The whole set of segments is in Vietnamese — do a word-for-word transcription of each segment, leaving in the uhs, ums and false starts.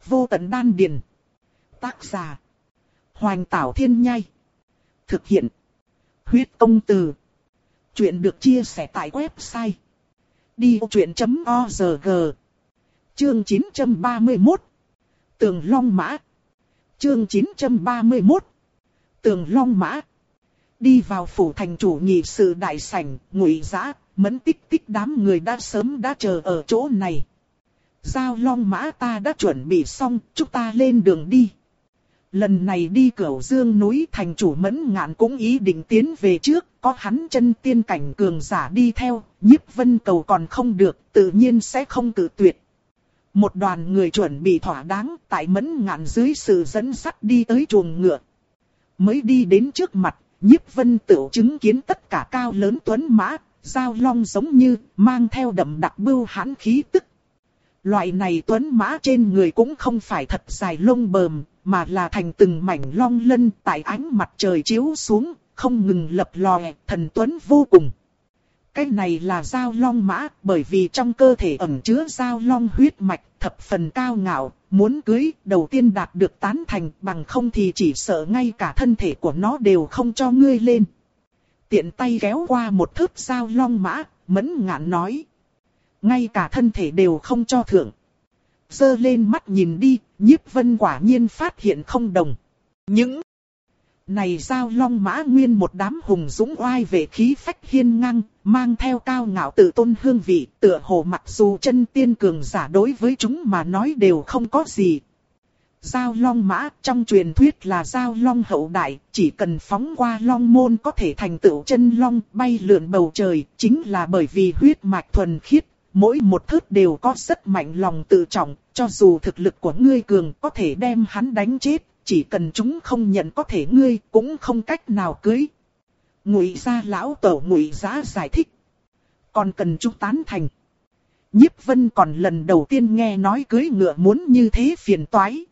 Vô tận đan điền. Tác giả. Hoành Tảo Thiên Nhai. Thực hiện. Huyết Công Từ. Chuyện được chia sẻ tại website đi vô chuyện chấm org. Chương chín trăm ba mươi mốt. Tường Long Mã. Chương chín trăm ba mươi mốt. Tường Long Mã. Đi vào phủ thành chủ nghị sự đại sảnh, Ngụy Dã, Mẫn Tích Tích đám người đã sớm đã chờ ở chỗ này. Giao Long Mã ta đã chuẩn bị xong, chúng ta lên đường đi. Lần này đi Cửu Dương núi, thành chủ Mẫn Ngạn cũng ý định tiến về trước, có hắn chân tiên cảnh cường giả đi theo, Nhiếp Vân Cầu còn không được, tự nhiên sẽ không cự tuyệt. Một đoàn người chuẩn bị thỏa đáng, tại Mẫn Ngạn dưới sự dẫn dắt đi tới chuồng ngựa. Mới đi đến trước mặt, Nhiếp Vân Tửu chứng kiến tất cả cao lớn tuấn mã, giao long giống như mang theo đậm đặc bưu hãn khí tức. Loại này tuấn mã trên người cũng không phải thật dài lông bờm, mà là thành từng mảnh long lân tại ánh mặt trời chiếu xuống, không ngừng lập lòe, thần tuấn vô cùng. Cái này là giao long mã, bởi vì trong cơ thể ẩn chứa giao long huyết mạch, thập phần cao ngạo, muốn cưới, đầu tiên đạt được tán thành, bằng không thì chỉ sợ ngay cả thân thể của nó đều không cho ngươi lên. Tiện tay kéo qua một thớt giao long mã, Mẫn Ngạn nói. Ngay cả thân thể đều không cho thượng. Giơ lên mắt nhìn đi, Nhiếp Vân quả nhiên phát hiện không đồng. Những này giao long mã nguyên một đám hùng dũng oai vệ khí phách hiên ngang, mang theo cao ngạo tự tôn hương vị, tựa hồ mặc dù chân tiên cường giả đối với chúng mà nói đều không có gì. Giao long mã trong truyền thuyết là giao long hậu đại, chỉ cần phóng qua long môn có thể thành tựu chân long bay lượn bầu trời, chính là bởi vì huyết mạch thuần khiết, mỗi một thớt đều có rất mạnh lòng tự trọng, cho dù thực lực của ngươi cường có thể đem hắn đánh chết, chỉ cần chúng không nhận có thể ngươi cũng không cách nào cưới. Ngụy gia lão tổ Ngụy Dã giải thích. Còn cần chúng tán thành. Nhiếp Vân còn lần đầu tiên nghe nói cưới ngựa muốn như thế phiền toái.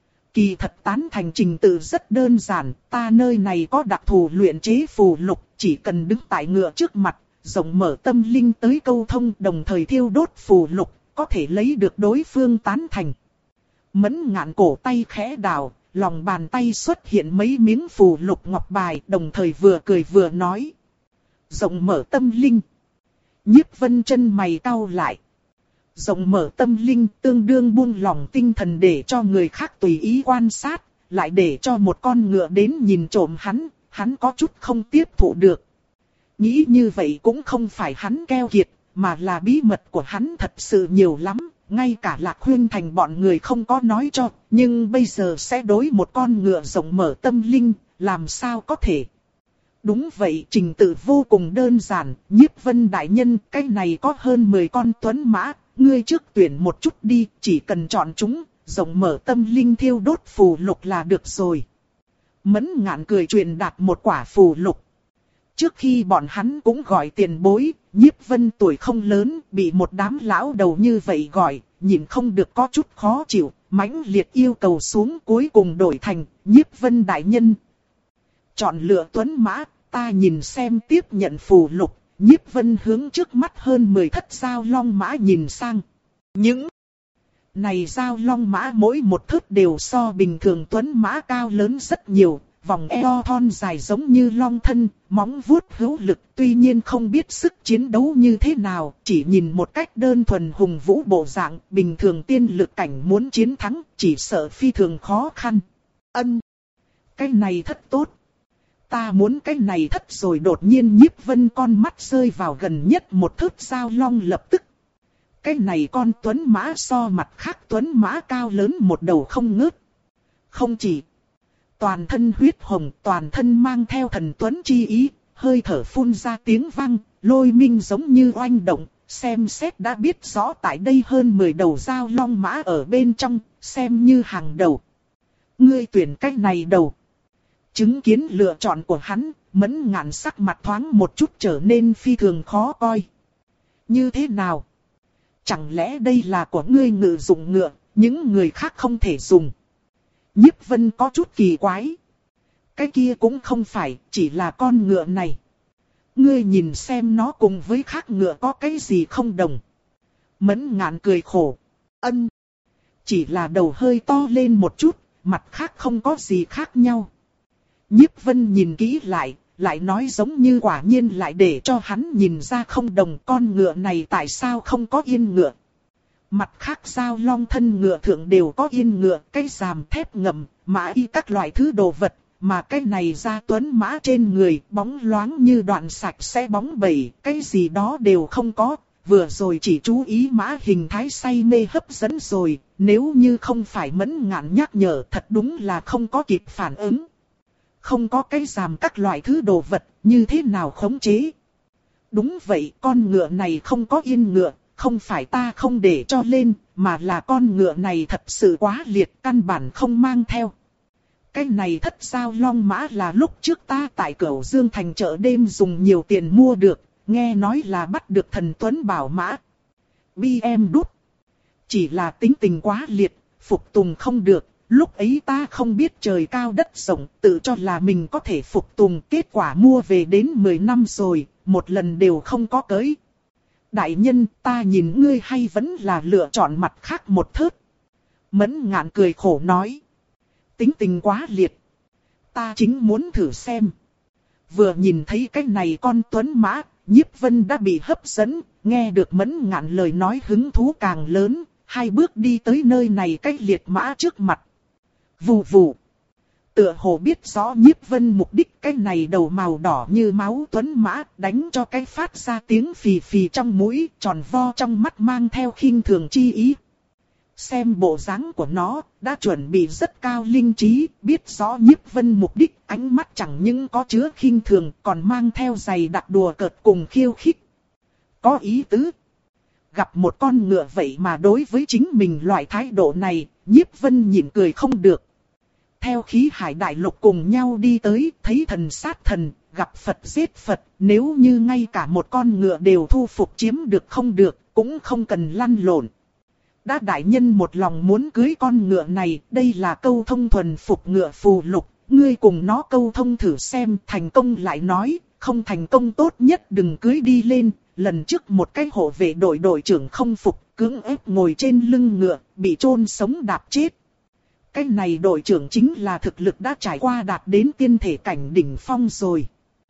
Kỳ thật tán thành trình tự rất đơn giản, ta nơi này có đặc thù luyện chế phù lục, chỉ cần đứng tại ngựa trước mặt, rộng mở tâm linh tới câu thông, đồng thời thiêu đốt phù lục, có thể lấy được đối phương tán thành. Mẫn Ngạn cổ tay khẽ đảo, lòng bàn tay xuất hiện mấy miếng phù lục ngọc bài, đồng thời vừa cười vừa nói. Rộng mở tâm linh. Nhiếp Vân chân mày cau lại. Rộng mở tâm linh tương đương buông lòng tinh thần để cho người khác tùy ý quan sát, lại để cho một con ngựa đến nhìn trộm hắn, hắn có chút không tiếp thụ được. Nghĩ như vậy cũng không phải hắn keo kiệt, mà là bí mật của hắn thật sự nhiều lắm, ngay cả Lạc Huyên Thành bọn người không có nói cho, nhưng bây giờ sẽ đối một con ngựa rộng mở tâm linh, làm sao có thể. Đúng vậy, trình tự vô cùng đơn giản, Nhiếp Vân đại nhân, cái này có hơn mười con tuấn mã, ngươi trước tuyển một chút đi, chỉ cần chọn chúng, rộng mở tâm linh thiêu đốt phù lục là được rồi. Mẫn Ngạn cười truyền đạt một quả phù lục. Trước khi bọn hắn cũng gọi tiền bối, Nhiếp Vân tuổi không lớn, bị một đám lão đầu như vậy gọi, nhìn không được có chút khó chịu, mãnh liệt yêu cầu xuống, cuối cùng đổi thành Nhiếp Vân đại nhân. Chọn lựa tuấn mã, ta nhìn xem tiếp nhận phù lục, Nhiếp Vân hướng trước mắt hơn mười thất giao long mã nhìn sang. Những này giao long mã mỗi một thớt đều so bình thường tuấn mã cao lớn rất nhiều. Vòng eo thon dài giống như long thân, móng vuốt hữu lực, tuy nhiên không biết sức chiến đấu như thế nào, chỉ nhìn một cách đơn thuần hùng vũ bộ dạng, bình thường tiên lực cảnh muốn chiến thắng, chỉ sợ phi thường khó khăn. Ân, cái này thất tốt. Ta muốn cái này thất rồi. Đột nhiên Nhiếp Vân con mắt rơi vào gần nhất một thớt giao long, lập tức. Cái này con tuấn mã so mặt khác tuấn mã cao lớn một đầu không ngớt. Không chỉ toàn thân huyết hồng, toàn thân mang theo thần tuấn chi ý, hơi thở phun ra tiếng vang, lôi minh giống như oanh động, xem xét đã biết rõ tại đây hơn mười đầu giao long mã ở bên trong, xem như hàng đầu. Ngươi tuyển cách này đầu. Chứng kiến lựa chọn của hắn, Mẫn Ngạn sắc mặt thoáng một chút trở nên phi thường khó coi. Như thế nào? Chẳng lẽ đây là của ngươi ngự dụng ngựa, những người khác không thể dùng? Nhiếp Vân có chút kỳ quái. Cái kia cũng không phải, chỉ là con ngựa này. Ngươi nhìn xem nó cùng với khác ngựa có cái gì không đồng. Mẫn Ngạn cười khổ. Ân. chỉ là đầu hơi to lên một chút, mặt khác không có gì khác nhau. Nhiếp Vân nhìn kỹ lại, lại nói giống như quả nhiên lại để cho hắn nhìn ra không đồng, con ngựa này tại sao không có yên ngựa. Mặt khác Giao Long thân ngựa thượng đều có yên ngựa, cái ràm thép ngầm, mã y các loại thứ đồ vật, mà cái này Gia Tuấn mã trên người bóng loáng như đoạn sạch sẽ bóng bẩy, cái gì đó đều không có. Vừa rồi chỉ chú ý mã hình thái say mê hấp dẫn rồi, nếu như không phải Mẫn Ngạn nhắc nhở thật đúng là không có kịp phản ứng. Không có cái ràm các loại thứ đồ vật, như thế nào khống chế? Đúng vậy, con ngựa này không có yên ngựa, không phải ta không để cho lên, mà là con ngựa này thật sự quá liệt, căn bản không mang theo. Cái này Thất Giao Long mã là lúc trước ta tại Cửu Dương thành chợ đêm dùng nhiều tiền mua được, nghe nói là bắt được thần Tuấn Bảo mã. Bi em đút. Chỉ là tính tình quá liệt, phục tùng không được. Lúc ấy ta không biết trời cao đất rộng, tự cho là mình có thể phục tùng, kết quả mua về đến mười năm rồi, một lần đều không có cưới. Đại nhân, ta nhìn ngươi hay vẫn là lựa chọn mặt khác một thớt. Mẫn Ngạn cười khổ nói. Tính tình quá liệt. Ta chính muốn thử xem. Vừa nhìn thấy cái này con tuấn mã, Nhiếp Vân đã bị hấp dẫn, nghe được Mẫn Ngạn lời nói hứng thú càng lớn, hai bước đi tới nơi này cái liệt mã trước mặt. Vù vù. Tựa hồ biết rõ Nhiếp Vân mục đích, cái này đầu màu đỏ như máu tuấn mã đánh cho cái phát ra tiếng phì phì trong mũi, tròn vo trong mắt mang theo khinh thường chi ý. Xem bộ dáng của nó, đã chuẩn bị rất cao linh trí, biết rõ Nhiếp Vân mục đích, ánh mắt chẳng những có chứa khinh thường, còn mang theo dày đặc đùa cợt cùng khiêu khích. Có ý tứ. Gặp một con ngựa vậy mà đối với chính mình loại thái độ này, Nhiếp Vân nhịn cười không được. Theo khí hải đại lục cùng nhau đi tới, thấy thần sát thần, gặp Phật giết Phật, nếu như ngay cả một con ngựa đều thu phục chiếm được không được, cũng không cần lăn lộn. Đã đại nhân một lòng muốn cưới con ngựa này, đây là câu thông thuần phục ngựa phù lục, ngươi cùng nó câu thông thử xem, thành công lại nói, không thành công tốt nhất đừng cưới đi lên. Lần trước một cái hộ vệ đội đội trưởng không phục, cưỡng ép ngồi trên lưng ngựa, bị chôn sống đạp chết. Cái này đội trưởng chính là thực lực đã trải qua đạt đến tiên thể cảnh đỉnh phong rồi.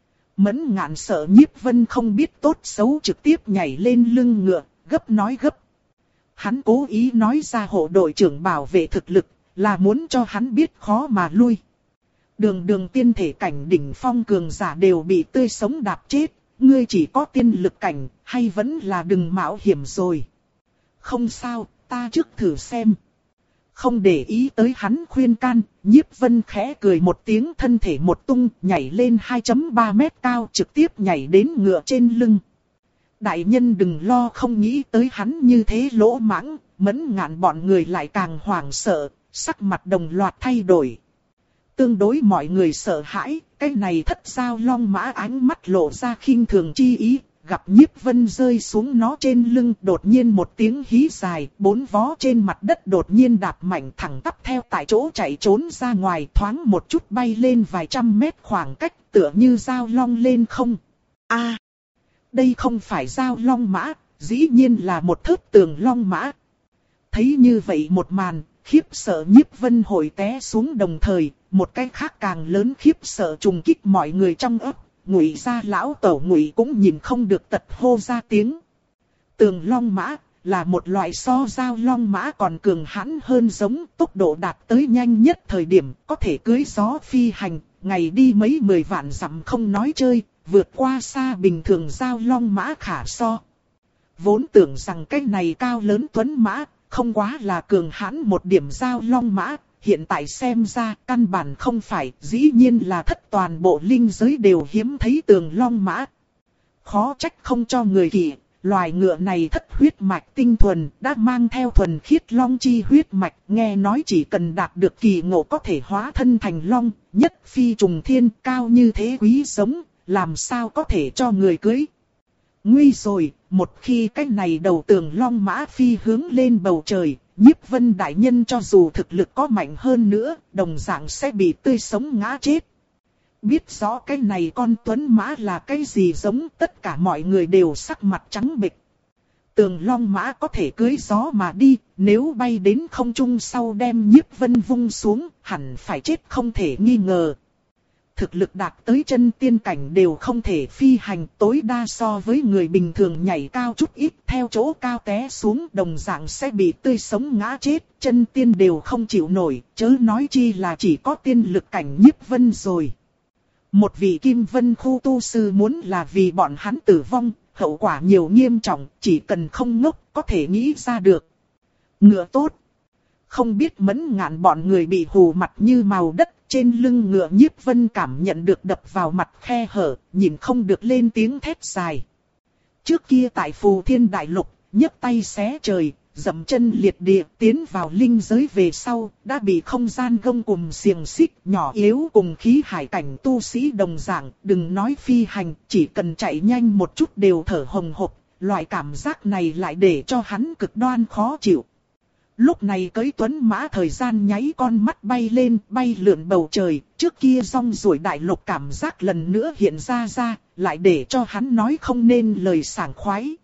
Mẫn Ngạn sợ Nhiếp Vân không biết tốt xấu trực tiếp nhảy lên lưng ngựa, gấp nói gấp. Hắn cố ý nói ra hộ đội trưởng bảo vệ thực lực, là muốn cho hắn biết khó mà lui. Đường đường tiên thể cảnh đỉnh phong cường giả đều bị tươi sống đạp chết, ngươi chỉ có tiên lực cảnh, hay vẫn là đừng mạo hiểm rồi. Không sao, ta trước thử xem. Không để ý tới hắn khuyên can, Nhiếp Vân khẽ cười một tiếng, thân thể một tung, nhảy lên hai phẩy ba mét cao, trực tiếp nhảy đến ngựa trên lưng. Đại nhân đừng lo, không nghĩ tới hắn như thế lỗ mãng, Mẫn Ngạn bọn người lại càng hoảng sợ, sắc mặt đồng loạt thay đổi. Tương đối mọi người sợ hãi, cái này Thất Giao Long mã ánh mắt lộ ra khinh thường chi ý, gặp Nhiếp Vân rơi xuống nó trên lưng, đột nhiên một tiếng hí dài, bốn vó trên mặt đất đột nhiên đạp mạnh thẳng tắp theo tại chỗ chạy trốn ra ngoài, thoáng một chút bay lên vài trăm mét khoảng cách, tựa như Giao Long lên không. A, à, đây không phải Giao Long mã, dĩ nhiên là một thớt Tường Long mã. Thấy như vậy một màn, khiếp sợ Nhiếp Vân hồi té xuống, đồng thời, một cái khác càng lớn khiếp sợ trùng kích mọi người trong ấp. Ngụy gia lão tổ Ngụy cũng nhìn không được tật hô ra tiếng. Tường Long mã là một loại so Giao Long mã còn cường hãn hơn giống, tốc độ đạt tới nhanh nhất thời điểm, có thể cưỡi gió phi hành, ngày đi mấy mười vạn dặm không nói chơi, vượt qua xa bình thường Giao Long mã khả so. Vốn tưởng rằng cái này cao lớn tuấn mã, không quá là cường hãn một điểm Giao Long mã. Hiện tại xem ra căn bản không phải, dĩ nhiên là thất toàn bộ linh giới đều hiếm thấy Tường Long mã. Khó trách không cho người kỳ, loài ngựa này thất huyết mạch tinh thuần, đã mang theo thuần khiết long chi huyết mạch, nghe nói chỉ cần đạt được kỳ ngộ có thể hóa thân thành long, nhất phi trùng thiên, cao như thế quý giống, làm sao có thể cho người cưới. Nguy rồi, một khi cái này đầu Tường Long mã phi hướng lên bầu trời, Nhiếp Vân đại nhân cho dù thực lực có mạnh hơn nữa, đồng dạng sẽ bị tươi sống ngã chết. Biết rõ cái này con tuấn mã là cái gì giống, tất cả mọi người đều sắc mặt trắng bệch. Tường Long Mã có thể cưỡi gió mà đi, nếu bay đến không trung sau đem Nhiếp Vân vung xuống, hẳn phải chết không thể nghi ngờ. Thực lực đạt tới chân tiên cảnh đều không thể phi hành, tối đa so với người bình thường nhảy cao chút ít, theo chỗ cao té xuống đồng dạng sẽ bị tươi sống ngã chết, chân tiên đều không chịu nổi, chớ nói chi là chỉ có tiên lực cảnh Nhiếp Vân rồi. Một vị Kim Vân khu tu sư muốn là vì bọn hắn tử vong, hậu quả nhiều nghiêm trọng, chỉ cần không ngốc có thể nghĩ ra được. Ngựa tốt. Không biết Mẫn Ngạn bọn người bị hù mặt như màu đất, trên lưng ngựa Nhiếp Vân cảm nhận được đập vào mặt khe hở, nhìn không được lên tiếng thét dài. Trước kia tại Phù Thiên Đại Lục, nhấc tay xé trời, dậm chân liệt địa tiến vào linh giới về sau, đã bị không gian gông cùm xiềng xích nhỏ yếu cùng khí hải cảnh tu sĩ đồng dạng, đừng nói phi hành, chỉ cần chạy nhanh một chút đều thở hồng hộc, loại cảm giác này lại để cho hắn cực đoan khó chịu. Lúc này cưỡi tuấn mã thời gian nháy con mắt bay lên, bay lượn bầu trời, trước kia rong ruổi đại lục cảm giác lần nữa hiện ra ra, lại để cho hắn nói không nên lời sảng khoái.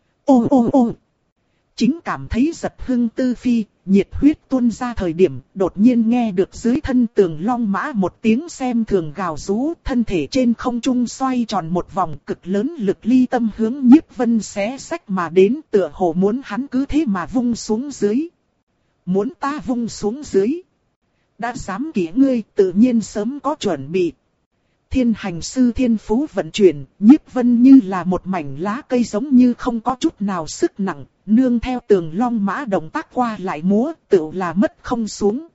Ô ô ô! Chính cảm thấy giật hưng tư phi, nhiệt huyết tuôn ra thời điểm, đột nhiên nghe được dưới thân Tường Long Mã một tiếng xem thường gào rú, thân thể trên không trung xoay tròn một vòng, cực lớn lực ly tâm hướng Nhiếp Vân xé xách mà đến, tựa hồ muốn hắn cứ thế mà vung xuống dưới. Muốn ta vung xuống dưới? Đã dám kỹ ngươi, tự nhiên sớm có chuẩn bị. Thiên hành sư thiên phú vận chuyển, Nhiếp Vân như là một mảnh lá cây giống như không có chút nào sức nặng, nương theo Tường Long Mã động tác qua lại múa, tự là mất không xuống.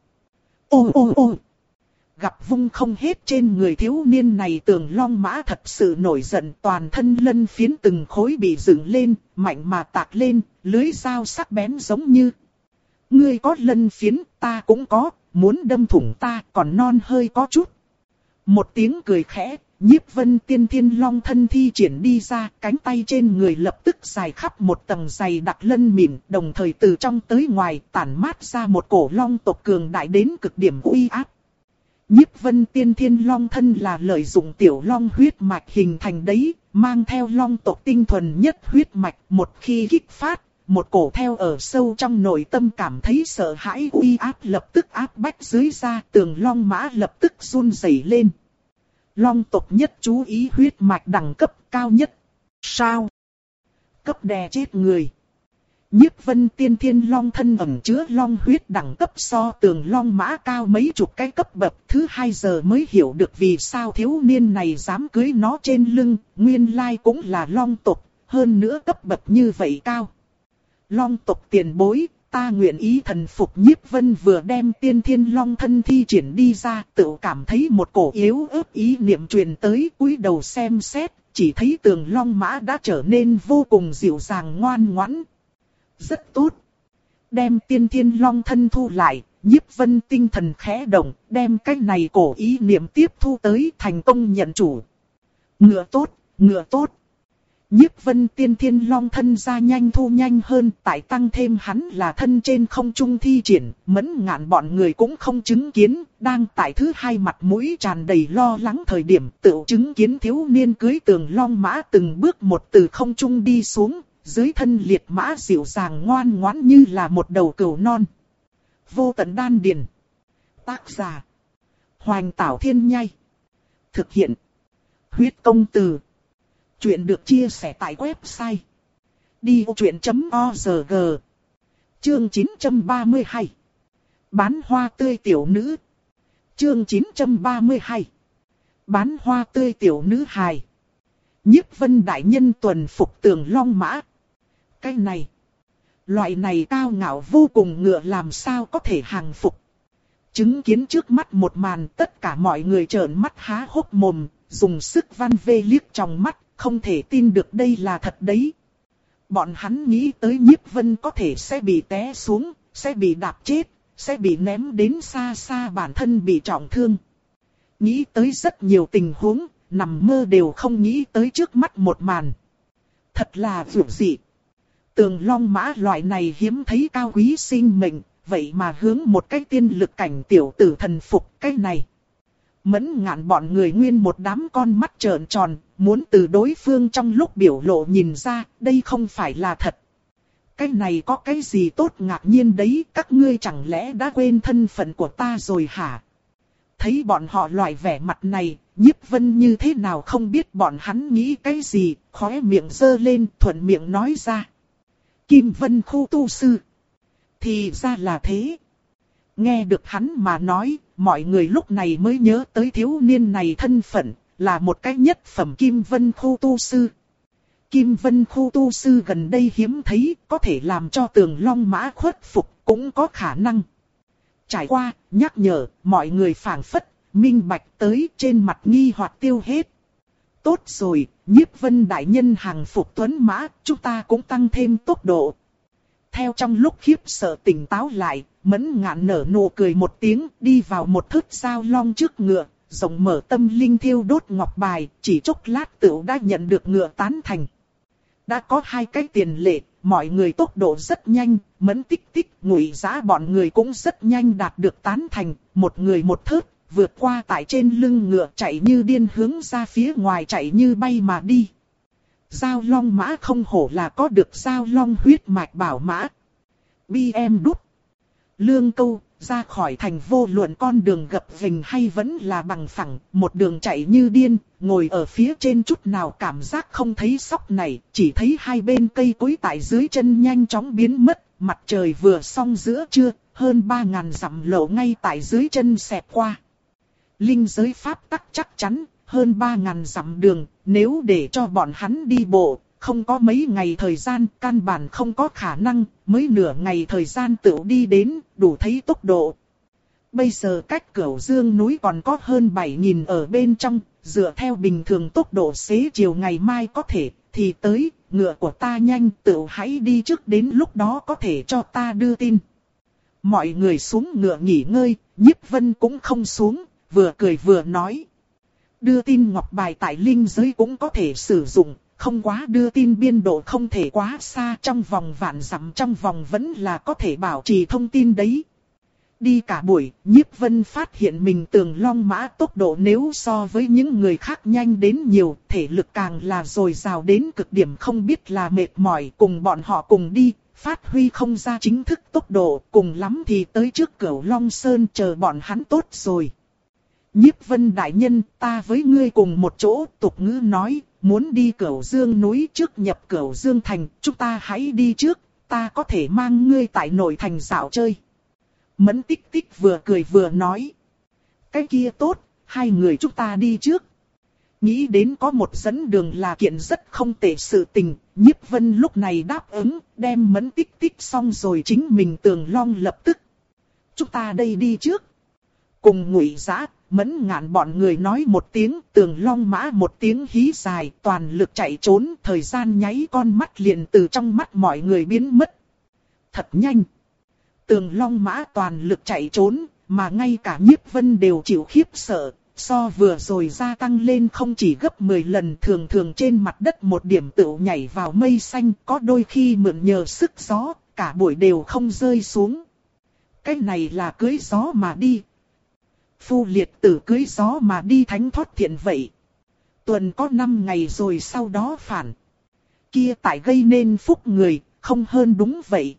Ô ô ô! Gặp vung không hết trên người thiếu niên này, Tường Long Mã thật sự nổi giận, toàn thân lân phiến từng khối bị dựng lên, mạnh mà tạc lên, lưới dao sắc bén giống như. Ngươi có lân phiến, ta cũng có, muốn đâm thủng ta còn non hơi có chút. Một tiếng cười khẽ, Nhiếp Vân tiên thiên long thân thi triển đi ra, cánh tay trên người lập tức dài khắp một tầng dày đặc lân mịn, đồng thời từ trong tới ngoài tản mát ra một cổ long tộc cường đại đến cực điểm uy áp. Nhiếp Vân tiên thiên long thân là lợi dụng tiểu long huyết mạch hình thành đấy, mang theo long tộc tinh thuần nhất huyết mạch, một khi kích phát, một cổ theo ở sâu trong nội tâm cảm thấy sợ hãi uy áp lập tức áp bách dưới da, Tường Long Mã lập tức run rẩy lên. Long tộc nhất chú ý huyết mạch đẳng cấp cao nhất. Sao? Cấp đè chết người. Nhiếp Vân tiên thiên long thân ẩn chứa long huyết đẳng cấp so Tường Long Mã cao mấy chục cái cấp bậc. Thứ hai giờ mới hiểu được vì sao thiếu niên này dám cưới nó trên lưng, nguyên lai cũng là long tộc, hơn nữa cấp bậc như vậy cao. Long tộc tiền bối, ta nguyện ý thần phục. Nhiếp Vân vừa đem tiên thiên long thân thi triển đi ra, tự cảm thấy một cổ yếu ớt ý niệm truyền tới, cúi đầu xem xét, chỉ thấy Tường Long Mã đã trở nên vô cùng dịu dàng ngoan ngoãn. Rất tốt. Đem tiên thiên long thân thu lại, Nhiếp Vân tinh thần khẽ động, đem cái này cổ ý niệm tiếp thu tới, thành công nhận chủ. Ngựa tốt, ngựa tốt. Nhiếp Vân tiên thiên long thân ra nhanh thu nhanh hơn, tại tăng thêm hắn là thân trên không trung thi triển, Mẫn Ngạn bọn người cũng không chứng kiến, đang tại thứ hai mặt mũi tràn đầy lo lắng thời điểm tự chứng kiến thiếu niên cưới Tường Long Mã từng bước một từ không trung đi xuống, dưới thân liệt mã dịu dàng ngoan ngoãn như là một đầu cừu non. Vô tận đan điền. Tác giả: Hoành Tảo Thiên Nhai. Thực hiện: Huyết Công Từ. Chuyện được chia sẻ tại website đi ô chuyện chấm org. Chương chín trăm ba mươi hai. Bán hoa tươi tiểu nữ. Chương chín trăm ba mươi hai. Bán hoa tươi tiểu nữ hài. Nhiếp Vân đại nhân tuần phục Tường Long Mã. Cái này, loại này cao ngạo vô cùng ngựa làm sao có thể hàng phục. Chứng kiến trước mắt một màn, tất cả mọi người trợn mắt há hốc mồm, dùng sức van vê liếc trong mắt, không thể tin được đây là thật đấy. Bọn hắn nghĩ tới Nhiếp Vân có thể sẽ bị té xuống, sẽ bị đạp chết, sẽ bị ném đến xa xa, bản thân bị trọng thương. Nghĩ tới rất nhiều tình huống, nằm mơ đều không nghĩ tới trước mắt một màn. Thật là vượt dị. Tường Long Mã loại này hiếm thấy cao quý sinh mệnh, vậy mà hướng một cái tiên lực cảnh tiểu tử thần phục, cái này. Mẫn Ngạn bọn người nguyên một đám con mắt trợn tròn, muốn từ đối phương trong lúc biểu lộ nhìn ra, đây không phải là thật. cái này có cái gì tốt ngạc nhiên đấy, các ngươi chẳng lẽ đã quên thân phận của ta rồi hả? Thấy bọn họ loại vẻ mặt này, Nhiếp Vân như thế nào không biết bọn hắn nghĩ cái gì, khóe miệng giơ lên thuận miệng nói ra. Kim Vân khu tu sư. Thì ra là thế. Nghe được hắn mà nói, mọi người lúc này mới nhớ tới thiếu niên này thân phận, là một cái nhất phẩm Kim Vân khu tu sư. Kim Vân khu tu sư gần đây hiếm thấy, có thể làm cho Tường Long Mã khuất phục, cũng có khả năng. Trải qua, nhắc nhở, mọi người phảng phất, minh bạch tới trên mặt nghi hoặc tiêu hết. Tốt rồi, Nhiếp Vân đại nhân hàng phục tuấn mã, chúng ta cũng tăng thêm tốc độ. Theo trong lúc khiếp sợ tỉnh táo lại, Mẫn Ngạn nở nụ cười một tiếng, đi vào một thớt giao long trước ngựa, rộng mở tâm linh thiêu đốt ngọc bài, chỉ chốc lát tựu đã nhận được ngựa tán thành. Đã có hai cái tiền lệ, mọi người tốc độ rất nhanh, Mẫn Tích Tích, Ngụy Dã bọn người cũng rất nhanh đạt được tán thành, một người một thớt, vượt qua tại trên lưng ngựa chạy như điên hướng ra phía ngoài chạy như bay mà đi. Giao long mã không hổ là có được giao long huyết mạch bảo mã. bê em đút. Lương Câu, ra khỏi thành vô luận con đường gập ghềnh hay vẫn là bằng phẳng, một đường chạy như điên, ngồi ở phía trên chút nào cảm giác không thấy sóc này, chỉ thấy hai bên cây cối tại dưới chân nhanh chóng biến mất, mặt trời vừa xong giữa trưa, hơn ba ngàn dặm lộ ngay tại dưới chân xẹt qua. Linh giới pháp tắc chắc chắn, hơn ba ngàn dặm đường, nếu để cho bọn hắn đi bộ, không có mấy ngày thời gian, căn bản không có khả năng, mới nửa ngày thời gian tự đi đến, đủ thấy tốc độ. Bây giờ cách Cửu Dương núi còn có hơn bảy nghìn ở bên trong, dựa theo bình thường tốc độ xế chiều ngày mai có thể, thì tới, ngựa của ta nhanh, tự hãy đi trước đến lúc đó có thể cho ta đưa tin. Mọi người xuống ngựa nghỉ ngơi, Nhiếp Vân cũng không xuống, vừa cười vừa nói. Đưa tin ngọc bài tại linh giới cũng có thể sử dụng, không quá đưa tin biên độ không thể quá xa, trong vòng vạn dặm trong vòng vẫn là có thể bảo trì thông tin đấy. Đi cả buổi, Nhiếp Vân phát hiện mình Tường Long Mã tốc độ nếu so với những người khác nhanh đến nhiều, thể lực càng là dồi dào đến cực điểm, không biết là mệt mỏi, cùng bọn họ cùng đi, phát huy không ra chính thức tốc độ, cùng lắm thì tới trước Cửu Long Sơn chờ bọn hắn tốt rồi. Nhiếp Vân đại nhân, ta với ngươi cùng một chỗ, tục ngữ nói, muốn đi Cửu Dương núi trước nhập Cửu Dương thành, chúng ta hãy đi trước, ta có thể mang ngươi tại nội thành dạo chơi. Mẫn Tích Tích vừa cười vừa nói. Cái kia tốt, hai người chúng ta đi trước. Nghĩ đến có một dẫn đường là kiện rất không tệ sự tình, Nhiếp Vân lúc này đáp ứng, đem Mẫn Tích Tích xong rồi chính mình Tường Long lập tức. Chúng ta đây đi trước. Cùng Ngụy Dã, Mẫn Ngạn bọn người nói một tiếng, Tường Long Mã một tiếng hí dài, toàn lực chạy trốn, thời gian nháy con mắt liền từ trong mắt mọi người biến mất. Thật nhanh. Tường Long Mã toàn lực chạy trốn, mà ngay cả Nhiếp Vân đều chịu khiếp sợ, so vừa rồi gia tăng lên không chỉ gấp mười lần, thường thường trên mặt đất một điểm tựu nhảy vào mây xanh, có đôi khi mượn nhờ sức gió, cả buổi đều không rơi xuống. Cái này là cưỡi gió mà đi. Phu liệt tử cưỡi gió mà đi thánh thoát thiện vậy. Tuần có năm ngày rồi sau đó phản. Kia tại gây nên phúc người, không hơn đúng vậy.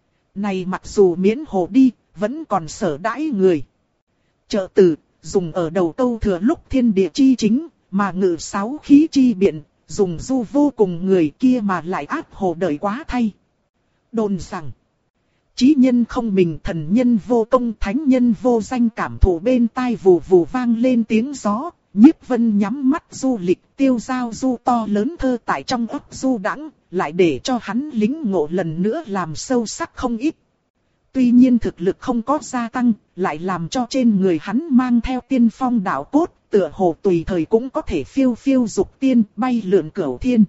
Này mặc dù miễn hồ đi, vẫn còn sở đãi người. Trợ tử, dùng ở đầu câu thừa lúc thiên địa chi chính, mà ngự sáu khí chi biện, dùng du vô cùng người kia mà lại áp hồ đời quá thay. Đồn rằng, chí nhân không mình, thần nhân vô công, thánh nhân vô danh, cảm thụ bên tai vù vù vang lên tiếng gió. Nhiếp Vân nhắm mắt du lịch, tiêu giao du to lớn thơ tại trong ấp du đãng, lại để cho hắn lính ngộ lần nữa làm sâu sắc không ít. Tuy nhiên thực lực không có gia tăng, lại làm cho trên người hắn mang theo tiên phong đạo cốt, tựa hồ tùy thời cũng có thể phiêu phiêu dục tiên, bay lượn cửu thiên.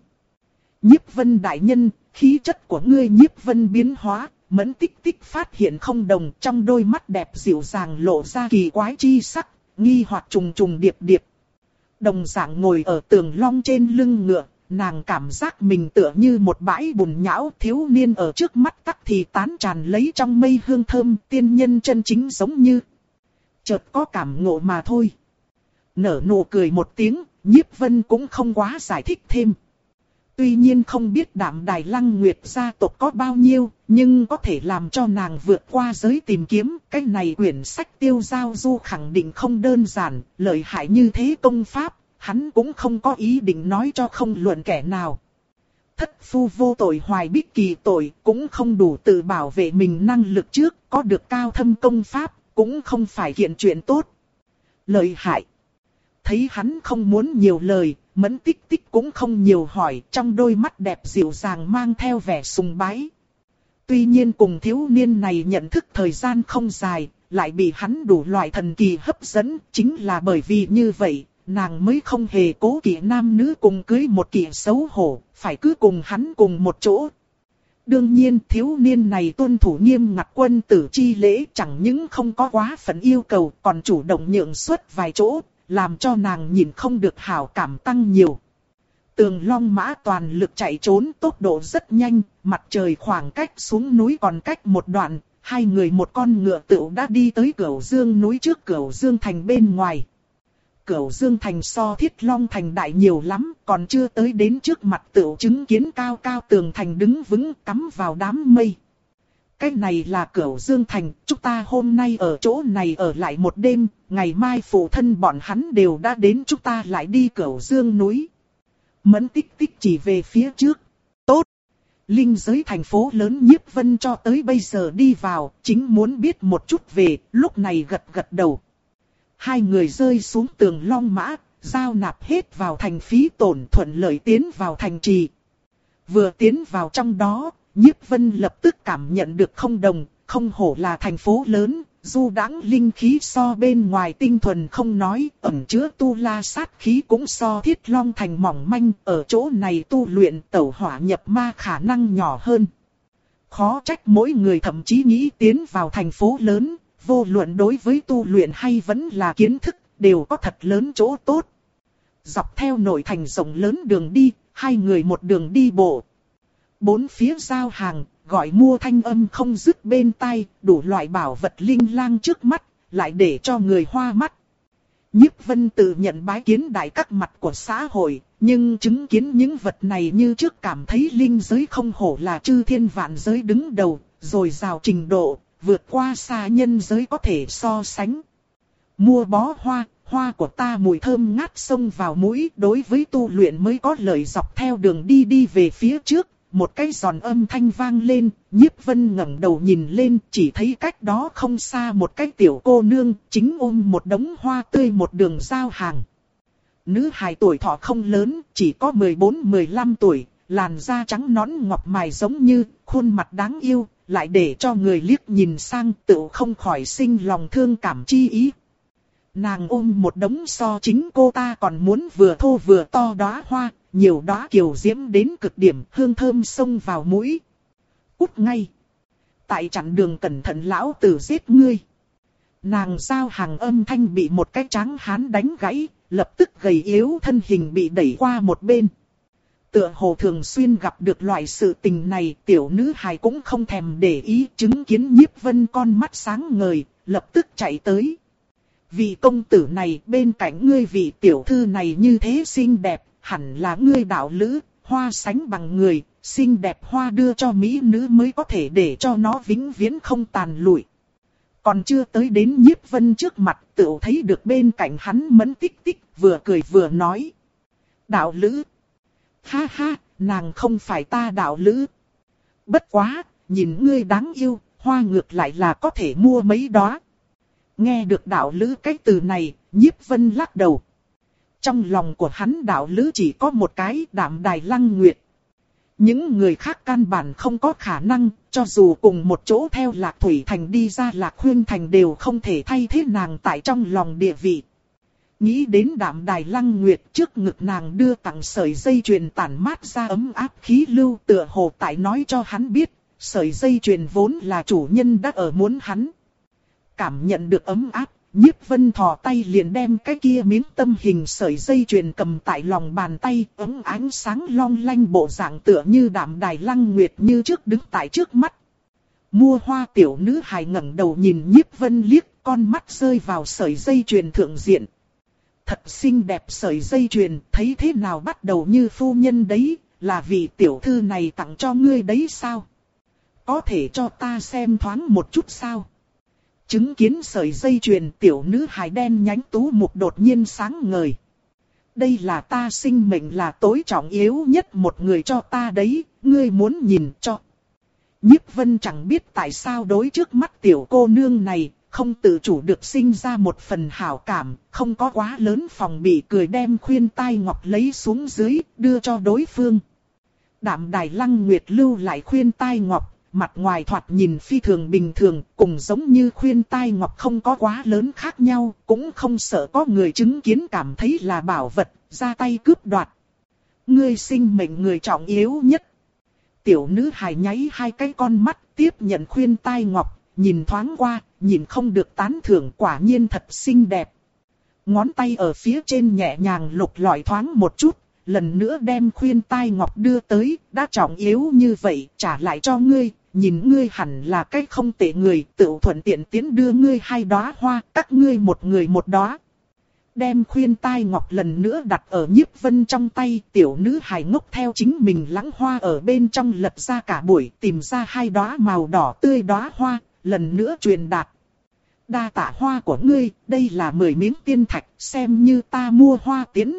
Nhiếp Vân đại nhân, khí chất của ngươi Nhiếp Vân biến hóa, Mẫn Tích Tích phát hiện không đồng, trong đôi mắt đẹp dịu dàng lộ ra kỳ quái chi sắc, nghi hoặc trùng trùng điệp điệp. Đồng dạng ngồi ở Tường Long trên lưng ngựa, nàng cảm giác mình tựa như một bãi bùn nhão, thiếu niên ở trước mắt tắc thì tán tràn lấy trong mây hương thơm, tiên nhân chân chính giống như. Chợt có cảm ngộ mà thôi. Nở nụ cười một tiếng, Nhiếp Vân cũng không quá giải thích thêm. Tuy nhiên không biết Đạm Đài Lăng Nguyệt gia tộc có bao nhiêu, nhưng có thể làm cho nàng vượt qua giới tìm kiếm. Cái này quyển sách Tiêu Giao Du khẳng định không đơn giản, lợi hại như thế công pháp, hắn cũng không có ý định nói cho không luận kẻ nào. Thất phu vô tội hoài bích kỳ tội, cũng không đủ tự bảo vệ mình năng lực trước, có được cao thâm công pháp, cũng không phải kiện chuyện tốt. Lợi hại. Thấy hắn không muốn nhiều lời, Mẫn Tích Tích cũng không nhiều hỏi, trong đôi mắt đẹp dịu dàng mang theo vẻ sùng bái. Tuy nhiên cùng thiếu niên này nhận thức thời gian không dài, lại bị hắn đủ loại thần kỳ hấp dẫn, chính là bởi vì như vậy, nàng mới không hề cố kỵ nam nữ cùng cưới một kỵ xấu hổ, phải cứ cùng hắn cùng một chỗ. Đương nhiên thiếu niên này tuân thủ nghiêm ngặt quân tử chi lễ, chẳng những không có quá phận yêu cầu, còn chủ động nhượng xuất vài chỗ, làm cho nàng nhìn không được hảo cảm tăng nhiều. Tường Long Mã toàn lực chạy trốn, tốc độ rất nhanh, mặt trời khoảng cách xuống núi còn cách một đoạn, hai người một con ngựa tựu đã đi tới Cửu Dương núi trước Cửu Dương thành bên ngoài. Cửu Dương thành so Thiết Long thành đại nhiều lắm, còn chưa tới đến trước mặt tựu chứng kiến cao cao tường thành đứng vững cắm vào đám mây. Cái này là Cửu Dương thành, chúng ta hôm nay ở chỗ này ở lại một đêm, ngày mai phụ thân bọn hắn đều đã đến, chúng ta lại đi Cửu Dương núi. Mẫn Tích Tích chỉ về phía trước. Tốt. Linh giới thành phố lớn Nhiếp Vân cho tới bây giờ đi vào, chính muốn biết một chút về, lúc này gật gật đầu. Hai người rơi xuống tường Long Mã, giao nạp hết vào thành phí tổn, thuận lợi tiến vào thành trì. Vừa tiến vào trong đó, Nhiếp Vân lập tức cảm nhận được không đồng, không hổ là thành phố lớn, du đãng linh khí so bên ngoài tinh thuần không nói, ẩn chứa tu la sát khí cũng so Thiết Long thành mỏng manh, ở chỗ này tu luyện tẩu hỏa nhập ma khả năng nhỏ hơn. Khó trách mỗi người thậm chí nghĩ tiến vào thành phố lớn, vô luận đối với tu luyện hay vẫn là kiến thức, đều có thật lớn chỗ tốt. Dọc theo nội thành rộng lớn đường đi, hai người một đường đi bộ. Bốn phía giao hàng, gọi mua thanh âm không dứt bên tai, đủ loại bảo vật linh lang trước mắt, lại để cho người hoa mắt. Nhiếp Vân tự nhận bái kiến đại các mặt của xã hội, nhưng chứng kiến những vật này như trước cảm thấy linh giới không hổ là chư thiên vạn giới đứng đầu, rồi rào trình độ, vượt qua xa nhân giới có thể so sánh. Mua bó hoa, hoa của ta mùi thơm ngát xông vào mũi, đối với tu luyện mới có lợi. Dọc theo đường đi đi về phía trước. Một cái giòn âm thanh vang lên, Nhiếp Vân ngẩng đầu nhìn lên, chỉ thấy cách đó không xa một cái tiểu cô nương, chính ôm một đống hoa tươi một đường giao hàng. Nữ hài tuổi thọ không lớn, chỉ có mười bốn mười lăm tuổi, làn da trắng nõn ngọc mài giống như, khuôn mặt đáng yêu, lại để cho người liếc nhìn sang tự không khỏi sinh lòng thương cảm chi ý. Nàng ôm một đống so chính cô ta còn muốn vừa thô vừa to đóa hoa. Nhiều đóa kiều diễm đến cực điểm, hương thơm xông vào mũi. Cút ngay. Tại chặn đường cẩn thận lão tử giết ngươi. Nàng giao hàng âm thanh bị một cái tráng hán đánh gãy, lập tức gầy yếu thân hình bị đẩy qua một bên. Tựa hồ thường xuyên gặp được loại sự tình này, tiểu nữ hài cũng không thèm để ý, chứng kiến Nhiếp Vân con mắt sáng ngời, lập tức chạy tới. Vị công tử này bên cạnh ngươi, vị tiểu thư này như thế xinh đẹp. Hẳn là ngươi đạo lữ, hoa sánh bằng người, xinh đẹp hoa đưa cho mỹ nữ mới có thể để cho nó vĩnh viễn không tàn lụi. Còn chưa tới đến Nhiếp Vân trước mặt, tự thấy được bên cạnh hắn Mẫn Tích Tích, vừa cười vừa nói. Đạo lữ. Ha ha, nàng không phải ta đạo lữ. Bất quá, nhìn ngươi đáng yêu, hoa ngược lại là có thể mua mấy đóa. Nghe được đạo lữ cái từ này, Nhiếp Vân lắc đầu. Trong lòng của hắn đạo lữ chỉ có một cái, Đạm Đài Lăng Nguyệt. Những người khác căn bản không có khả năng, cho dù cùng một chỗ theo Lạc Thủy Thành đi ra Lạc Huyên Thành đều không thể thay thế nàng tại trong lòng địa vị. Nghĩ đến Đạm Đài Lăng Nguyệt, trước ngực nàng đưa tặng sợi dây chuyền tản mát ra ấm áp khí lưu, tựa hồ tại nói cho hắn biết, sợi dây chuyền vốn là chủ nhân đã ở muốn hắn. Cảm nhận được ấm áp. Nhiếp Vân thò tay liền đem cái kia miếng tâm hình sợi dây chuyền cầm tại lòng bàn tay, ấm ánh sáng long lanh bộ dạng tựa như Đạm Đài Lăng Nguyệt như trước đứng tại trước mắt. Mua hoa tiểu nữ hài ngẩng đầu nhìn Nhiếp Vân liếc, con mắt rơi vào sợi dây chuyền thượng diện. Thật xinh đẹp sợi dây chuyền, thấy thế nào bắt đầu như phu nhân đấy, là vị tiểu thư này tặng cho ngươi đấy sao? Có thể cho ta xem thoáng một chút sao? Chứng kiến sợi dây chuyền, tiểu nữ hài đen nhánh tú mục đột nhiên sáng ngời. Đây là ta sinh mệnh là tối trọng yếu nhất một người cho ta đấy, ngươi muốn nhìn cho. Nhiếp Vân chẳng biết tại sao đối trước mắt tiểu cô nương này, không tự chủ được sinh ra một phần hảo cảm, không có quá lớn phòng bị, cười đem khuyên tai ngọc lấy xuống dưới, đưa cho đối phương. Đạm Đài Lăng Nguyệt lưu lại khuyên tai ngọc, mặt ngoài thoạt nhìn phi thường bình thường, cùng giống như khuyên tai ngọc không có quá lớn khác nhau, cũng không sợ có người chứng kiến cảm thấy là bảo vật, ra tay cướp đoạt. Ngươi sinh mệnh người trọng yếu nhất. Tiểu nữ hài nháy hai cái con mắt, tiếp nhận khuyên tai ngọc, nhìn thoáng qua, nhìn không được tán thưởng, quả nhiên thật xinh đẹp. Ngón tay ở phía trên nhẹ nhàng lục lọi thoáng một chút, lần nữa đem khuyên tai ngọc đưa tới, đã trọng yếu như vậy, trả lại cho ngươi, nhìn ngươi hẳn là cái không tệ người, tự thuận tiện tiến đưa ngươi hai đóa hoa, các ngươi một người một đóa. Đem khuyên tai ngọc lần nữa đặt ở Nhiếp Vân trong tay, tiểu nữ hài ngốc theo chính mình lãng hoa ở bên trong lật ra cả buổi, tìm ra hai đóa màu đỏ tươi đóa hoa, lần nữa truyền đạt. Đa tạ hoa của ngươi, đây là mười miếng tiên thạch, xem như ta mua hoa tiến.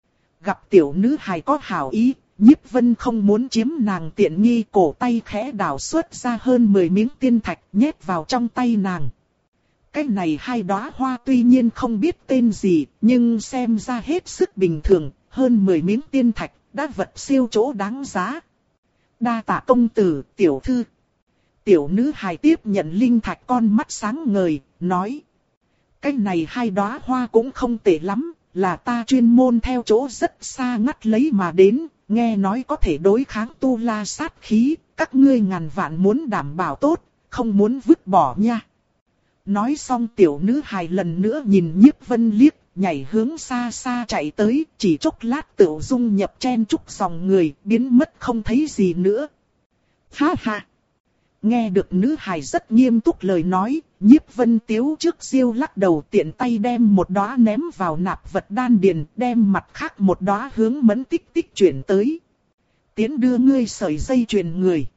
Gặp tiểu nữ hài có hảo ý, Nhiếp Vân không muốn chiếm nàng tiện nghi, cổ tay khẽ đảo xuất ra hơn mười miếng tiên thạch nhét vào trong tay nàng. Cái này hai đóa hoa tuy nhiên không biết tên gì, nhưng xem ra hết sức bình thường, hơn mười miếng tiên thạch, đã vật siêu chỗ đáng giá. Đa tạ công tử, tiểu thư. Tiểu nữ hài tiếp nhận linh thạch, con mắt sáng ngời, nói. Cái này hai đóa hoa cũng không tệ lắm, là ta chuyên môn theo chỗ rất xa ngắt lấy mà đến, nghe nói có thể đối kháng tu la sát khí, các ngươi ngàn vạn muốn đảm bảo tốt, không muốn vứt bỏ nha. Nói xong tiểu nữ hài lần nữa nhìn Nhiếp Vân liếc, nhảy hướng xa xa chạy tới, chỉ chốc lát tựu dung nhập chen chúc dòng người, biến mất không thấy gì nữa. Ha ha! Nghe được nữ hài rất nghiêm túc lời nói, Nhiếp Vân tiếu trước siêu lắc đầu, tiện tay đem một đóa ném vào nạp vật đan điền, đem mặt khác một đóa hướng Mẫn Tích Tích chuyển tới. Tiến đưa ngươi sợi dây chuyền người.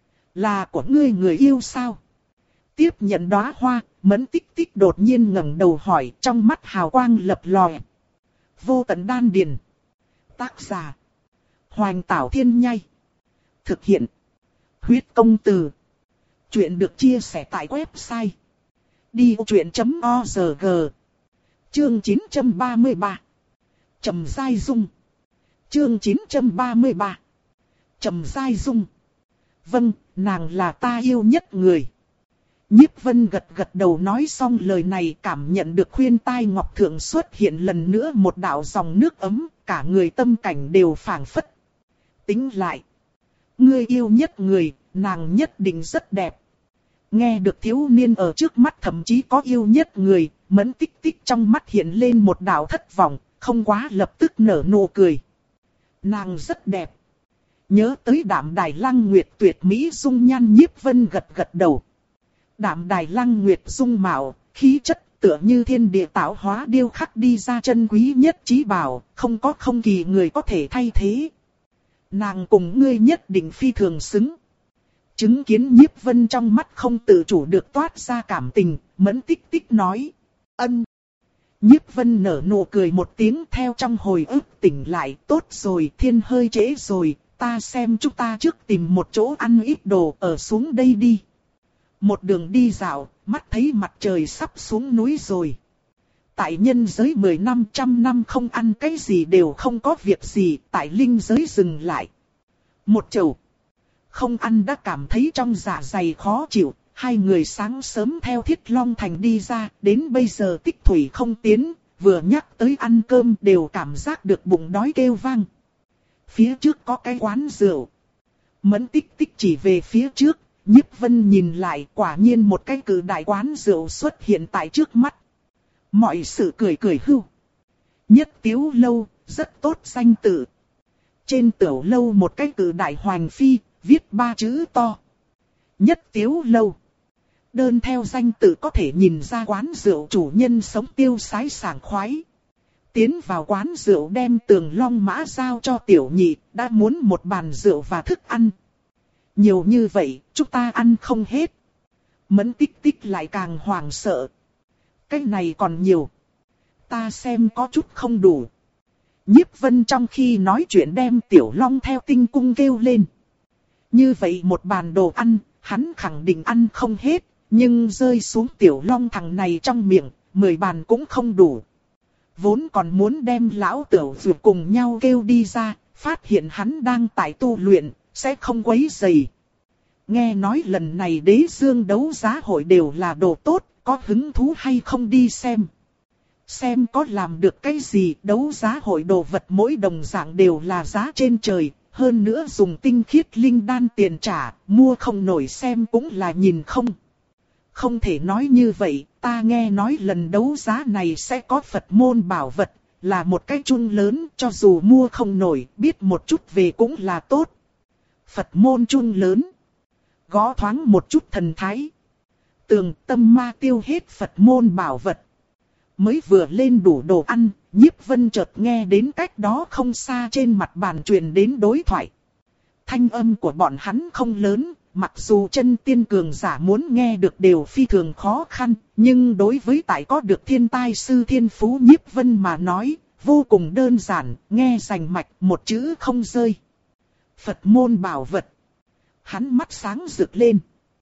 Là của ngươi người yêu sao? Tiếp nhận đóa hoa, Mẫn Tích Tích đột nhiên ngẩng đầu hỏi, trong mắt hào quang lập lòe. Vô tận đan điền. Tác giả: Hoành Tảo Thiên Nhai. Thực hiện: Huyết Công Từ. Chuyện được chia sẻ tại website đi ô chuyện chấm org. Chương chín trăm ba mươi ba. Trầm Giai Dung. Chương chín trăm ba mươi ba. Trầm Giai Dung. Vâng, nàng là ta yêu nhất người. Nhiếp Vân gật gật đầu, nói xong lời này, cảm nhận được khuyên tai ngọc thượng xuất hiện lần nữa một đạo dòng nước ấm, cả người tâm cảnh đều phảng phất. Tính lại, ngươi yêu nhất người, nàng nhất định rất đẹp. Nghe được thiếu niên ở trước mắt thậm chí có yêu nhất người, Mẫn Tích Tích trong mắt hiện lên một đạo thất vọng, không quá lập tức nở nụ cười. Nàng rất đẹp. Nhớ tới Đạm Đài Lăng Nguyệt tuyệt mỹ dung nhan, Nhiếp Vân gật gật đầu. Đạm Đài Lăng Nguyệt dung mạo, khí chất tựa như thiên địa tạo hóa điêu khắc đi ra chân quý nhất chí bảo, không có không kỳ người có thể thay thế. Nàng cùng ngươi nhất định phi thường xứng. Chứng kiến Nhiếp Vân trong mắt không tự chủ được toát ra cảm tình, Mẫn Tích Tích nói. Ân. Nhiếp Vân nở nụ cười một tiếng, theo trong hồi ức tỉnh lại. Tốt rồi, thiên hơi trễ rồi, ta xem chúng ta trước tìm một chỗ ăn ít đồ, ở xuống đây đi. Một đường đi dạo, mắt thấy mặt trời sắp xuống núi rồi. Tại nhân giới mười năm trăm năm không ăn cái gì đều không có việc gì, tại linh giới dừng lại. Một chầu không ăn đã cảm thấy trong dạ dày khó chịu, hai người sáng sớm theo Thiết Long Thành đi ra, đến bây giờ tích thủy không tiến, vừa nhắc tới ăn cơm đều cảm giác được bụng đói kêu vang. Phía trước có cái quán rượu. Mẫn Tích Tích chỉ về phía trước, Nhiếp Vân nhìn lại, quả nhiên một cái cự đại quán rượu xuất hiện tại trước mắt. Mọi sự cười cười hưu. Nhất Tiếu Lâu, rất tốt danh tự. Trên tiểu lâu một cái cự đại hoành phi, viết ba chữ to. Nhất Tiếu Lâu. Đơn theo danh tự có thể nhìn ra quán rượu chủ nhân sống tiêu sái sảng khoái. Tiến vào quán rượu đem Tường Long Mã giao cho tiểu nhị, đã muốn một bàn rượu và thức ăn. Nhiều như vậy, chúng ta ăn không hết. Mẫn Tích Tích lại càng hoảng sợ. Cái này còn nhiều. Ta xem có chút không đủ. Nhiếp Vân trong khi nói chuyện đem Tiểu Long theo tinh cung kêu lên. Như vậy một bàn đồ ăn, hắn khẳng định ăn không hết, nhưng rơi xuống Tiểu Long thằng này trong miệng, mười bàn cũng không đủ. Vốn còn muốn đem lão Tiểu Dược cùng nhau kêu đi ra, phát hiện hắn đang tại tu luyện, sẽ không quấy rầy. Nghe nói lần này Đế Dương đấu giá hội đều là đồ tốt, có hứng thú hay không đi xem. Xem có làm được cái gì, đấu giá hội đồ vật mỗi đồng dạng đều là giá trên trời, hơn nữa dùng tinh khiết linh đan tiền trả, mua không nổi xem cũng là nhìn không. Không thể nói như vậy, ta nghe nói lần đấu giá này sẽ có Phật môn bảo vật, là một cái chun lớn, cho dù mua không nổi, biết một chút về cũng là tốt. Phật môn chun lớn, gõ thoáng một chút thần thái. Tường Tâm Ma tiêu hết Phật môn bảo vật. Mới vừa lên đủ đồ ăn, Nhiếp Vân chợt nghe đến cách đó không xa trên mặt bàn truyền đến đối thoại. Thanh âm của bọn hắn không lớn, mặc dù chân tiên cường giả muốn nghe được đều phi thường khó khăn, nhưng đối với tại có được thiên tai sư thiên phú Nhiếp Vân mà nói, vô cùng đơn giản, nghe rành mạch, một chữ không rơi. Phật môn bảo vật. Hắn mắt sáng rực lên.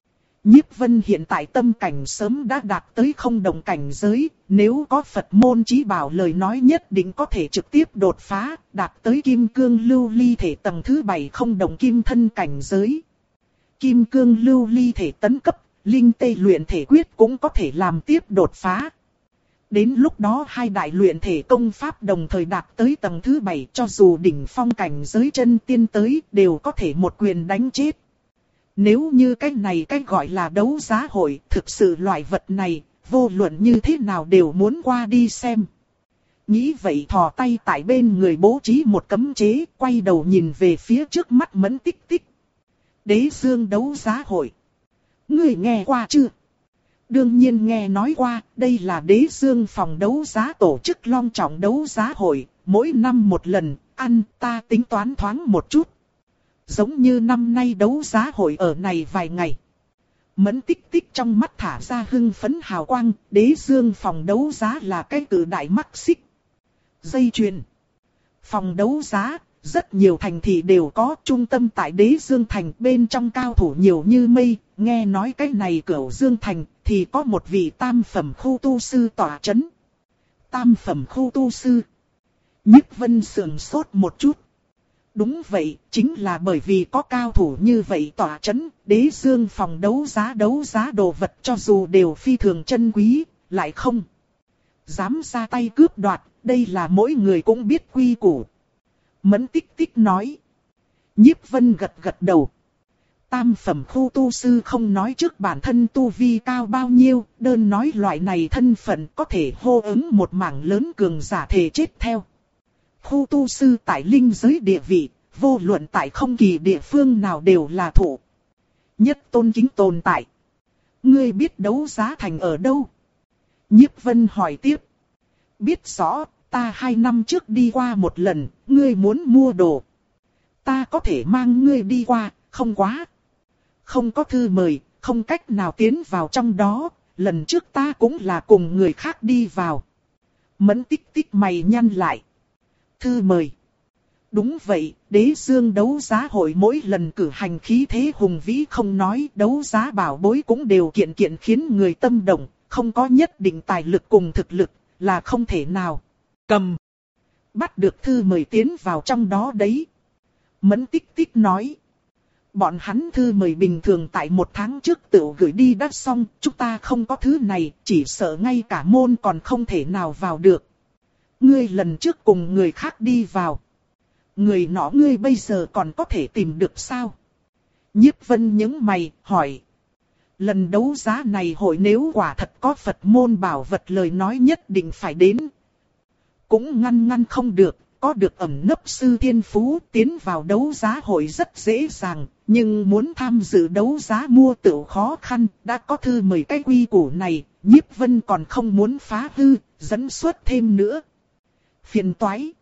Nhiếp Vân hiện tại tâm cảnh sớm đã đạt tới không đồng cảnh giới, nếu có Phật môn chí bảo lời nói nhất định có thể trực tiếp đột phá, đạt tới kim cương lưu ly thể tầng thứ bảy không đồng kim thân cảnh giới. Kim cương lưu ly thể tấn cấp, linh tê luyện thể quyết cũng có thể làm tiếp đột phá. Đến lúc đó hai đại luyện thể công pháp đồng thời đạt tới tầng thứ bảy, cho dù đỉnh phong cảnh giới chân tiên tới đều có thể một quyền đánh chết. Nếu như cái này cái gọi là đấu giá hội, thực sự loại vật này, vô luận như thế nào đều muốn qua đi xem. Nghĩ vậy thò tay tại bên người bố trí một cấm chế, quay đầu nhìn về phía trước mắt Mẫn Tích Tích. Đế Dương đấu giá hội. Ngươi nghe qua chưa? Đương nhiên nghe nói qua, đây là Đế Dương phòng đấu giá tổ chức long trọng đấu giá hội, mỗi năm một lần, ăn ta tính toán thoáng một chút. Giống như năm nay đấu giá hội ở này vài ngày. Mẫn Tích Tích trong mắt thả ra hưng phấn hào quang, Đế Dương phòng đấu giá là cái cử đại mắc xích. Dây chuyền. Phòng đấu giá, rất nhiều thành thị đều có, trung tâm tại Đế Dương thành, bên trong cao thủ nhiều như mây, nghe nói cái này Cửu Dương thành thì có một vị tam phẩm khu tu sư tọa chấn. Tam phẩm khu tu sư. Nhiếp Vân sườn sốt một chút. Đúng vậy, chính là bởi vì có cao thủ như vậy tỏa chấn, Đế Dương phòng đấu giá đấu giá đồ vật cho dù đều phi thường chân quý, lại không dám ra tay cướp đoạt, đây là mỗi người cũng biết quy củ. Mẫn Tích Tích nói. Nhiếp Vân gật gật đầu. Tam phẩm khu tu sư không nói trước bản thân tu vi cao bao nhiêu, đơn nói loại này thân phận có thể hô ứng một mảng lớn cường giả thể chết theo. Khu tu sư tại linh giới địa vị, vô luận tại không kỳ địa phương nào đều là thủ nhất tôn kính tồn tại. Ngươi biết đấu giá thành ở đâu? Nhiếp Vân hỏi tiếp. Biết rõ, ta hai năm trước đi qua một lần, ngươi muốn mua đồ. Ta có thể mang ngươi đi qua, không quá. Không có thư mời, không cách nào tiến vào trong đó, lần trước ta cũng là cùng người khác đi vào. Mẫn Tích Tích mày nhăn lại. Thư mời. Đúng vậy, Đế Dương đấu giá hội mỗi lần cử hành khí thế hùng vĩ không nói, đấu giá bảo bối cũng đều kiện kiện khiến người tâm động, không có nhất định tài lực cùng thực lực, là không thể nào. Cầm. Bắt được thư mời tiến vào trong đó đấy. Mẫn Tích Tích nói. Bọn hắn thư mời bình thường tại một tháng trước tự gửi đi đã xong, chúng ta không có thứ này, chỉ sợ ngay cả môn còn không thể nào vào được. Ngươi lần trước cùng người khác đi vào. Người nọ ngươi bây giờ còn có thể tìm được sao? Nhiếp Vân nhướng mày, hỏi. Lần đấu giá này hội nếu quả thật có Phật môn bảo vật lời nói nhất định phải đến. Cũng ngăn ngăn không được, có được ẩn nấp sư thiên phú tiến vào đấu giá hội rất dễ dàng. Nhưng muốn tham dự đấu giá mua tựu khó khăn, đã có thư mời cái quy củ này, Nhiếp Vân còn không muốn phá hư, dẫn xuất thêm nữa. phiền toái.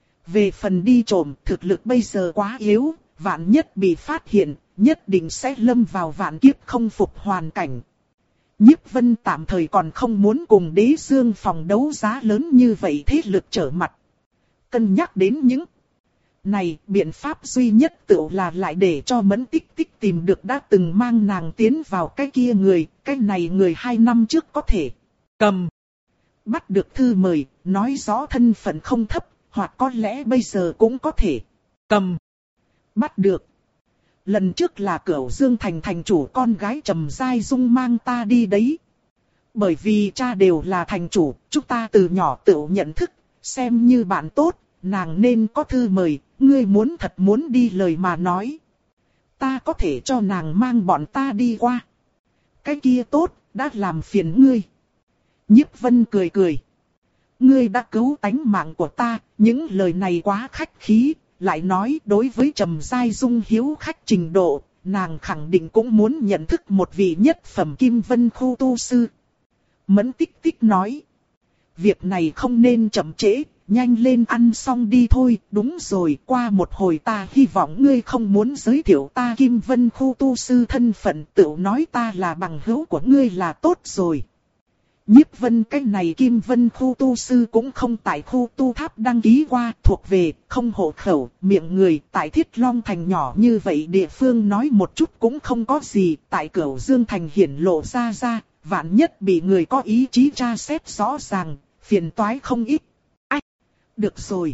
Về phần đi trộm, thực lực bây giờ quá yếu, vạn nhất bị phát hiện, nhất định sẽ lâm vào vạn kiếp không phục hoàn cảnh. Nhiếp Vân tạm thời còn không muốn cùng Đế Dương phòng đấu giá lớn như vậy thế lực trở mặt. Cân nhắc đến những này, biện pháp duy nhất tự là lại để cho Mẫn Tích Tích tìm được đã từng mang nàng tiến vào cái kia người, cái này người hai năm trước có thể cầm. Bắt được thư mời, nói rõ thân phận không thấp, hoặc có lẽ bây giờ cũng có thể cầm. Bắt được. Lần trước là Cửu Dương Thành thành chủ con gái Trầm Giai Dung mang ta đi đấy. Bởi vì cha đều là thành chủ, chúng ta từ nhỏ tự nhận thức, xem như bạn tốt, nàng nên có thư mời, ngươi muốn thật muốn đi lời mà nói. Ta có thể cho nàng mang bọn ta đi qua. Cái kia tốt, đã làm phiền ngươi. Nhiếp Vân cười cười. Ngươi đã cứu tánh mạng của ta, những lời này quá khách khí, lại nói đối với Trầm Giai Dung hiếu khách trình độ, nàng khẳng định cũng muốn nhận thức một vị nhất phẩm Kim Vân khu tu sư. Mẫn Tích Tích nói. Việc này không nên chậm trễ, nhanh lên ăn xong đi thôi. Đúng rồi, qua một hồi ta hy vọng ngươi không muốn giới thiệu ta Kim Vân khu tu sư thân phận, tự nói ta là bằng hữu của ngươi là tốt rồi. Nhiếp Vân cái này Kim Vân khu tu sư cũng không tại khu tu tháp đăng ký qua, thuộc về, không hộ khẩu, miệng người, tại Thiết Long Thành nhỏ như vậy địa phương nói một chút cũng không có gì, tại Cửu Dương Thành hiển lộ ra ra, vạn nhất bị người có ý chí tra xét rõ ràng, phiền toái không ít. Ách! Được rồi!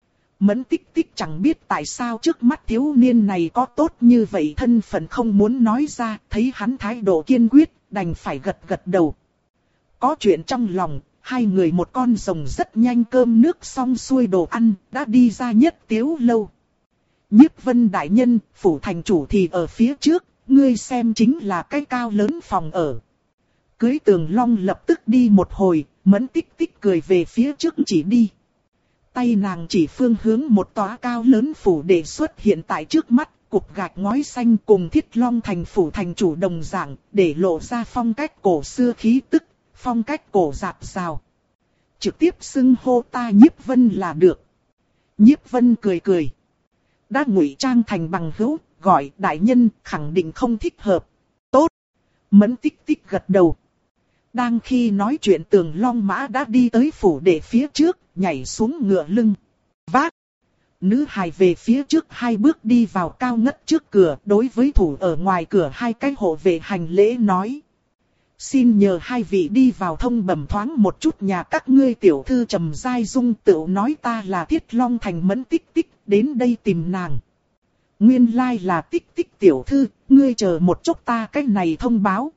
Mẫn Tích Tích chẳng biết tại sao trước mắt thiếu niên này có tốt như vậy thân phận không muốn nói ra, thấy hắn thái độ kiên quyết, đành phải gật gật đầu. Có chuyện trong lòng, hai người một con rồng rất nhanh cơm nước xong xuôi đồ ăn, đã đi ra nhất tiếu lâu. Nhiếp Vân đại nhân, phủ thành chủ thì ở phía trước, ngươi xem chính là cái cao lớn phòng ở. Cưới Tường Long lập tức đi một hồi, Mẫn Tích Tích cười về phía trước chỉ đi. Tay nàng chỉ phương hướng một tòa cao lớn phủ để xuất hiện tại trước mắt, cục gạch ngói xanh cùng Thiết Long Thành phủ thành chủ đồng dạng, để lộ ra phong cách cổ xưa khí tức. Phong cách cổ rạp rào. Trực tiếp xưng hô ta Nhiếp Vân là được. Nhiếp Vân cười cười. Đã ngụy trang thành bằng hữu, gọi đại nhân khẳng định không thích hợp. Tốt. Mẫn Tích Tích gật đầu. Đang khi nói chuyện Tường Long Mã đã đi tới phủ để phía trước, nhảy xuống ngựa lưng. Vác. Nữ hài về phía trước hai bước đi vào cao ngất trước cửa, đối với thủ ở ngoài cửa hai cái hộ vệ hành lễ nói. Xin nhờ hai vị đi vào thông bẩm thoáng một chút nhà các ngươi tiểu thư Trầm Giai Dung, tự nói ta là Thiết Long Thành Mẫn Tích Tích, đến đây tìm nàng. Nguyên lai là Tích Tích tiểu thư, ngươi chờ một chút ta cái này thông báo.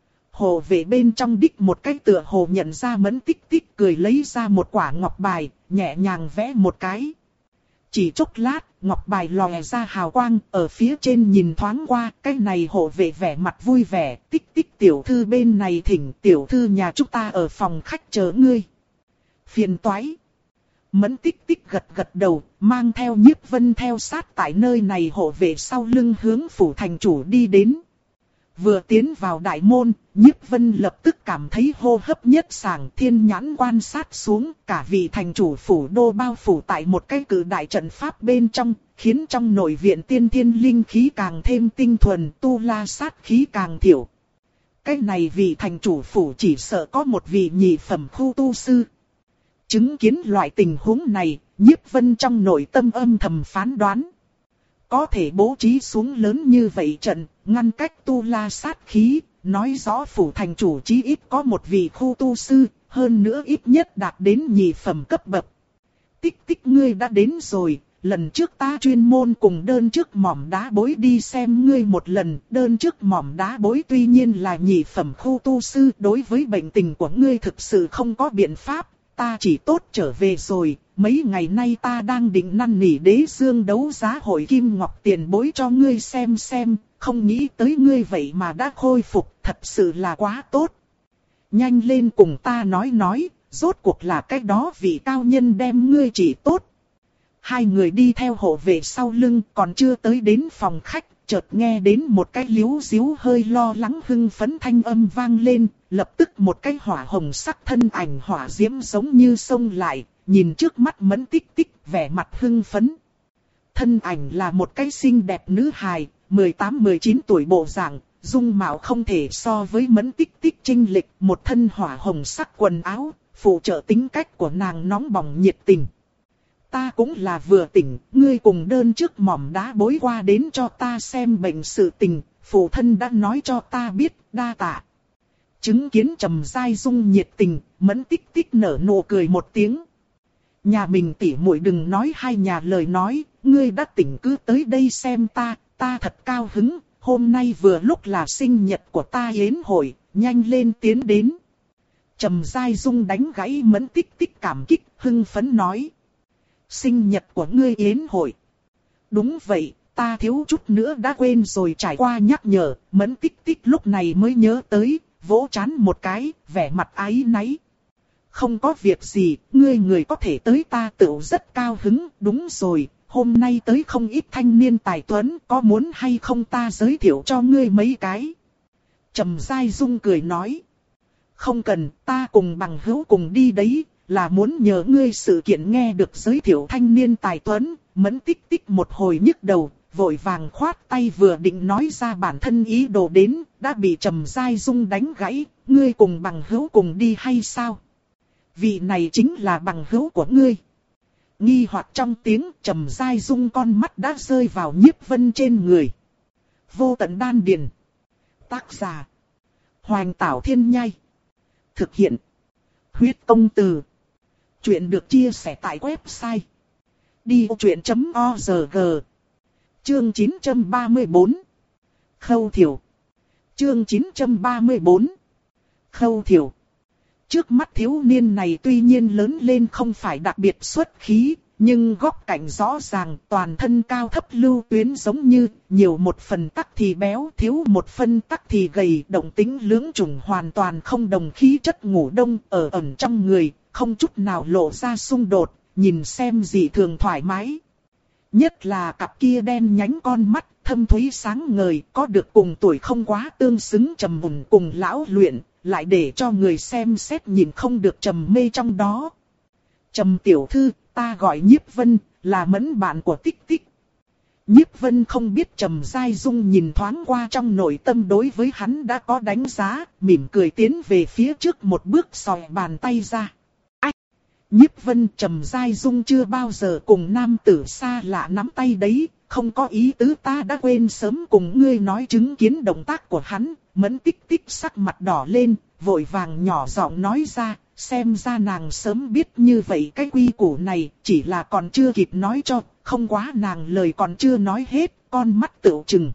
Hộ vệ bên trong đích một cái tựa hồ nhận ra Mẫn Tích Tích, cười lấy ra một quả ngọc bài, nhẹ nhàng vẽ một cái. Chỉ chốc lát, ngọc bài lòe ra hào quang, ở phía trên nhìn thoáng qua, cái này hộ vệ vẻ mặt vui vẻ, Tích Tích tiểu thư bên này thỉnh, tiểu thư nhà chúng ta ở phòng khách chờ ngươi. Phiền toái. Mẫn Tích Tích gật gật đầu, mang theo Nhiếp Vân theo sát tại nơi này hộ vệ sau lưng hướng phủ thành chủ đi đến. Vừa tiến vào đại môn, Nhiếp Vân lập tức cảm thấy hô hấp nhất sảng, thiên nhãn quan sát xuống, cả vị thành chủ phủ đô bao phủ tại một cái cử đại trận pháp bên trong, khiến trong nội viện tiên thiên linh khí càng thêm tinh thuần, tu la sát khí càng thiểu. Cái này vị thành chủ phủ chỉ sợ có một vị nhị phẩm khu tu sư. Chứng kiến loại tình huống này, Nhiếp Vân trong nội tâm âm thầm phán đoán. Có thể bố trí xuống lớn như vậy trận, ngăn cách tu la sát khí, nói rõ phủ thành chủ chí ít có một vị khu tu sư, hơn nữa ít nhất đạt đến nhị phẩm cấp bậc. Tích Tích ngươi đã đến rồi, lần trước ta chuyên môn cùng đơn trước mỏm đá bối đi xem ngươi một lần, đơn trước mỏm đá bối tuy nhiên là nhị phẩm khu tu sư, đối với bệnh tình của ngươi thực sự không có biện pháp, ta chỉ tốt trở về rồi. Mấy ngày nay ta đang định năn nỉ Đế Dương đấu giá hội kim ngọc tiền bối cho ngươi xem xem, không nghĩ tới ngươi vậy mà đã khôi phục, thật sự là quá tốt. Nhanh lên cùng ta nói nói, rốt cuộc là cái đó vị cao nhân đem ngươi chỉ tốt. Hai người đi theo hộ vệ sau lưng, còn chưa tới đến phòng khách, chợt nghe đến một cái líu díu hơi lo lắng hưng phấn thanh âm vang lên, lập tức một cái hỏa hồng sắc thân ảnh hỏa diễm giống như xông lại. nhìn trước mắt Mẫn Tích Tích vẻ mặt hưng phấn. Thân ảnh là một cái xinh đẹp nữ hài, mười tám mười chín tuổi bộ dạng, dung mạo không thể so với Mẫn Tích Tích chênh lệch, một thân hỏa hồng sắc quần áo, phụ trợ tính cách của nàng nóng bỏng nhiệt tình. Ta cũng là vừa tỉnh, ngươi cùng đơn trước mỏm đá bối qua đến cho ta xem bệnh sự tình, phụ thân đã nói cho ta biết, đa tạ. Chứng kiến Trầm Giai Dung nhiệt tình, Mẫn Tích Tích nở nụ cười một tiếng. Nhà mình tỉ muội đừng nói hai nhà lời nói, ngươi đã tỉnh cứ tới đây xem ta, ta thật cao hứng, hôm nay vừa lúc là sinh nhật của ta yến hội, nhanh lên tiến đến. Trầm Giai Dung đánh gãy Mẫn Tích Tích cảm kích, hưng phấn nói. Sinh nhật của ngươi yến hội. Đúng vậy, ta thiếu chút nữa đã quên rồi, trải qua nhắc nhở, Mẫn Tích Tích lúc này mới nhớ tới, vỗ trán một cái, vẻ mặt áy náy. Không có việc gì, ngươi người có thể tới ta tựu rất cao hứng, đúng rồi, hôm nay tới không ít thanh niên tài tuấn, có muốn hay không ta giới thiệu cho ngươi mấy cái. Trầm Giai Dung cười nói. Không cần, ta cùng bằng hữu cùng đi đấy, là muốn nhờ ngươi sự kiện nghe được giới thiệu thanh niên tài tuấn. Mẫn Tích Tích một hồi nhức đầu, vội vàng khoát tay vừa định nói ra bản thân ý đồ đến, đã bị Trầm Giai Dung đánh gãy, ngươi cùng bằng hữu cùng đi hay sao? Vị này chính là bằng hữu của ngươi. Nghi hoặc trong tiếng, Trầm Giai Dung con mắt đã rơi vào Nhiếp Vân trên người. Vô tận đan điền. Tác giả: Hoành Tảo Thiên Nhai. Thực hiện: Huyết Công Từ. Chuyện được chia sẻ tại website đi ô chuyện chấm org. Chương chín trăm ba mươi tư. Khâu Thiểu. Chương chín trăm ba mươi tư. Khâu Thiểu. Trước mắt thiếu niên này tuy nhiên lớn lên không phải đặc biệt xuất khí, nhưng góc cạnh rõ ràng, toàn thân cao thấp lưu tuyến giống như, nhiều một phần tắc thì béo, thiếu một phần tắc thì gầy, động tính lưỡng chủng hoàn toàn không đồng, khí chất ngủ đông ở ẩn trong người, không chút nào lộ ra xung đột, nhìn xem dị thường thoải mái. Nhất là cặp kia đen nhánh con mắt, thâm thúy sáng ngời, có được cùng tuổi không quá tương xứng trầm mùn cùng lão luyện, lại để cho người xem xét nhìn không được trầm mê trong đó. Trầm tiểu thư, ta gọi Nhiếp Vân, là mẫn bạn của Tích Tích. Nhiếp Vân không biết Trầm Giai Dung nhìn thoáng qua trong nội tâm đối với hắn đã có đánh giá, mỉm cười tiến về phía trước một bước xòe bàn tay ra. Ách! Nhiếp Vân, Trầm Giai Dung chưa bao giờ cùng nam tử xa lạ nắm tay đấy, không có ý tứ, ta đã quên sớm cùng ngươi nói chứng kiến động tác của hắn. Mẫn Tích Tích sắc mặt đỏ lên, vội vàng nhỏ giọng nói ra, xem ra nàng sớm biết như vậy cái quy củ này, chỉ là còn chưa kịp nói cho, không quá nàng lời còn chưa nói hết, con mắt tựu trừng.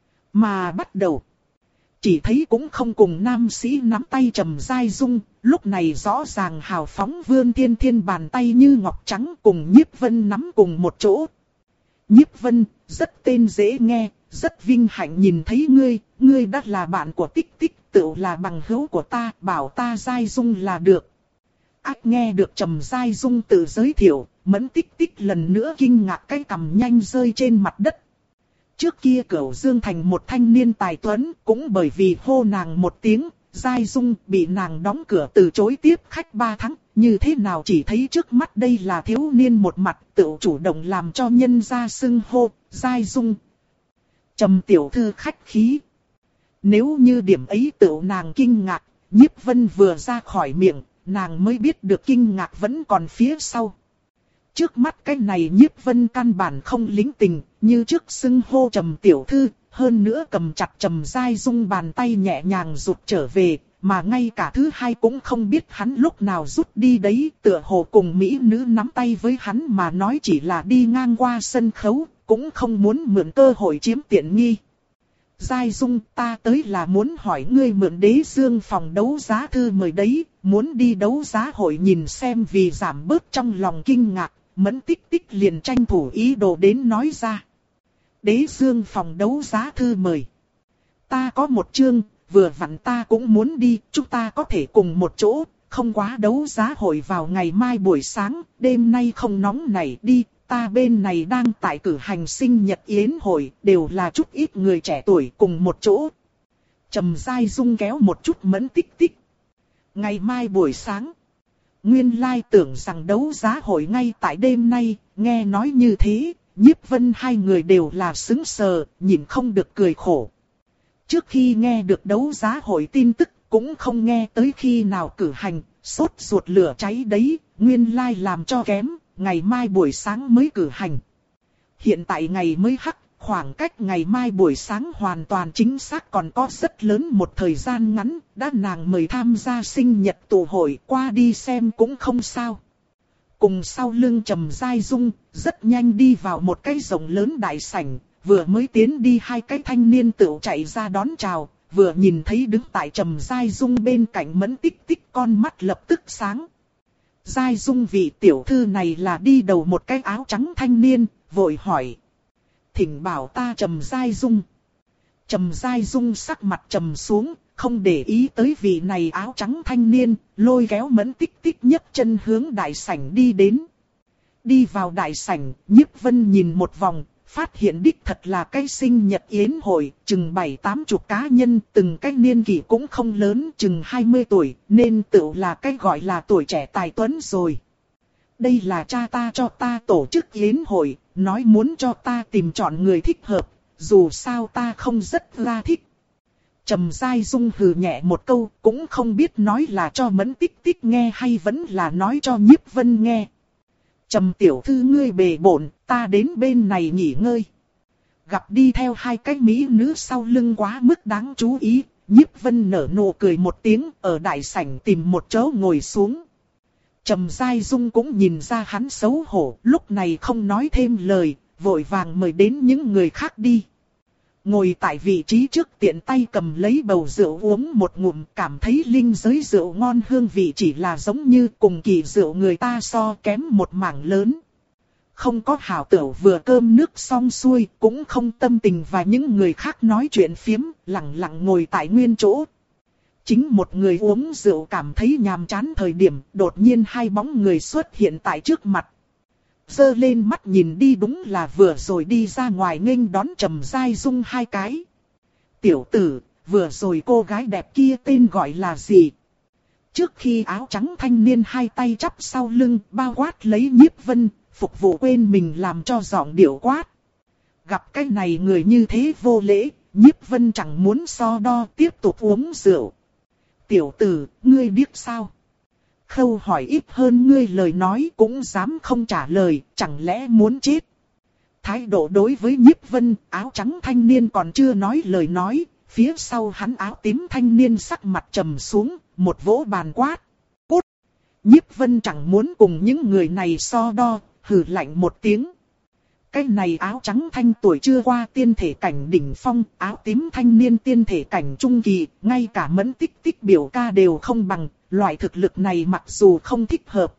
Mà bắt đầu, chỉ thấy cũng không cùng nam sĩ nắm tay Trầm Giai Dung, lúc này rõ ràng hào phóng vươn thiên thiên bàn tay như ngọc trắng cùng Nhiếp Vân nắm cùng một chỗ. Nhiếp Vân, rất tên dễ nghe, rất vinh hạnh nhìn thấy ngươi, ngươi đã là bạn của Tích Tích, tự là bằng hữu của ta, bảo ta Giai Dung là được. Ác nghe được Trầm Giai Dung tự giới thiệu, Mẫn Tích Tích lần nữa kinh ngạc, cái cằm nhanh rơi trên mặt đất. Trước kia Cửu Dương thành một thanh niên tài tuấn, cũng bởi vì hô nàng một tiếng, Giai Dung bị nàng đóng cửa từ chối tiếp khách ba tháng, như thế nào chỉ thấy trước mắt đây là thiếu niên một mặt tự chủ động làm cho nhân gia xưng hô, Giai Dung. Trầm tiểu thư khách khí. Nếu như điểm ấy tự nàng kinh ngạc, Nhiếp Vân vừa ra khỏi miệng, nàng mới biết được kinh ngạc vẫn còn phía sau. Trước mắt cái này Nhiếp Vân căn bản không lính tình, như trước xưng hô Trầm tiểu thư, hơn nữa cầm chặt Trầm Giai Dung bàn tay nhẹ nhàng rụt trở về, mà ngay cả thứ hai cũng không biết hắn lúc nào rút đi đấy, tựa hồ cùng mỹ nữ nắm tay với hắn mà nói chỉ là đi ngang qua sân khấu, cũng không muốn mượn cơ hội chiếm tiện nghi. Giai Dung, ta tới là muốn hỏi ngươi mượn Đế Dương phòng đấu giá thư mời đấy, muốn đi đấu giá hội nhìn xem, vì giảm bớt trong lòng kinh ngạc, Mẫn Tích Tích liền tranh thủ ý đồ đến nói ra. Đế Dương phòng đấu giá thư mời. Ta có một chương, vừa vặn ta cũng muốn đi, chúng ta có thể cùng một chỗ, không quá đấu giá hội vào ngày mai buổi sáng, đêm nay không nóng nảy đi. Ta bên này đang tại cử hành sinh nhật yến hội, đều là chút ít người trẻ tuổi cùng một chỗ. Trầm Giai Dung kéo một chút Mẫn Tích Tích. Ngày mai buổi sáng, nguyên lai tưởng rằng đấu giá hội ngay tại đêm nay, nghe nói như thế, Nhiếp Vân hai người đều là sững sờ, nhìn không được cười khổ. Trước khi nghe được đấu giá hội tin tức, cũng không nghe tới khi nào cử hành, sốt ruột lửa cháy đấy, nguyên lai làm cho kém, ngày mai buổi sáng mới cử hành. Hiện tại ngày mới hắc, khoảng cách ngày mai buổi sáng hoàn toàn chính xác còn có rất lớn một thời gian ngắn, đã nàng mời tham gia sinh nhật tụ hội, qua đi xem cũng không sao. Cùng sau lưng Trầm Giai Dung, rất nhanh đi vào một cái rộng lớn đại sảnh, vừa mới tiến đi hai cái thanh niên tựu chạy ra đón chào, vừa nhìn thấy đứng tại Trầm Giai Dung bên cạnh Mẫn Tích Tích, con mắt lập tức sáng. Giai Dung vị tiểu thư này là đi đầu một cái áo trắng thanh niên, vội hỏi. Thỉnh bảo ta Trầm Giai Dung. Trầm Giai Dung sắc mặt trầm xuống, không để ý tới vị này áo trắng thanh niên, lôi kéo Mẫn Tích Tích nhấc chân hướng đại sảnh đi đến. Đi vào đại sảnh, Nhiếp Vân nhìn một vòng, phát hiện đích thật là cái sinh nhật yến hội, chừng bảy tám chục cá nhân, từng cái niên kỷ cũng không lớn, chừng hai mươi tuổi, nên tự là cái gọi là tuổi trẻ tài tuấn rồi. Đây là cha ta cho ta tổ chức yến hội, nói muốn cho ta tìm chọn người thích hợp, dù sao ta không rất là thích. Trầm Giai Dung hừ nhẹ một câu, cũng không biết nói là cho Mẫn Tích Tích nghe hay vẫn là nói cho Nhiếp Vân nghe. Trầm tiểu thư ngươi bề bộn, ta đến bên này nghỉ ngơi. Gặp đi theo hai cái mỹ nữ sau lưng quá mức đáng chú ý, Nhiếp Vân nở nụ cười một tiếng, ở đại sảnh tìm một chỗ ngồi xuống. Trầm Giai Dung cũng nhìn ra hắn xấu hổ, lúc này không nói thêm lời, vội vàng mời đến những người khác đi. Ngồi tại vị trí trước tiện tay cầm lấy bầu rượu uống một ngụm, cảm thấy linh giới rượu ngon hương vị chỉ là giống như cùng kỳ rượu người ta so kém một mảng lớn. Không có hảo tửu vừa cơm nước xong xuôi, cũng không tâm tình và những người khác nói chuyện phiếm, lặng lặng ngồi tại nguyên chỗ. Chính một người uống rượu cảm thấy nhàm chán thời điểm, đột nhiên hai bóng người xuất hiện tại trước mặt. Giơ lên mắt nhìn đi, đúng là vừa rồi đi ra ngoài nghênh đón Trầm Giai Dung hai cái. Tiểu tử, vừa rồi cô gái đẹp kia tên gọi là gì? Trước khi áo trắng thanh niên hai tay chắp sau lưng, bao quát lấy Nhiếp Vân, phục vụ quên mình làm cho giọng điệu quát. Gặp cái này người như thế vô lễ, Nhiếp Vân chẳng muốn so đo, tiếp tục uống rượu. Tiểu tử, ngươi biết sao? Khâu hỏi ít hơn ngươi lời nói cũng dám không trả lời, chẳng lẽ muốn chết? Thái độ đối với Nhiếp Vân, áo trắng thanh niên còn chưa nói lời nói, phía sau hắn áo tím thanh niên sắc mặt trầm xuống, một vỗ bàn quát. Cút! Nhiếp Vân chẳng muốn cùng những người này so đo, hừ lạnh một tiếng. Cái này áo trắng thanh tuổi chưa qua tiên thể cảnh đỉnh phong, áo tím thanh niên tiên thể cảnh trung kỳ, ngay cả Mẫn Tích Tích biểu ca đều không bằng, loại thực lực này mặc dù không thích hợp.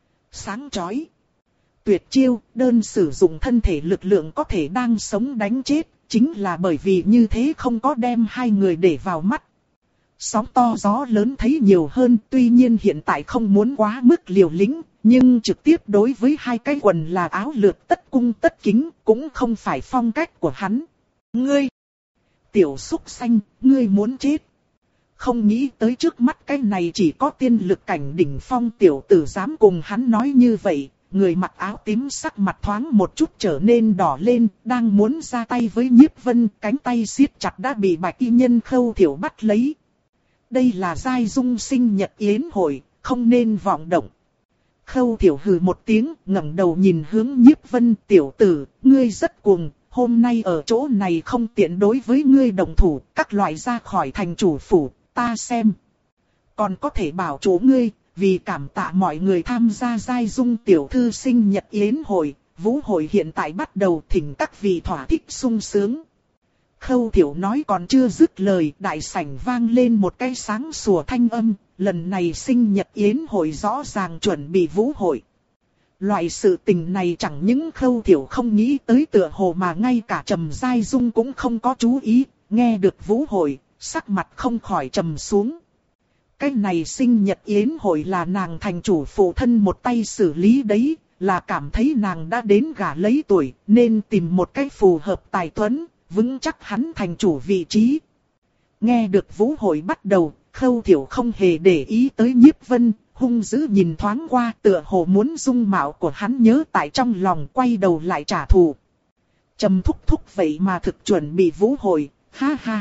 Sáng chói. Tuyệt chiêu, đơn sử dụng thân thể lực lượng có thể đang sống đánh chết, chính là bởi vì như thế không có đem hai người để vào mắt. Sóng to gió lớn thấy nhiều hơn, tuy nhiên hiện tại không muốn quá mức liều lĩnh, nhưng trực tiếp đối với hai cái quần là áo lược tất cung tất kính, cũng không phải phong cách của hắn. Ngươi! Tiểu súc xanh, ngươi muốn chết! Không nghĩ tới trước mắt cái này chỉ có tiên lực cảnh đỉnh phong tiểu tử dám cùng hắn nói như vậy, người mặc áo tím sắc mặt thoáng một chút trở nên đỏ lên, đang muốn ra tay với Nhiếp Vân, cánh tay siết chặt đã bị bạch y nhân Khâu Thiểu bắt lấy. Đây là Giai Dung sinh nhật yến hội, không nên vọng động. Khâu Thiểu hừ một tiếng, ngẩng đầu nhìn hướng Nhiếp Vân, tiểu tử, ngươi rất cuồng, hôm nay ở chỗ này không tiện đối với ngươi đồng thủ, các loại ra khỏi thành chủ phủ, ta xem. Còn có thể bảo chủ ngươi, vì cảm tạ mọi người tham gia Giai Dung tiểu thư sinh nhật yến hội, vũ hội hiện tại bắt đầu, thỉnh các vị thỏa thích sung sướng. Khâu Thiểu nói còn chưa dứt lời, đại sảnh vang lên một cái sáng sủa thanh âm, lần này sinh nhật yến hội rõ ràng chuẩn bị vũ hội. Loại sự tình này chẳng những Khâu Thiểu không nghĩ tới tựa hồ mà ngay cả Trầm Giai Dung cũng không có chú ý, nghe được vũ hội, sắc mặt không khỏi trầm xuống. Cái này sinh nhật yến hội là nàng thành chủ phụ thân một tay xử lý đấy, là cảm thấy nàng đã đến gả lấy tuổi, nên tìm một cái phù hợp tài tuấn, vững chắc hắn thành chủ vị trí. Nghe được vũ hội bắt đầu, Khâu Thiểu không hề để ý tới Nhiếp Vân, hung dữ nhìn thoáng qua tựa hồ muốn dung mạo của hắn nhớ tại trong lòng, quay đầu lại trả thù. Trầm thúc thúc vậy mà thực chuẩn bị vũ hội, ha ha.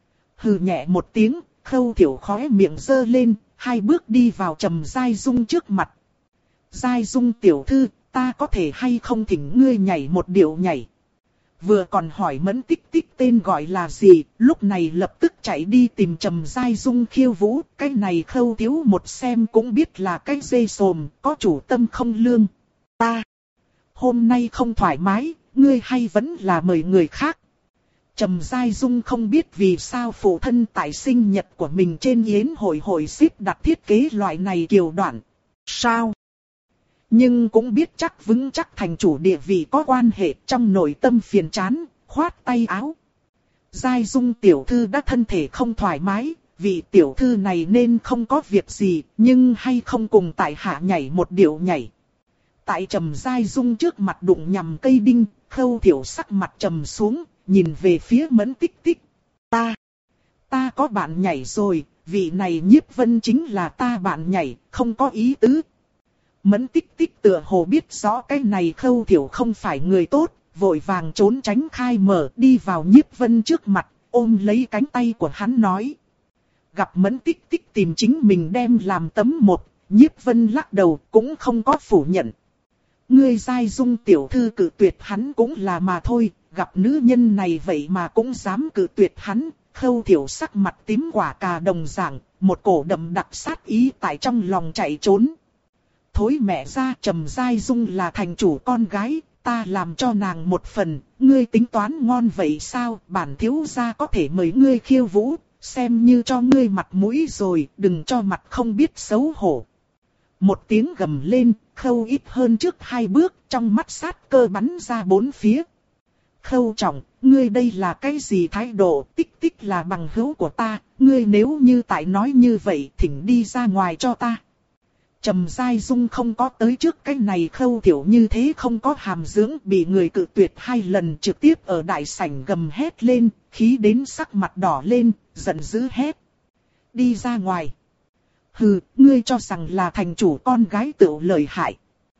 Hừ nhẹ một tiếng, Khâu Thiểu khóe miệng giơ lên, hai bước đi vào Trầm Giai Dung trước mặt. Giai Dung tiểu thư, ta có thể hay không thỉnh ngươi nhảy một điệu nhảy. Vừa còn hỏi Mẫn Tích Tích tên gọi là gì, lúc này lập tức chạy đi tìm Trầm Giai Dung khiêu vũ. Cái này Khâu Thiếu một xem cũng biết là cái dê sồm, có chủ tâm không lương. Ta, hôm nay không thoải mái, ngươi hay vẫn là mời người khác. Trầm Giai Dung không biết vì sao phụ thân tại sinh nhật của mình trên yến hội hội xếp đặt thiết kế loại này kiều đoạn. Sao? Nhưng cũng biết chắc vững chắc thành chủ địa vị có quan hệ, trong nội tâm phiền chán, khoát tay áo. Giai Dung tiểu thư đã thân thể không thoải mái, vị tiểu thư này nên không có việc gì, nhưng hay không cùng tại hạ nhảy một điệu nhảy. Tại Trầm Giai Dung trước mặt đụng nhằm cây đinh, Khâu Thiểu sắc mặt trầm xuống, nhìn về phía Mẫn Tích Tích. Ta, ta có bạn nhảy rồi, vị này Nhiếp Vân chính là ta bạn nhảy, không có ý tứ. Mẫn Tích Tích tựa hồ biết rõ cái này Khâu Thiểu không phải người tốt, vội vàng trốn tránh khai mở đi vào Nhiếp Vân trước mặt, ôm lấy cánh tay của hắn nói. Gặp Mẫn Tích Tích tìm chính mình đem làm tấm một, Nhiếp Vân lắc đầu cũng không có phủ nhận. Ngươi Giai Dung tiểu thư cự tuyệt hắn cũng là mà thôi, gặp nữ nhân này vậy mà cũng dám cự tuyệt hắn. Khâu Thiểu sắc mặt tím quả cà đồng dạng, một cổ đậm đặc sát ý tại trong lòng chạy trốn. Thối mẹ ra, Trầm Giai Dung là thành chủ con gái, ta làm cho nàng một phần, ngươi tính toán ngon vậy sao? Bản thiếu gia có thể mời ngươi khiêu vũ, xem như cho ngươi mặt mũi rồi, đừng cho mặt không biết xấu hổ. Một tiếng gầm lên, Khâu ít hơn trước hai bước, trong mắt sát cơ bắn ra bốn phía. Khâu Trọng, ngươi đây là cái gì thái độ? Tích Tích là bằng hữu của ta, ngươi nếu như tại nói như vậy, thỉnh đi ra ngoài cho ta. Trầm Giai Dung không có tới trước cái này Khâu Thiểu như thế không có hàm dưỡng, bị người cự tuyệt hai lần, trực tiếp ở đại sảnh gầm hét lên, khí đến sắc mặt đỏ lên, giận dữ hét. Đi ra ngoài. Hừ, ngươi cho rằng là thành chủ con gái tựu lợi hại.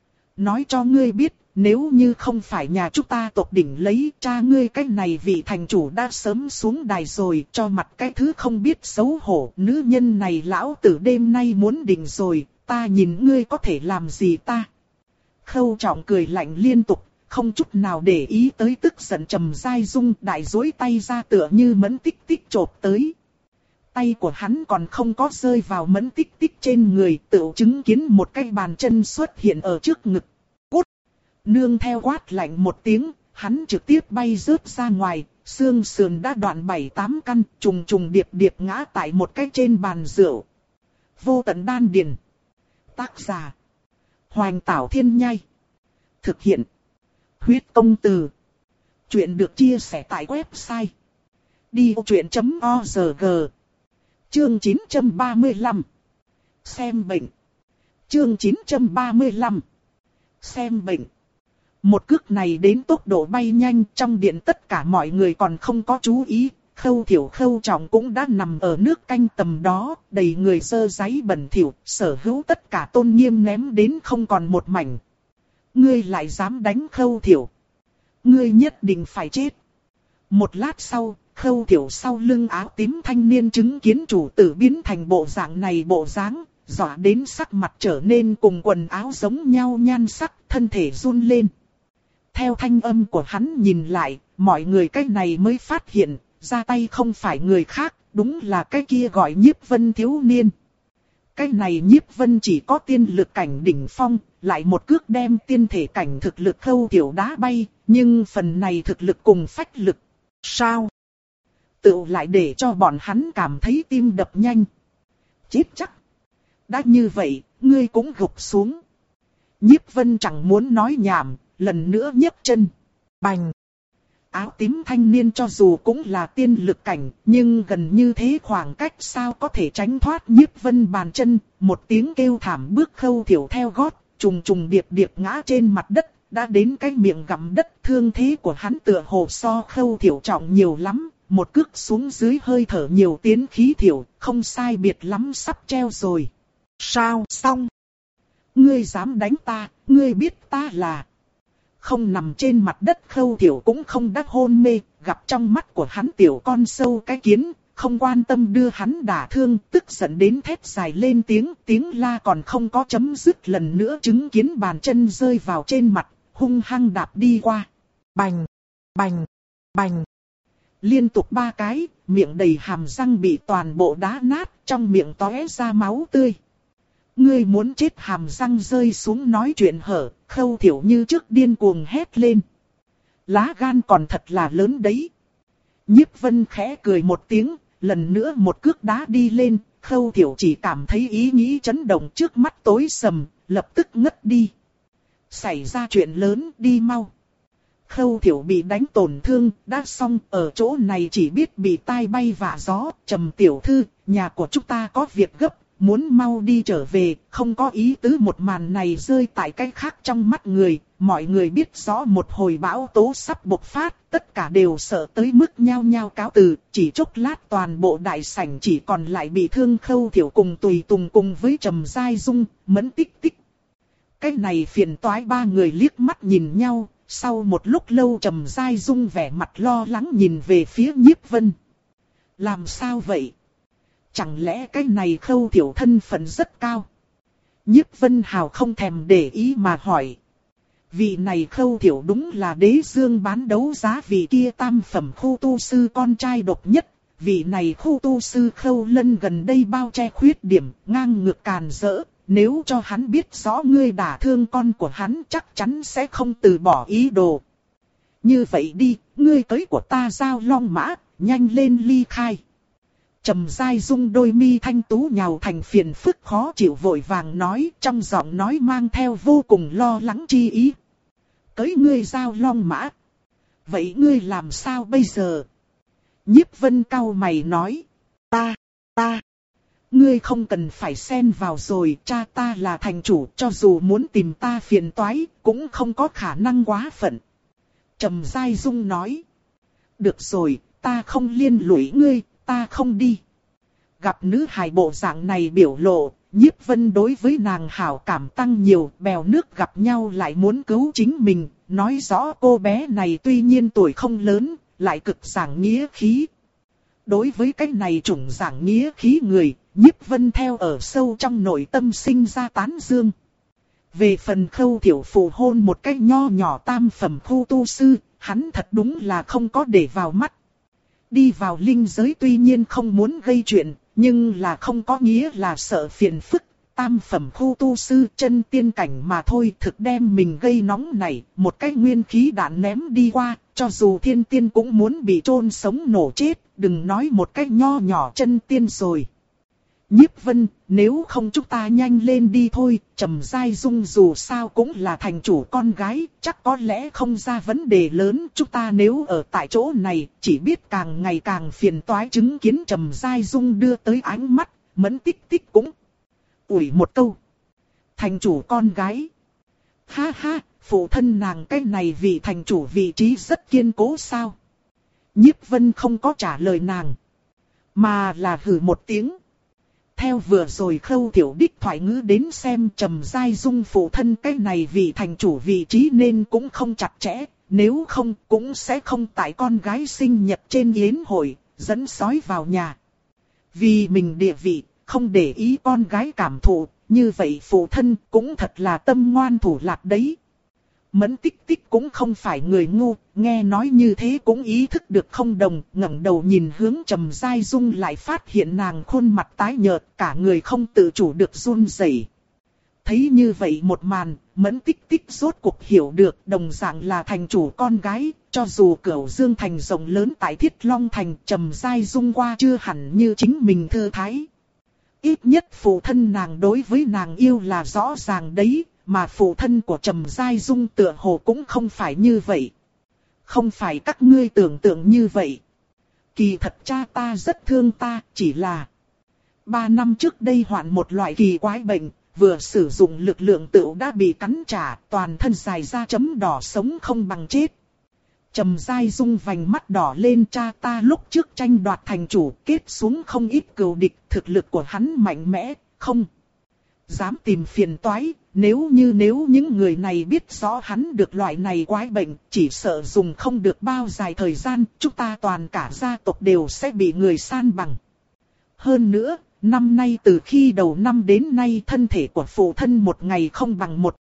Nói cho ngươi biết, nếu như không phải nhà chúng ta tộc đỉnh lấy, cha ngươi cái này vị thành chủ đã sớm xuống đài rồi, cho mặt cái thứ không biết xấu hổ. Nữ nhân này lão tử đêm nay muốn định rồi, ta nhìn ngươi có thể làm gì ta. Khâu Trọng cười lạnh liên tục, không chút nào để ý tới tức giận Trầm Giai Dung, đại duỗi tay ra tựa như Mẫn Tích Tích chộp tới. Tay của hắn còn không có rơi vào Mẫn Tích Tích trên người, tựu chứng kiến một cái bàn chân xuất hiện ở trước ngực. Cút! Nương theo quát lạnh một tiếng, hắn trực tiếp bay rớt ra ngoài, xương sườn đã đoạn bảy tám căn, trùng trùng điệp điệp ngã tại một cái trên bàn rượu. Vô tận đan điền. Tác giả: Hoành Tảo Thiên Nhai. Thực hiện: Huyết Công Từ. Chuyện được chia sẻ tại website đi ô chuyện chấm org. Chương chín trăm ba mươi lăm. Xem bệnh. Chương chín trăm ba mươi lăm. Xem bệnh. Một cước này đến tốc độ bay nhanh, trong điện tất cả mọi người còn không có chú ý. Khâu Thiểu Khâu Trọng cũng đã nằm ở nước canh tầm đó, đầy người dơ dáy bẩn thỉu, sở hữu tất cả tôn nghiêm ném đến không còn một mảnh. Ngươi lại dám đánh Khâu Thiểu. Ngươi nhất định phải chết. Một lát sau, Khâu Thiểu sau lưng áo tím thanh niên chứng kiến chủ tử biến thành bộ dạng này bộ dáng, dọa đến sắc mặt trở nên cùng quần áo giống nhau nhan sắc, thân thể run lên. Theo thanh âm của hắn nhìn lại, mọi người cái này mới phát hiện, ra tay không phải người khác, đúng là cái kia gọi Nhiếp Vân thiếu niên. Cái này Nhiếp Vân chỉ có tiên lực cảnh đỉnh phong, lại một cước đem tiên thể cảnh thực lực Khâu Thiểu đá bay, nhưng phần này thực lực cùng phách lực. Sao? Tự lại để cho bọn hắn cảm thấy tim đập nhanh. Chết chắc. Đã như vậy, ngươi cũng gục xuống. Nhiếp Vân chẳng muốn nói nhảm, lần nữa nhấc chân. Bành. Áo tím thanh niên cho dù cũng là tiên lực cảnh, nhưng gần như thế khoảng cách sao có thể tránh thoát Nhiếp Vân bàn chân. Một tiếng kêu thảm bước Khâu Thiểu theo gót, trùng trùng điệp điệp ngã trên mặt đất, đã đến cái miệng gặm đất. Thương thế của hắn tựa hồ so Khâu Thiểu trọng nhiều lắm, một cước xuống dưới hơi thở nhiều tiến khí thiểu, không sai biệt lắm sắp treo rồi. Sao xong? Ngươi dám đánh ta, ngươi biết ta là... Không nằm trên mặt đất Khâu Thiểu cũng không đắc hôn mê, gặp trong mắt của hắn tiểu con sâu cái kiến, không quan tâm đưa hắn đả thương, tức giận đến thét dài lên tiếng, tiếng la còn không có chấm dứt lần nữa chứng kiến bàn chân rơi vào trên mặt, hung hăng đạp đi qua. Bành, bành, bành. Liên tục ba cái, miệng đầy hàm răng bị toàn bộ đá nát, trong miệng tóe ra máu tươi. Ngươi muốn chết, hàm răng rơi xuống nói chuyện hở, Khâu Thiểu như trước điên cuồng hét lên. Lá gan còn thật là lớn đấy. Nhiếp Vân khẽ cười một tiếng, lần nữa một cước đá đi lên, Khâu Thiểu chỉ cảm thấy ý nghĩ chấn động, trước mắt tối sầm, lập tức ngất đi. Xảy ra chuyện lớn, đi mau. Khâu Thiểu bị đánh tổn thương, đã xong, ở chỗ này chỉ biết bị tai bay vạ gió. Trầm tiểu thư, nhà của chúng ta có việc gấp, muốn mau đi trở về, không có ý tứ. Một màn này rơi tại cái khác trong mắt người, mọi người biết rõ một hồi bão tố sắp bộc phát, tất cả đều sợ tới mức nhao nhao cáo từ, chỉ chốc lát toàn bộ đại sảnh chỉ còn lại bị thương Khâu Thiểu cùng Tùy Tùng cùng với Trầm Giai Dung, Mẫn Tích Tích. Cái này phiền toái, ba người liếc mắt nhìn nhau, sau một lúc lâu Trầm Giai Dung vẻ mặt lo lắng nhìn về phía Nhiếp Vân. Làm sao vậy? Chẳng lẽ cái này Khâu Thiểu thân phận rất cao? Nhiếp Vân hào không thèm để ý mà hỏi. Vị này Khâu Thiểu đúng là đế dương bán đấu giá vị kia tam phẩm khu tu sư con trai độc nhất. Vị này khu tu sư Khâu Lân gần đây bao che khuyết điểm, ngang ngược càn rỡ. Nếu cho hắn biết rõ ngươi đả thương con của hắn chắc chắn sẽ không từ bỏ ý đồ. Như vậy đi, ngươi tới của ta giao long mã, nhanh lên ly khai. Trầm Giai Dung đôi mi thanh tú nhào thành phiền phức khó chịu vội vàng nói, trong giọng nói mang theo vô cùng lo lắng chi ý. Tới ngươi giao long mã. Vậy ngươi làm sao bây giờ? Nhiếp Vân cau mày nói. Ta, ta. Ngươi không cần phải xen vào rồi, cha ta là thành chủ, cho dù muốn tìm ta phiền toái, cũng không có khả năng quá phận. Trầm Giai Dung nói. Được rồi, ta không liên lụy ngươi, ta không đi. Gặp nữ hài bộ dạng này biểu lộ, Nhiếp Vân đối với nàng hảo cảm tăng nhiều, bèo nước gặp nhau lại muốn cứu chính mình, nói rõ cô bé này tuy nhiên tuổi không lớn, lại cực giảng nghĩa khí. Đối với cái này chủng giảng nghĩa khí người, Nhiếp Vân theo ở sâu trong nội tâm sinh ra tán dương. Về phần Khâu Thiểu phù hôn một cách nho nhỏ tam phẩm khu tu sư, hắn thật đúng là không có để vào mắt. Đi vào linh giới tuy nhiên không muốn gây chuyện, nhưng là không có nghĩa là sợ phiền phức. Tam phẩm khu tu sư chân tiên cảnh mà thôi, thực đem mình gây nóng này, một cái nguyên khí đạn ném đi qua, cho dù thiên tiên cũng muốn bị chôn sống nổ chết, đừng nói một cái nho nhỏ chân tiên rồi. Nhiếp Vân, nếu không chúng ta nhanh lên đi thôi, Trầm Giai Dung dù sao cũng là thành chủ con gái, chắc có lẽ không ra vấn đề lớn. Chúng ta nếu ở tại chỗ này, chỉ biết càng ngày càng phiền toái. Chứng kiến Trầm Giai Dung đưa tới ánh mắt, Mẫn Tích Tích cũng ủi một câu. Thành chủ con gái. Ha ha, phụ thân nàng cái này vì thành chủ vị trí rất kiên cố sao? Nhiếp Vân không có trả lời nàng, mà là hừ một tiếng. Theo vừa rồi Khâu Thiểu đích thoại ngữ đến xem, Trầm Giai Dung phụ thân cái này vì thành chủ vị trí nên cũng không chặt chẽ, nếu không cũng sẽ không tại con gái sinh nhật trên yến hội, dẫn sói vào nhà. Vì mình địa vị, không để ý con gái cảm thụ, như vậy phụ thân cũng thật là tâm ngoan thủ lạc đấy. Mẫn Tích Tích cũng không phải người ngu, nghe nói như thế cũng ý thức được không đồng, ngẩng đầu nhìn hướng Trầm Giai Dung lại phát hiện nàng khuôn mặt tái nhợt, cả người không tự chủ được run rẩy. Thấy như vậy một màn, Mẫn Tích Tích rốt cuộc hiểu được, đồng dạng là thành chủ con gái, cho dù Cửu Dương thành rộng lớn tại Thiết Long thành, Trầm Giai Dung qua chưa hẳn như chính mình thư thái. Ít nhất phụ thân nàng đối với nàng yêu là rõ ràng đấy. Mà phụ thân của Trầm Giai Dung tựa hồ cũng không phải như vậy. Không phải các ngươi tưởng tượng như vậy. Kỳ thật cha ta rất thương ta, chỉ là ba năm trước đây hoạn một loại kỳ quái bệnh, vừa sử dụng lực lượng tựu đã bị cắn trả, toàn thân dài ra chấm đỏ, sống không bằng chết. Trầm Giai Dung vành mắt đỏ lên, cha ta lúc trước tranh đoạt thành chủ, kết xuống không ít cừu địch, thực lực của hắn mạnh mẽ, không. dám tìm phiền toái, nếu như nếu những người này biết rõ hắn được loại này quái bệnh, chỉ sợ dùng không được bao dài thời gian, chúng ta toàn cả gia tộc đều sẽ bị người san bằng. Hơn nữa, năm nay từ khi đầu năm đến nay thân thể của phụ thân một ngày không bằng một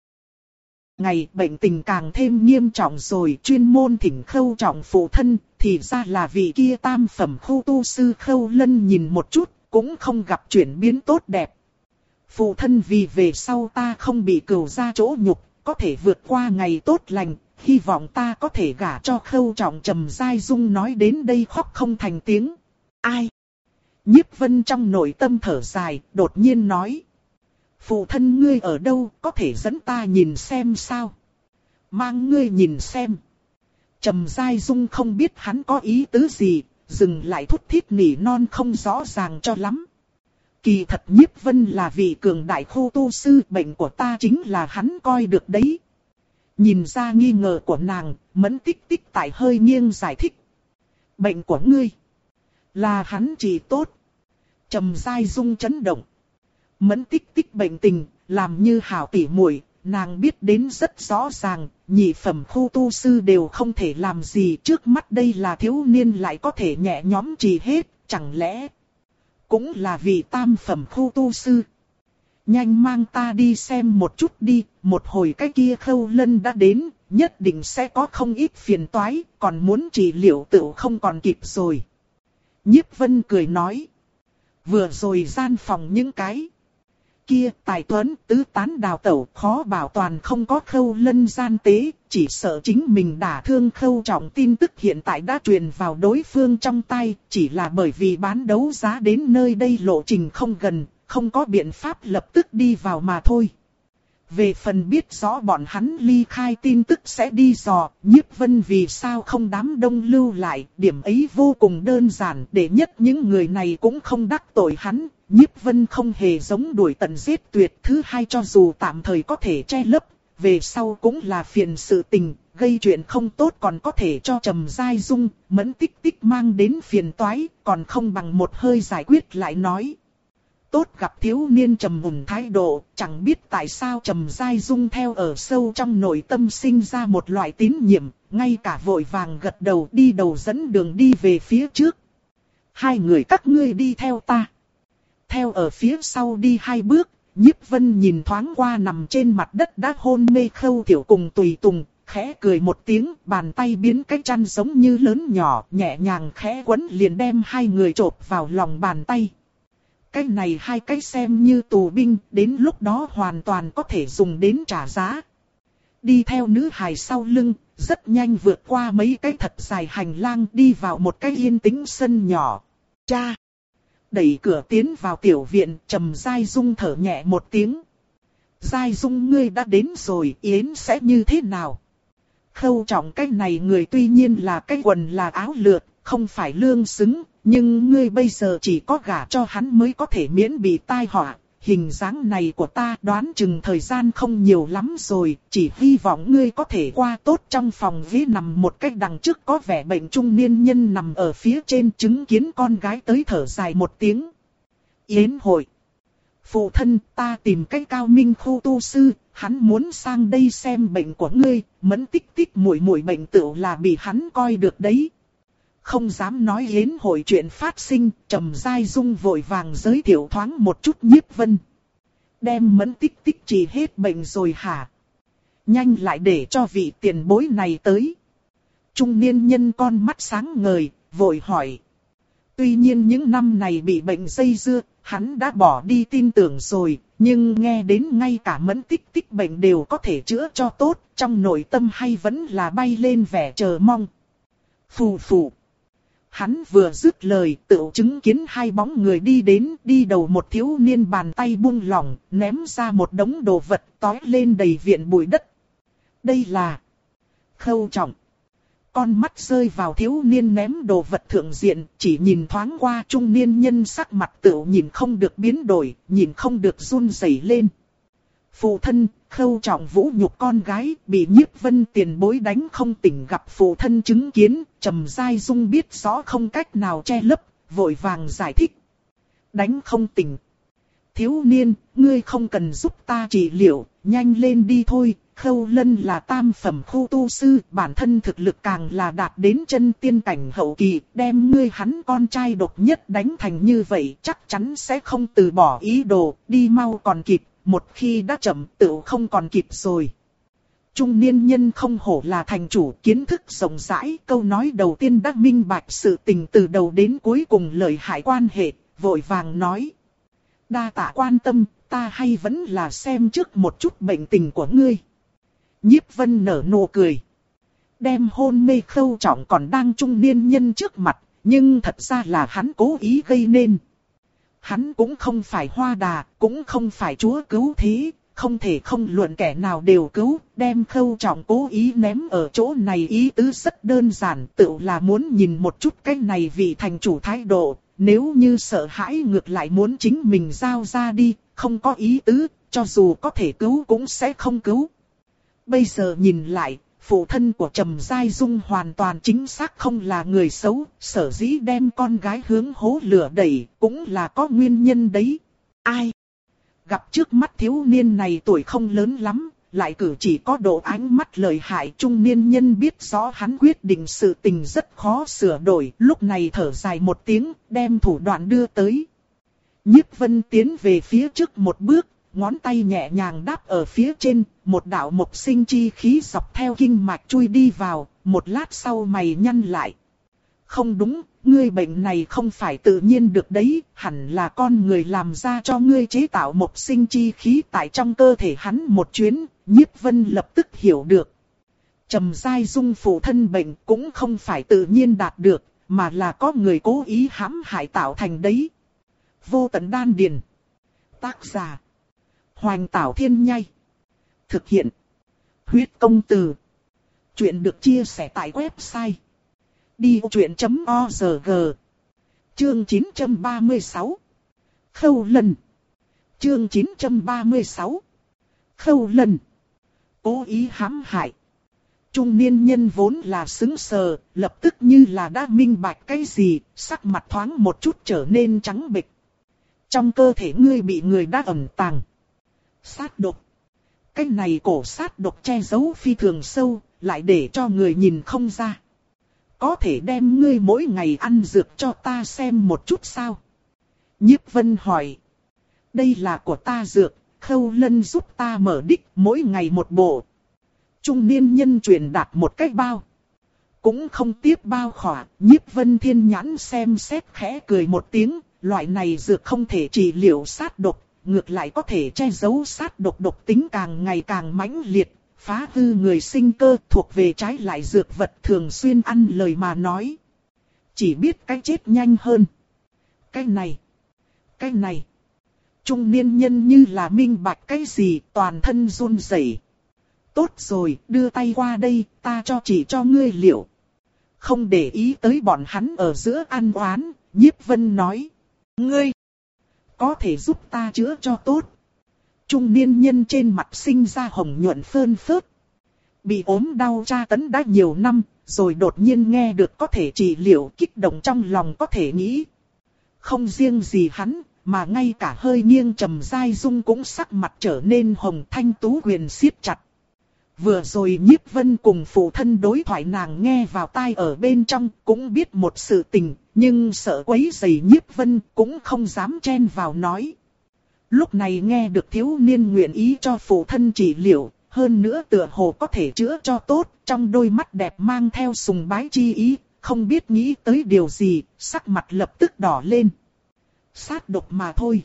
ngày, bệnh tình càng thêm nghiêm trọng rồi, chuyên môn thỉnh Khâu Trọng phụ thân, thì ra là vị kia tam phẩm khu tu sư Khâu Lân nhìn một chút, cũng không gặp chuyển biến tốt đẹp. Phụ thân vì về sau ta không bị cừu ra chỗ nhục, có thể vượt qua ngày tốt lành, hy vọng ta có thể gả cho Khâu Trọng. Trầm Giai Dung nói đến đây khóc không thành tiếng. Ai? Nhiếp Vân trong nội tâm thở dài, đột nhiên nói. Phụ thân ngươi ở đâu, có thể dẫn ta nhìn xem sao? Mang ngươi nhìn xem. Trầm Giai Dung không biết hắn có ý tứ gì, dừng lại thút thít nỉ non không rõ ràng cho lắm. Kỳ thật Nhiếp Vân là vị cường đại khu tu sư, bệnh của ta chính là hắn coi được đấy. Nhìn ra nghi ngờ của nàng, Mẫn Tích Tích tại hơi nghiêng giải thích. Bệnh của ngươi là hắn trị tốt. Trầm Giai Dung chấn động. Mẫn Tích Tích bệnh tình, làm như hảo tỉ muội, nàng biết đến rất rõ ràng, nhị phẩm khu tu sư đều không thể làm gì, trước mắt đây là thiếu niên lại có thể nhẹ nhõm trị hết, chẳng lẽ cũng là vị tam phẩm khu tu sư. Nhanh mang ta đi xem một chút đi, một hồi cái kia Khâu Lân đã đến, nhất định sẽ có không ít phiền toái, còn muốn trị liệu tựu không còn kịp rồi. Nhiếp Vân cười nói. Vừa rồi gian phòng những cái kia tài tuấn tứ tán đào tẩu, khó bảo toàn không có Khâu Lân gian tế, chỉ sợ chính mình đả thương Khâu Trọng. Tin tức hiện tại đã truyền vào đối phương trong tay, chỉ là bởi vì bán đấu giá đến nơi đây lộ trình không gần, không có biện pháp lập tức đi vào mà thôi. Về phần biết rõ bọn hắn ly khai tin tức sẽ đi dò, Nhiếp Vân vì sao không đám đông lưu lại, điểm ấy vô cùng đơn giản, để nhất những người này cũng không đắc tội hắn. Nhiếp Vân không hề giống đuổi tận giết tuyệt. Thứ hai, cho dù tạm thời có thể che lấp, về sau cũng là phiền sự tình, gây chuyện không tốt còn có thể cho Trầm Giai Dung, Mẫn Tích Tích mang đến phiền toái, còn không bằng một hơi giải quyết lại nói. Tốt gặp thiếu niên trầm mùn thái độ, chẳng biết tại sao Trầm Giai Dung theo ở sâu trong nội tâm sinh ra một loại tín nhiệm, ngay cả vội vàng gật đầu đi đầu dẫn đường đi về phía trước. Hai người các ngươi đi theo ta. Theo ở phía sau đi hai bước, Nhiếp Vân nhìn thoáng qua nằm trên mặt đất đã hôn mê Khâu Thiểu cùng Tùy Tùng, khẽ cười một tiếng, bàn tay biến cái chăn giống như lớn nhỏ, nhẹ nhàng khẽ quấn liền đem hai người chộp vào lòng bàn tay. Cái này hai cái xem như tù binh, đến lúc đó hoàn toàn có thể dùng đến trả giá. Đi theo nữ hài sau lưng, rất nhanh vượt qua mấy cái thật dài hành lang đi vào một cái yên tĩnh sân nhỏ. Cha! Đẩy cửa tiến vào tiểu viện, Trầm Giai Dung thở nhẹ một tiếng. Giai Dung ngươi đã đến rồi, yến sẽ như thế nào? Khâu Trọng cái này người tuy nhiên là cái quần là áo lượt, không phải lương xứng, nhưng ngươi bây giờ chỉ có gả cho hắn mới có thể miễn bị tai họa. Hình dáng này của ta đoán chừng thời gian không nhiều lắm rồi, chỉ hy vọng ngươi có thể qua tốt. Trong phòng ghế nằm một cách đằng trước có vẻ bệnh trung niên nhân nằm ở phía trên, chứng kiến con gái tới thở dài một tiếng. Yến hội. Phụ thân, ta tìm cái cao minh khu tu sư, hắn muốn sang đây xem bệnh của ngươi. Mẫn Tích Tích muội muội bệnh tựu là bị hắn coi được đấy. Không dám nói yến hội chuyện phát sinh, Trầm Giai Dung vội vàng giới thiệu thoáng một chút Nhiếp Vân. Đem Mẫn Tích Tích trị hết bệnh rồi hả? Nhanh lại để cho vị tiền bối này tới. Trung niên nhân con mắt sáng ngời, vội hỏi. Tuy nhiên những năm này bị bệnh dây dưa, hắn đã bỏ đi tin tưởng rồi, nhưng nghe đến ngay cả Mẫn Tích Tích bệnh đều có thể chữa cho tốt, trong nội tâm hay vẫn là bay lên vẻ chờ mong. Phù phù. Hắn vừa dứt lời, tự chứng kiến hai bóng người đi đến, đi đầu một thiếu niên bàn tay buông lỏng, ném ra một đống đồ vật tói lên đầy viện bụi đất. Đây là Khâu Trọng. Con mắt rơi vào thiếu niên ném đồ vật thượng diện, chỉ nhìn thoáng qua trung niên nhân sắc mặt tự nhìn không được biến đổi, nhìn không được run rẩy lên. Phụ thân, Khâu Trọng vũ nhục con gái, bị Nhiếp Vân tiền bối đánh không tỉnh, gặp phụ thân chứng kiến, Trầm Giai Dung biết rõ không cách nào che lấp, vội vàng giải thích. Đánh không tỉnh. Thiếu niên, ngươi không cần giúp ta trị liệu, nhanh lên đi thôi. Khâu Lân là tam phẩm khu tu sư, bản thân thực lực càng là đạt đến chân tiên cảnh hậu kỳ, đem ngươi hắn con trai độc nhất đánh thành như vậy chắc chắn sẽ không từ bỏ ý đồ, đi mau còn kịp, một khi đã chậm tựu không còn kịp rồi. Trung niên nhân không hổ là thành chủ, kiến thức rộng rãi, câu nói đầu tiên đã minh bạch sự tình từ đầu đến cuối cùng lợi hại quan hệ, vội vàng nói. Đa tạ quan tâm, ta hay vẫn là xem trước một chút bệnh tình của ngươi. Nhiếp Vân nở nụ cười. Đem hôn mê Khâu Trọng còn đang trung niên nhân trước mặt, nhưng thật ra là hắn cố ý gây nên. Hắn cũng không phải Hoa Đà, cũng không phải chúa cứu thế, không thể không luận kẻ nào đều cứu, đem Khâu Trọng cố ý ném ở chỗ này ý tứ rất đơn giản, tự là muốn nhìn một chút cái này vị thành chủ thái độ, nếu như sợ hãi ngược lại muốn chính mình giao ra đi, không có ý tứ, cho dù có thể cứu cũng sẽ không cứu. Bây giờ nhìn lại, phụ thân của Trầm Giai Dung hoàn toàn chính xác không là người xấu, sở dĩ đem con gái hướng hố lửa đẩy, cũng là có nguyên nhân đấy. Ai? Gặp trước mắt thiếu niên này tuổi không lớn lắm, lại cử chỉ có độ ánh mắt lợi hại, trung niên nhân biết rõ hắn quyết định sự tình rất khó sửa đổi, lúc này thở dài một tiếng, đem thủ đoạn đưa tới. Nhiếp Vân tiến về phía trước một bước, ngón tay nhẹ nhàng đáp ở phía trên, một đạo mộc sinh chi khí dọc theo kinh mạch chui đi vào, một lát sau mày nhăn lại. Không đúng, ngươi bệnh này không phải tự nhiên được đấy, hẳn là con người làm ra cho ngươi chế tạo mộc sinh chi khí tại trong cơ thể hắn một chuyến, Nhiếp Vân lập tức hiểu được. Trầm Giai Dung phụ thân bệnh cũng không phải tự nhiên đạt được, mà là có người cố ý hãm hại tạo thành đấy. Vô Tận Đan Điền. Tác giả Hoành Tảo Thiên Nhai. Thực hiện Huyết Công Từ. Chuyện được chia sẻ tại website đi truyện chấm org. Chương chín trăm ba mươi sáu. Khâu Lân. Chương chín trăm ba mươi sáu. Khâu Lân. Cố ý hãm hại. Trung niên nhân vốn là sững sờ, lập tức như là đã minh bạch cái gì, sắc mặt thoáng một chút trở nên trắng bệch. Trong cơ thể ngươi bị người đã ẩn tàng sát độc. Cái này cổ sát độc che giấu phi thường sâu, lại để cho người nhìn không ra. Có thể đem ngươi mỗi ngày ăn dược cho ta xem một chút sao? Nhiếp Vân hỏi. Đây là của ta dược, Khâu Lân giúp ta mở đích mỗi ngày một bộ. Trung niên nhân truyền đạt một cái bao. Cũng không tiếp bao khỏa, Nhiếp Vân thiên nhãn xem xét khẽ cười một tiếng. Loại này dược không thể trị liệu sát độc, ngược lại có thể che giấu sát độc, độc tính càng ngày càng mãnh liệt, phá hư người sinh cơ, thuộc về trái lại dược vật thường xuyên ăn lời mà nói. Chỉ biết cái chết nhanh hơn. Cái này, cái này. Trung niên nhân như là minh bạch cái gì, toàn thân run rẩy. Tốt rồi, đưa tay qua đây, ta cho chỉ cho ngươi liệu. Không để ý tới bọn hắn ở giữa ăn oán, Nhiếp Vân nói. Ngươi, có thể giúp ta chữa cho tốt. Trung niên nhân trên mặt sinh ra hồng nhuận phơn phớt. Bị ốm đau tra tấn đã nhiều năm, rồi đột nhiên nghe được có thể trị liệu, kích động trong lòng có thể nghĩ. Không riêng gì hắn, mà ngay cả hơi nghiêng Trầm Giai Dung cũng sắc mặt trở nên hồng, thanh tú quyền siết chặt. Vừa rồi Nhiếp Vân cùng phụ thân đối thoại nàng nghe vào tai ở bên trong, cũng biết một sự tình, nhưng sợ quấy rầy Nhiếp Vân cũng không dám chen vào nói. Lúc này nghe được thiếu niên nguyện ý cho phụ thân trị liệu, hơn nữa tựa hồ có thể chữa cho tốt, trong đôi mắt đẹp mang theo sùng bái chi ý, không biết nghĩ tới điều gì, sắc mặt lập tức đỏ lên. Sát độc mà thôi.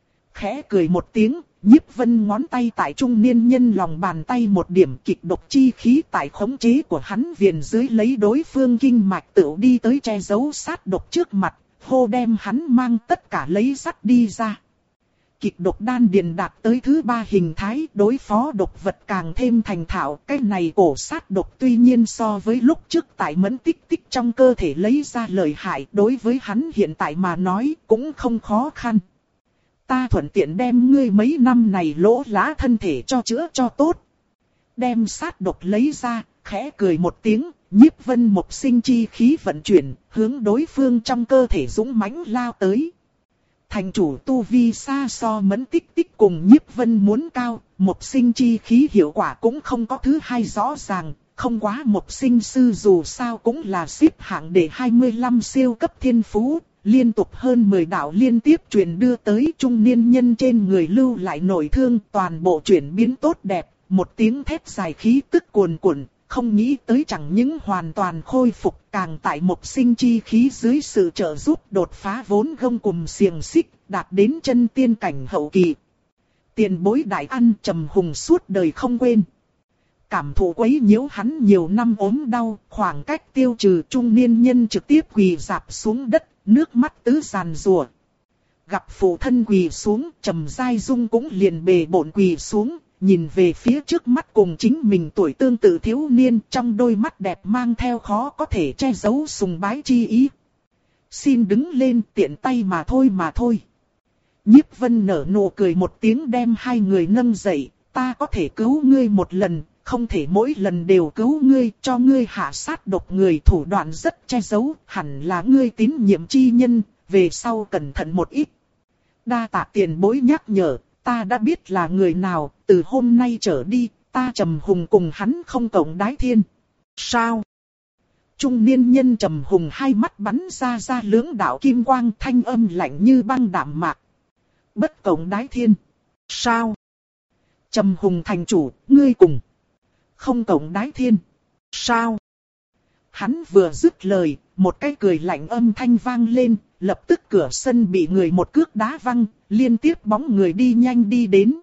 Khẽ cười một tiếng, Nhiếp Vân ngón tay tại trung niên nhân lòng bàn tay một điểm, kịch độc chi khí tại khống chế của hắn viền dưới lấy đối phương kinh mạch tựu đi tới che giấu sát độc trước mặt, hô đem hắn mang tất cả lấy sắt đi ra. Kịch độc đan điền đạt tới thứ ba hình thái, đối phó độc vật càng thêm thành thạo. Cái này cổ sát độc tuy nhiên so với lúc trước tại mẫn tích tích trong cơ thể lấy ra lợi hại, đối với hắn hiện tại mà nói cũng không khó khăn. Ta thuận tiện đem ngươi mấy năm này lỗ lá thân thể cho chữa cho tốt. Đem sát độc lấy ra, khẽ cười một tiếng, Nhiếp Vân một sinh chi khí vận chuyển, hướng đối phương trong cơ thể dũng mãnh lao tới. Thành chủ tu vi xa so Mẫn Tích Tích cùng Nhiếp Vân muốn cao, một sinh chi khí hiệu quả cũng không có thứ hai rõ ràng, không quá một sinh sư dù sao cũng là xếp hạng để hai mươi lăm siêu cấp thiên phú, liên tục hơn mười đạo liên tiếp truyền đưa tới trung niên nhân trên người lưu lại nội thương, toàn bộ chuyển biến tốt đẹp, một tiếng thét dài khí tức cuồn cuộn. Không nghĩ tới chẳng những hoàn toàn khôi phục, càng tại một sinh chi khí dưới sự trợ giúp đột phá vốn gông cùm xiềng xích, đạt đến chân tiên cảnh hậu kỳ. Tiền bối đại ăn Trầm Hùng suốt đời không quên. Cảm thụ quấy nhiễu hắn nhiều năm ốm đau, khoảng cách tiêu trừ, trung niên nhân trực tiếp quỳ rạp xuống đất, nước mắt tứ giàn rùa. Gặp phụ thân quỳ xuống, Trầm Giai Dung cũng liền bề bộn quỳ xuống. Nhìn về phía trước mắt cùng chính mình tuổi tương tự thiếu niên, trong đôi mắt đẹp mang theo khó có thể che giấu sùng bái chi ý. Xin đứng lên, tiện tay mà thôi mà thôi. Nhiếp Vân nở nụ cười một tiếng đem hai người nâng dậy, ta có thể cứu ngươi một lần, không thể mỗi lần đều cứu ngươi, cho ngươi hạ sát độc người thủ đoạn rất che giấu, hẳn là ngươi tín nhiệm chi nhân, về sau cẩn thận một ít. Đa tạ tiền bối nhắc nhở. Ta đã biết là người nào, từ hôm nay trở đi, ta Trầm Hùng cùng hắn không cộng đái thiên. Sao? Trung niên nhân Trầm Hùng hai mắt bắn ra ra lưỡng đạo kim quang, thanh âm lạnh như băng đạm mạc. Bất cộng đái thiên. Sao? Trầm Hùng thành chủ, ngươi cùng. Không cộng đái thiên. Sao? Hắn vừa dứt lời, một cái cười lạnh âm thanh vang lên, lập tức cửa sân bị người một cước đá văng, liên tiếp bóng người đi nhanh đi đến.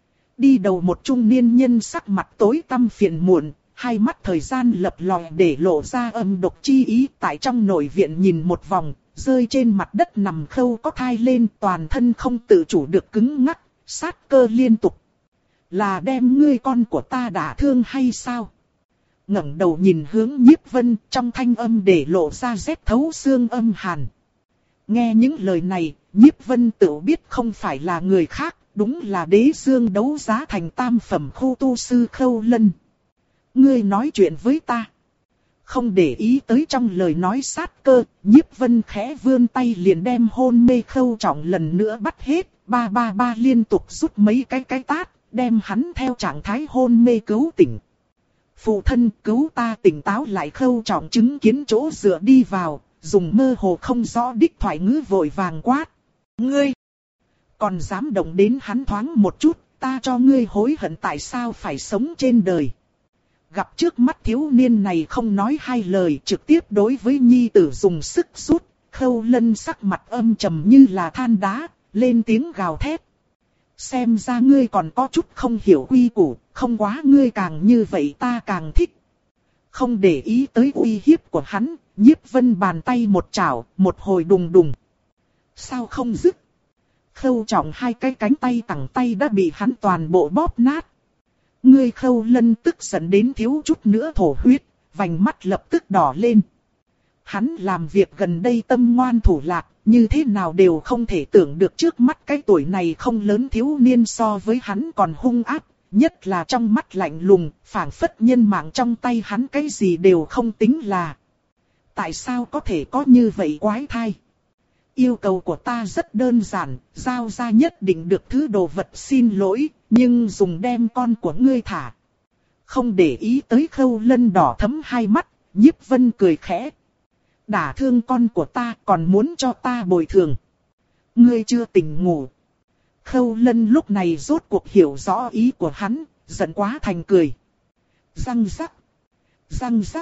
Đi đầu một trung niên nhân sắc mặt tối tăm phiền muộn, hai mắt thời gian lập lòe để lộ ra âm độc chi ý, tại trong nội viện nhìn một vòng, rơi trên mặt đất nằm khâu có thai lên, toàn thân không tự chủ được cứng ngắc, sát cơ liên tục. Là đem ngươi con của ta đả thương hay sao? Ngẩng đầu nhìn hướng Nhiếp Vân, trong thanh âm để lộ ra rét thấu xương âm hàn. Nghe những lời này, Nhiếp Vân tự biết không phải là người khác, đúng là Đế Dương đấu giá thành tam phẩm khu tu sư Khâu Lân. Ngươi nói chuyện với ta. Không để ý tới trong lời nói sát cơ, Nhiếp Vân khẽ vươn tay liền đem hôn mê Khâu Trọng lần nữa bắt hết, ba ba ba liên tục rút mấy cái cái tát, đem hắn theo trạng thái hôn mê cứu tỉnh. Phụ thân cứu ta tỉnh táo lại. Khâu Trọng chứng kiến chỗ dựa đi vào, dùng mơ hồ không rõ đích thoại ngữ vội vàng quát. Ngươi! Còn dám động đến hắn thoáng một chút, ta cho ngươi hối hận tại sao phải sống trên đời. Gặp trước mắt thiếu niên này không nói hai lời, trực tiếp đối với nhi tử dùng sức rút, Khâu Lân sắc mặt âm trầm như là than đá, lên tiếng gào thét. Xem ra ngươi còn có chút không hiểu quy củ, không quá ngươi càng như vậy ta càng thích. Không để ý tới uy hiếp của hắn, Nhiếp Vân bàn tay một chảo, một hồi đùng đùng. Sao không dứt? Khâu Trọng hai cái cánh tay cẳng tay đã bị hắn toàn bộ bóp nát. Ngươi Khâu Lân tức giận đến thiếu chút nữa thổ huyết, vành mắt lập tức đỏ lên. Hắn làm việc gần đây tâm ngoan thủ lạc, như thế nào đều không thể tưởng được trước mắt cái tuổi này không lớn thiếu niên so với hắn còn hung ác, nhất là trong mắt lạnh lùng, phảng phất nhân mạng trong tay hắn cái gì đều không tính là. Tại sao có thể có như vậy quái thai? Yêu cầu của ta rất đơn giản, giao ra nhất định được thứ đồ vật xin lỗi, nhưng dùng đem con của ngươi thả. Không để ý tới Khâu Lân đỏ thấm hai mắt, Nhiếp Vân cười khẽ. Đả thương con của ta còn muốn cho ta bồi thường. Ngươi chưa tỉnh ngủ. Khâu Lân lúc này rốt cuộc hiểu rõ ý của hắn, giận quá thành cười. Răng rắc. Răng rắc.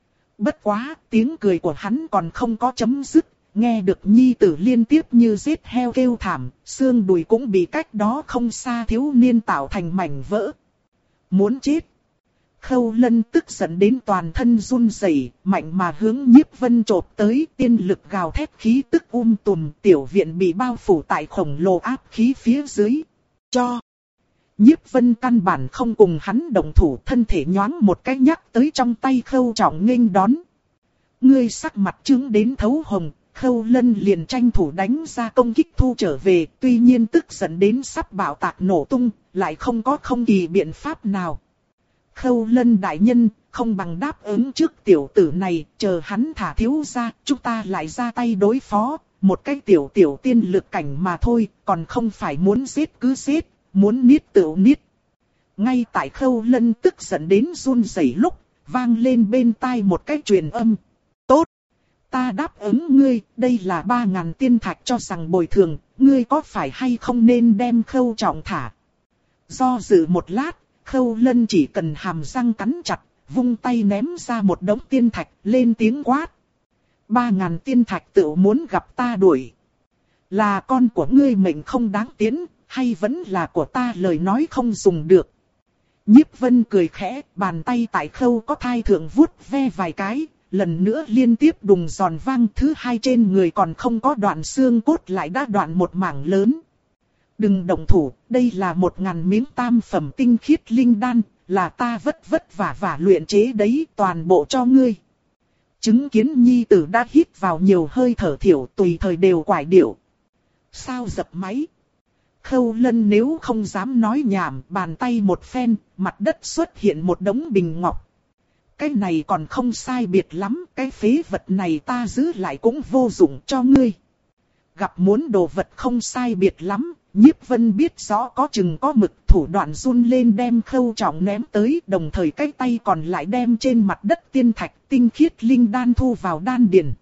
Bất quá, tiếng cười của hắn còn không có chấm dứt. Nghe được nhi tử liên tiếp như giết heo kêu thảm, xương đùi cũng bị cách đó không xa thiếu niên tạo thành mảnh vỡ. Muốn chết. Khâu Lân tức giận đến toàn thân run rẩy, mạnh mà hướng Nhiếp Vân chộp tới, tiên lực gào thét khí tức um tùm, tiểu viện bị bao phủ tại khổng lồ áp khí phía dưới. Cho. Nhiếp Vân căn bản không cùng hắn động thủ, thân thể nhoáng một cái nhắc tới trong tay Khâu Trọng nghênh đón. Ngươi sắc mặt trướng đến thấu hồng, Khâu Lân liền tranh thủ đánh ra công kích thu trở về, tuy nhiên tức giận đến sắp bạo tạc nổ tung, lại không có không kỳ biện pháp nào. Khâu Lân đại nhân, không bằng đáp ứng trước tiểu tử này, chờ hắn thả thiếu ra, chúng ta lại ra tay đối phó, một cái tiểu tiểu tiên lực cảnh mà thôi, còn không phải muốn giết cứ giết, muốn niết tự niết. Ngay tại Khâu Lân tức giận đến run rẩy lúc, vang lên bên tai một cái truyền âm. Tốt! Ta đáp ứng ngươi, đây là ba ngàn tiên thạch cho rằng bồi thường, ngươi có phải hay không nên đem Khâu Trọng thả? Do dự một lát, Khâu Lân chỉ cần hàm răng cắn chặt, vung tay ném ra một đống tiên thạch, lên tiếng quát. Ba ngàn tiên thạch tự muốn gặp ta đuổi. Là con của ngươi mệnh không đáng tiến, hay vẫn là của ta lời nói không dùng được? Nhiếp Vân cười khẽ, bàn tay tại Khâu có thai thượng vuốt ve vài cái, lần nữa liên tiếp đùng giòn vang, thứ hai trên người còn không có đoạn xương cốt lại đã đoạn một mảng lớn. Đừng động thủ, đây là một ngàn miếng tam phẩm tinh khiết linh đan, là ta vất vất vả vả luyện chế đấy, toàn bộ cho ngươi. Chứng kiến nhi tử đã hít vào nhiều hơi thở thiểu, tùy thời đều quải điệu. Sao dập máy? Khâu Lân nếu không dám nói nhảm, bàn tay một phen, mặt đất xuất hiện một đống bình ngọc. Cái này còn không sai biệt lắm, cái phế vật này ta giữ lại cũng vô dụng cho ngươi. Gặp muốn đồ vật không sai biệt lắm, Nhiếp Vân biết rõ có chừng có mực, thủ đoạn run lên đem Khâu Trọng ném tới, đồng thời cái tay còn lại đem trên mặt đất tiên thạch tinh khiết linh đan thu vào đan điền.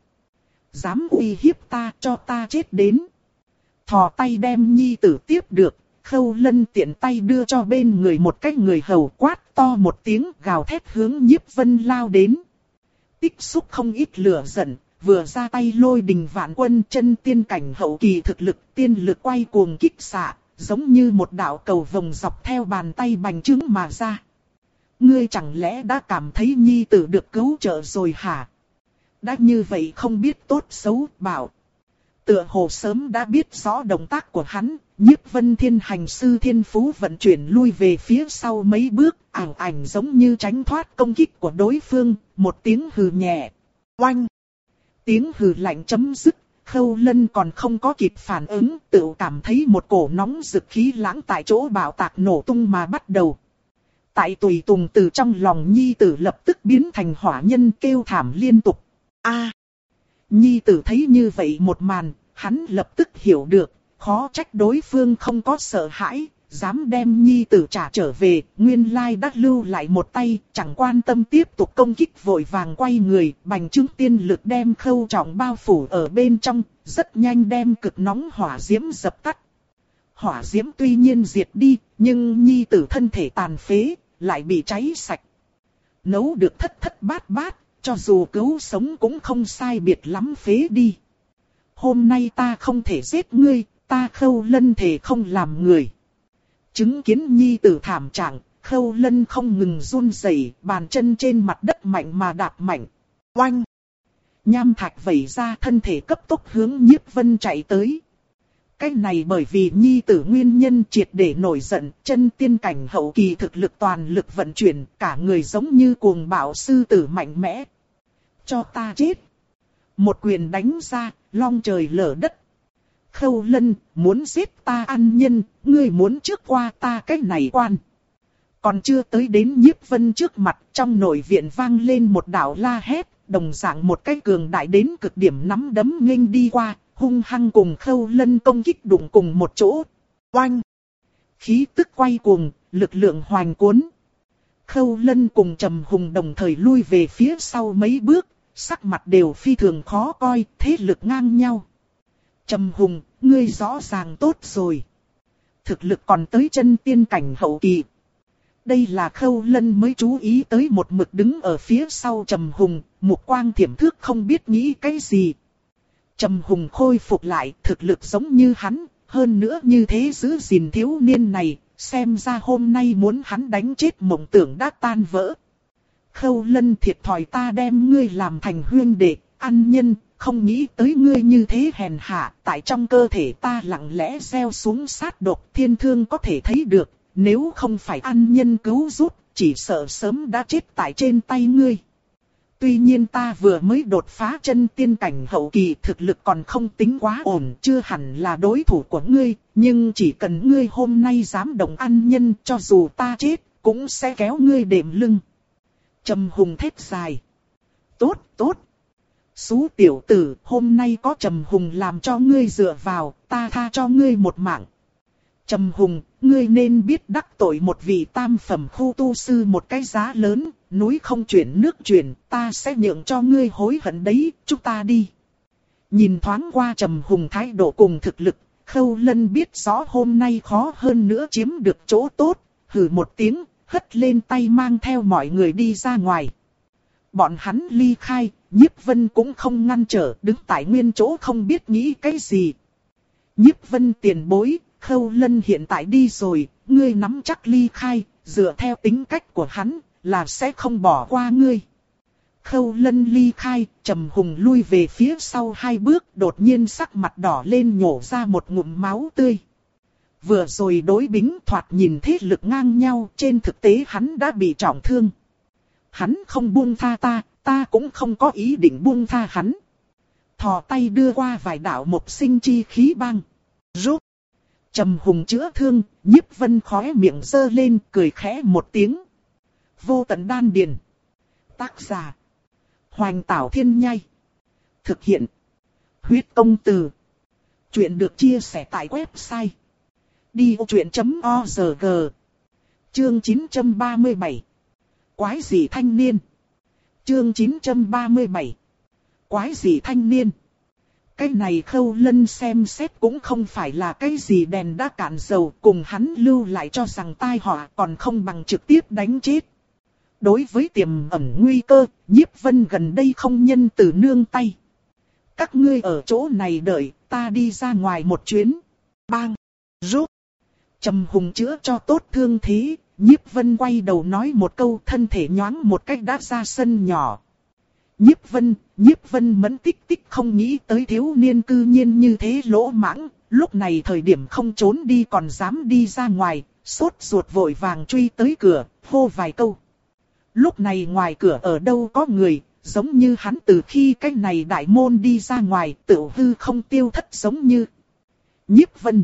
Dám uy hiếp ta, cho ta chết đến. Thò tay đem nhi tử tiếp được, Khâu Lân tiện tay đưa cho bên người một cái người hầu, quát to một tiếng, gào thét hướng Nhiếp Vân lao đến. Tích xúc không ít lửa giận, vừa ra tay lôi đình vạn quân, chân tiên cảnh hậu kỳ thực lực, tiên lực quay cuồng kích xạ, giống như một đạo cầu vồng dọc theo bàn tay bành trướng mà ra. Ngươi chẳng lẽ đã cảm thấy nhi tử được cứu trợ rồi hả? Đã như vậy không biết tốt xấu, bảo. Tựa hồ sớm đã biết rõ động tác của hắn, Nhiếp Vân Thiên hành sư thiên phú vận chuyển lui về phía sau mấy bước, ảo ảnh giống như tránh thoát công kích của đối phương, một tiếng hừ nhẹ. Oanh! Tiếng hừ lạnh chấm dứt, Khâu Lân còn không có kịp phản ứng, tự cảm thấy một cổ nóng rực khí lãng tại chỗ bạo tạc nổ tung mà bắt đầu. Tại tùy tùng từ trong lòng nhi tử lập tức biến thành hỏa nhân, kêu thảm liên tục. A! Nhi tử thấy như vậy một màn, hắn lập tức hiểu được, khó trách đối phương không có sợ hãi, dám đem nhi tử trả trở về, nguyên lai đã lưu lại một tay, chẳng quan tâm tiếp tục công kích, vội vàng quay người, bành trướng tiên lực đem Khâu Trọng bao phủ ở bên trong, rất nhanh đem cực nóng hỏa diễm dập tắt. Hỏa diễm tuy nhiên diệt đi, nhưng nhi tử thân thể tàn phế, lại bị cháy sạch. Nấu được thất thất bát bát, cho dù cứu sống cũng không sai biệt lắm phế đi. Hôm nay ta không thể giết ngươi, ta Khâu Lân thể không làm người. Chứng kiến nhi tử thảm trạng, Khâu Lân không ngừng run rẩy, bàn chân trên mặt đất mạnh mà đạp mạnh. Oanh! Nham thạch vẩy ra, thân thể cấp tốc hướng Nhiếp Vân chạy tới. Cái này bởi vì nhi tử nguyên nhân triệt để nổi giận, chân tiên cảnh hậu kỳ thực lực toàn lực vận chuyển, cả người giống như cuồng bạo sư tử mạnh mẽ. Cho ta chết! Một quyền đánh ra, long trời lở đất. Khâu Lân, muốn giết ta ăn nhân, ngươi muốn trước qua ta cái này quan. Còn chưa tới đến Nhiếp Vân trước mặt, trong nội viện vang lên một đạo la hét, đồng dạng một cái cường đại đến cực điểm nắm đấm nghênh đi qua, hung hăng cùng Khâu Lân công kích đụng cùng một chỗ. Oanh! Khí tức quay cuồng, lực lượng hoành cuốn. Khâu Lân cùng Trầm Hùng đồng thời lui về phía sau mấy bước, sắc mặt đều phi thường khó coi, thế lực ngang nhau. Trầm Hùng, ngươi rõ ràng tốt rồi. Thực lực còn tới chân tiên cảnh hậu kỳ. Đây là Khâu Lân mới chú ý tới một mực đứng ở phía sau Trầm Hùng, mục quang thiểm thước không biết nghĩ cái gì. Trầm Hùng khôi phục lại, thực lực giống như hắn, hơn nữa như thế giữ gìn thiếu niên này, xem ra hôm nay muốn hắn đánh chết mộng tưởng đã tan vỡ. Khâu Lân, thiệt thòi ta đem ngươi làm thành huyên đệ, ăn nhân, không nghĩ tới ngươi như thế hèn hạ, tại trong cơ thể ta lặng lẽ gieo xuống sát độc, thiên thương có thể thấy được, nếu không phải ăn nhân cứu giúp, chỉ sợ sớm đã chết tại trên tay ngươi. Tuy nhiên ta vừa mới đột phá chân tiên cảnh hậu kỳ, thực lực còn không tính quá ổn, chưa hẳn là đối thủ của ngươi, nhưng chỉ cần ngươi hôm nay dám động ăn nhân, cho dù ta chết, cũng sẽ kéo ngươi đệm lưng. Trầm Hùng thét dài. Tốt, tốt. Xú tiểu tử, hôm nay có Trầm Hùng làm cho ngươi dựa vào, ta tha cho ngươi một mạng. Trầm Hùng, ngươi nên biết đắc tội một vị tam phẩm khu tu sư một cái giá lớn, núi không chuyển nước chuyển, ta sẽ nhượng cho ngươi hối hận đấy, chúng ta đi. Nhìn thoáng qua Trầm Hùng thái độ cùng thực lực, Khâu Lân biết rõ hôm nay khó hơn nữa chiếm được chỗ tốt, hừ một tiếng, hất lên tay mang theo mọi người đi ra ngoài. Bọn hắn ly khai, Nhiếp Vân cũng không ngăn trở, đứng tại nguyên chỗ không biết nghĩ cái gì. Nhiếp Vân tiền bối, Khâu Lân hiện tại đi rồi, ngươi nắm chắc ly khai, dựa theo tính cách của hắn, là sẽ không bỏ qua ngươi. Khâu Lân ly khai, Trầm Hùng lui về phía sau hai bước, đột nhiên sắc mặt đỏ lên nhổ ra một ngụm máu tươi. Vừa rồi đối bính thoạt nhìn thế lực ngang nhau, trên thực tế hắn đã bị trọng thương. Hắn không buông tha ta, ta cũng không có ý định buông tha hắn. Thò tay đưa qua vài đạo một sinh chi khí băng. Rút. Trầm Hùng chữa thương, Nhiếp Vân khóe miệng giơ lên, cười khẽ một tiếng. Vô tận đan điền. Tác giả. Hoành Tảo Thiên Nhai. Thực hiện. Huyết Công Từ. Chuyện được chia sẻ tại website. đi ô chuyện chấm o rờ giê. Chương chín trăm ba mươi bảy. Quái dị thanh niên. Chương chín trăm ba mươi bảy. Quái dị thanh niên. Cái này Khâu Lân xem xét cũng không phải là cái gì đèn đã cạn dầu, cùng hắn lưu lại cho rằng tai họa còn không bằng trực tiếp đánh chết. Đối với tiềm ẩn nguy cơ, Nhiếp Vân gần đây không nhân từ nương tay. Các ngươi ở chỗ này đợi, ta đi ra ngoài một chuyến. Bang! Rút! Trầm Hùng chữa cho tốt thương thế, Nhiếp Vân quay đầu nói một câu, thân thể nhoáng một cách đã ra sân nhỏ. Nhiếp Vân, Nhiếp Vân mẫn tích tích không nghĩ tới thiếu niên cư nhiên như thế lỗ mãng, lúc này thời điểm không trốn đi còn dám đi ra ngoài, sốt ruột vội vàng truy tới cửa, hô vài câu. Lúc này ngoài cửa ở đâu có người, giống như hắn từ khi cái này đại môn đi ra ngoài, tự hư không tiêu thất giống như. Nhiếp Vân,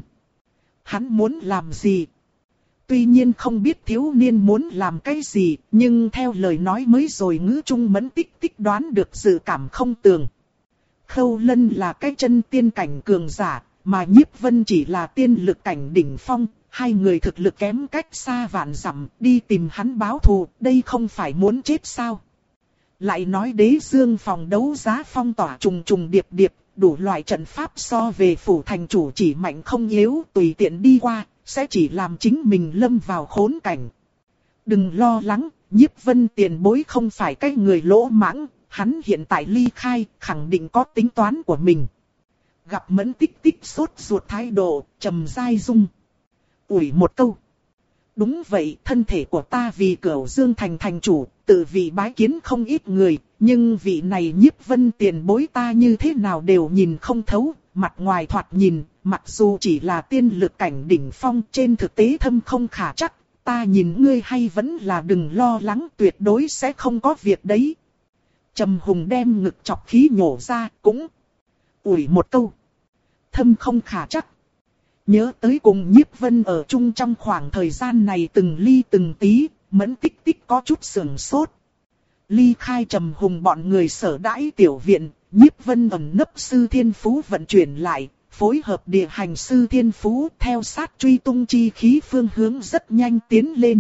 hắn muốn làm gì? Tuy nhiên không biết thiếu niên muốn làm cái gì, nhưng theo lời nói mới rồi ngữ trung mẫn tích tích đoán được dự cảm không tường. Khâu Lân là cái chân tiên cảnh cường giả, mà Nhiếp Vân chỉ là tiên lực cảnh đỉnh phong, hai người thực lực kém cách xa vạn dặm, đi tìm hắn báo thù, đây không phải muốn chết sao? Lại nói Đế Dương phòng đấu giá phong tỏa trùng trùng điệp điệp, đủ loại trận pháp so về phủ thành chủ chỉ mạnh không yếu, tùy tiện đi qua, sẽ chỉ làm chính mình lâm vào khốn cảnh. Đừng lo lắng, Nhiếp Vân tiền bối không phải cái người lỗ mãng, hắn hiện tại ly khai, khẳng định có tính toán của mình. Gặp Mẫn tích tích sốt ruột thái độ, trầm dai dung. Ủi một câu. Đúng vậy, thân thể của ta vì Cửu Dương thành thành chủ, tự vị bái kiến không ít người, nhưng vị này Nhiếp Vân tiền bối ta như thế nào đều nhìn không thấu, mặt ngoài thoạt nhìn, mặc dù chỉ là tiên lực cảnh đỉnh phong, trên thực tế thâm không khả chắc, ta nhìn ngươi hay vẫn là đừng lo lắng, tuyệt đối sẽ không có việc đấy. Trầm Hùng đem ngực chọc khí nhổ ra, cũng ủi một câu. Thâm không khả chắc. Nhớ tới cùng Nhiếp Vân ở chung trong khoảng thời gian này từng ly từng tí, Mẫn tích tích có chút sườn sốt. Ly khai Trầm Hùng bọn người sở đãi tiểu viện, Nhiếp Vân ẩn nấp sư thiên phú vận chuyển lại, phối hợp địa hành sư thiên phú theo sát truy tung chi khí phương hướng rất nhanh tiến lên.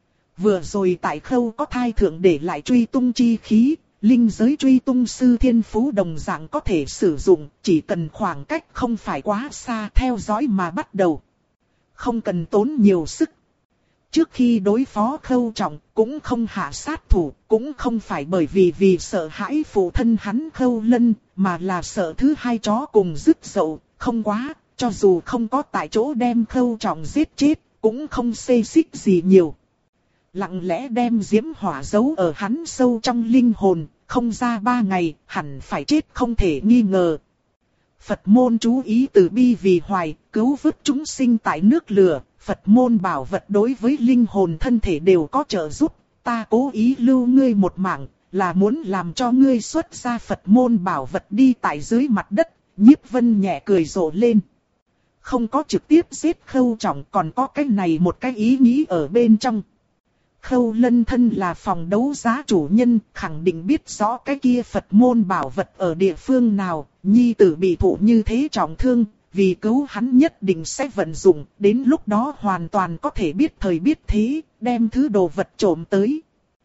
Vừa rồi tại khâu có thai thượng để lại truy tung chi khí, linh giới truy tung sư thiên phú đồng dạng có thể sử dụng, chỉ cần khoảng cách không phải quá xa theo dõi mà bắt đầu. Không cần tốn nhiều sức. Trước khi đối phó Khâu Trọng cũng không hạ sát thủ, cũng không phải bởi vì vì sợ hãi phụ thân hắn Khâu Lân, mà là sợ thứ hai chó cùng dứt dậu, không quá, cho dù không có tại chỗ đem Khâu Trọng giết chết, cũng không xê xích gì nhiều. Lặng lẽ đem diễm hỏa giấu ở hắn sâu trong linh hồn, không ra ba ngày, hẳn phải chết không thể nghi ngờ. Phật môn chú ý từ bi vì hoài, cứu vớt chúng sinh tại nước lửa, Phật môn bảo vật đối với linh hồn thân thể đều có trợ giúp, ta cố ý lưu ngươi một mạng, là muốn làm cho ngươi xuất ra Phật môn bảo vật đi tại dưới mặt đất. Nhiếp Vân nhẹ cười rộ lên. Không có trực tiếp giết Khâu Trọng, còn có cái này một cái ý nghĩ ở bên trong. Khâu Lân thân là phòng đấu giá chủ nhân, khẳng định biết rõ cái kia Phật môn bảo vật ở địa phương nào, nhi tử bị thụ như thế trọng thương, vì cứu hắn nhất định sẽ vận dụng, đến lúc đó hoàn toàn có thể biết thời biết thế, đem thứ đồ vật trộm tới.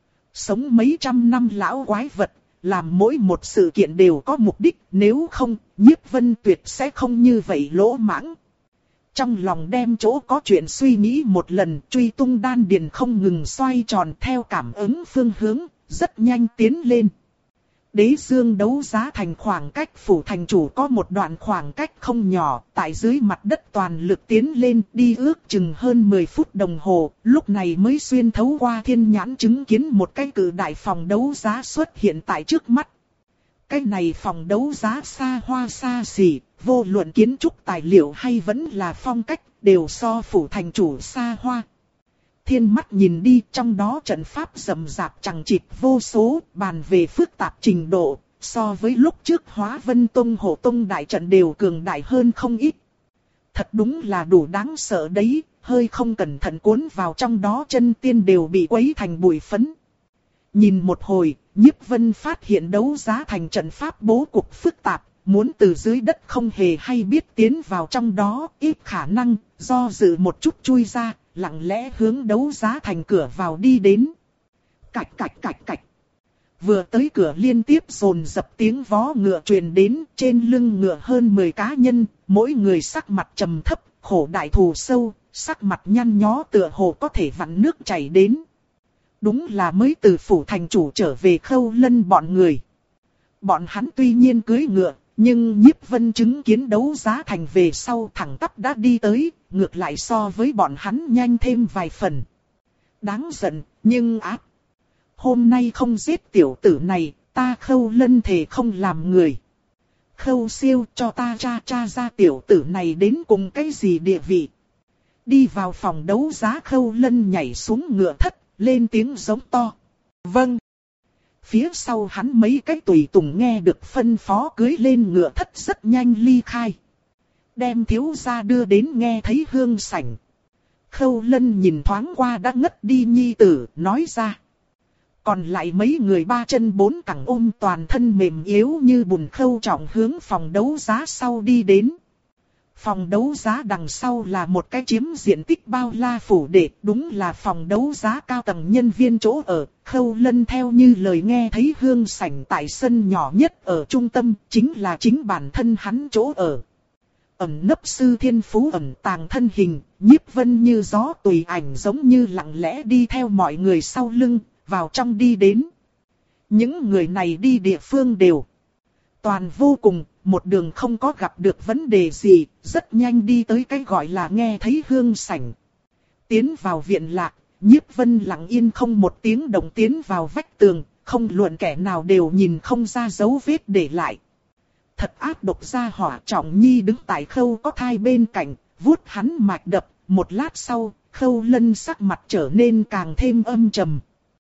Sống mấy trăm năm lão quái vật, làm mỗi một sự kiện đều có mục đích, nếu không, Nhiếp Vân tuyệt sẽ không như vậy lỗ mãng. Trong lòng đem chỗ có chuyện suy nghĩ một lần, truy tung đan điền không ngừng xoay tròn theo cảm ứng phương hướng, rất nhanh tiến lên. Đế Dương đấu giá thành khoảng cách phủ thành chủ có một đoạn khoảng cách không nhỏ, tại dưới mặt đất toàn lực tiến lên đi ước chừng hơn mười phút đồng hồ, lúc này mới xuyên thấu qua thiên nhãn chứng kiến một cái cự đại phòng đấu giá xuất hiện tại trước mắt. Cái này phòng đấu giá xa hoa xa xỉ, vô luận kiến trúc tài liệu hay vẫn là phong cách, đều so phủ thành chủ xa hoa. Thiên mắt nhìn đi, trong đó trận pháp rầm rạp chằng chịt vô số, bàn về phức tạp trình độ, so với lúc trước Hóa Vân Tông Hộ Tông đại trận đều cường đại hơn không ít. Thật đúng là đủ đáng sợ đấy, hơi không cẩn thận cuốn vào trong đó chân tiên đều bị quấy thành bụi phấn. Nhìn một hồi, Nhiếp Vân phát hiện đấu giá thành trận pháp bố cục phức tạp, muốn từ dưới đất không hề hay biết tiến vào trong đó, ít khả năng, do dự một chút chui ra, lặng lẽ hướng đấu giá thành cửa vào đi đến. Cạch cạch cạch cạch. Vừa tới cửa liên tiếp dồn dập tiếng vó ngựa truyền đến, trên lưng ngựa hơn mười cá nhân, mỗi người sắc mặt trầm thấp, khổ đại thù sâu, sắc mặt nhăn nhó tựa hồ có thể vặn nước chảy đến. Đúng là mới từ phủ thành chủ trở về Khâu Lân bọn người. Bọn hắn tuy nhiên cưỡi ngựa, nhưng Nhiếp Vân chứng kiến đấu giá thành về sau thẳng tắp đã đi tới, ngược lại so với bọn hắn nhanh thêm vài phần. Đáng giận, nhưng ác. Hôm nay không giết tiểu tử này, ta Khâu Lân thề không làm người. Khâu Siêu cho ta tra tra ra tiểu tử này đến cùng cái gì địa vị. Đi vào phòng đấu giá Khâu Lân nhảy xuống ngựa thất, lên tiếng giống to. Vâng. Phía sau hắn mấy cái tùy tùng nghe được phân phó cưới lên ngựa thất rất nhanh ly khai. Đem thiếu gia đưa đến nghe thấy hương sảnh. Khâu Lân nhìn thoáng qua đã ngất đi nhi tử, nói ra. Còn lại mấy người ba chân bốn cẳng ôm toàn thân mềm yếu như bùn Khâu Trọng hướng phòng đấu giá sau đi đến. Phòng đấu giá đằng sau là một cái chiếm diện tích bao la phủ đệ, đúng là phòng đấu giá cao tầng nhân viên chỗ ở. Khâu Lân theo như lời nghe thấy hương sảnh tại sân nhỏ nhất ở trung tâm, chính là chính bản thân hắn chỗ ở. Ẩn nấp sư thiên phú ẩn tàng thân hình, Nhiếp Vân như gió tùy ảnh giống như lặng lẽ đi theo mọi người sau lưng, vào trong đi đến. Những người này đi địa phương đều toàn vô cùng, một đường không có gặp được vấn đề gì, rất nhanh đi tới cái gọi là nghe thấy hương sảnh. Tiến vào viện lạc, Nhiếp Vân lặng yên không một tiếng động tiến vào vách tường, không luận kẻ nào đều nhìn không ra dấu vết để lại. Thật ác độc gia hỏa. Trọng Nhi đứng tại Khâu có thai bên cạnh, vuốt hắn mạch đập, một lát sau, Khâu Lân sắc mặt trở nên càng thêm âm trầm.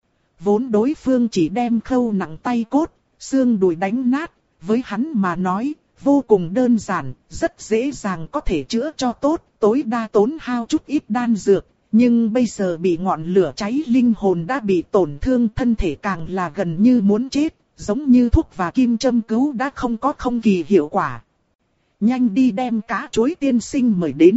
Vốn đối phương chỉ đem Khâu nặng tay cốt, xương đùi đánh nát, với hắn mà nói, vô cùng đơn giản, rất dễ dàng có thể chữa cho tốt, tối đa tốn hao chút ít đan dược. Nhưng bây giờ bị ngọn lửa cháy linh hồn đã bị tổn thương, thân thể càng là gần như muốn chết, giống như thuốc và kim châm cứu đã không có không kỳ hiệu quả. Nhanh đi đem cá chối tiên sinh mời đến.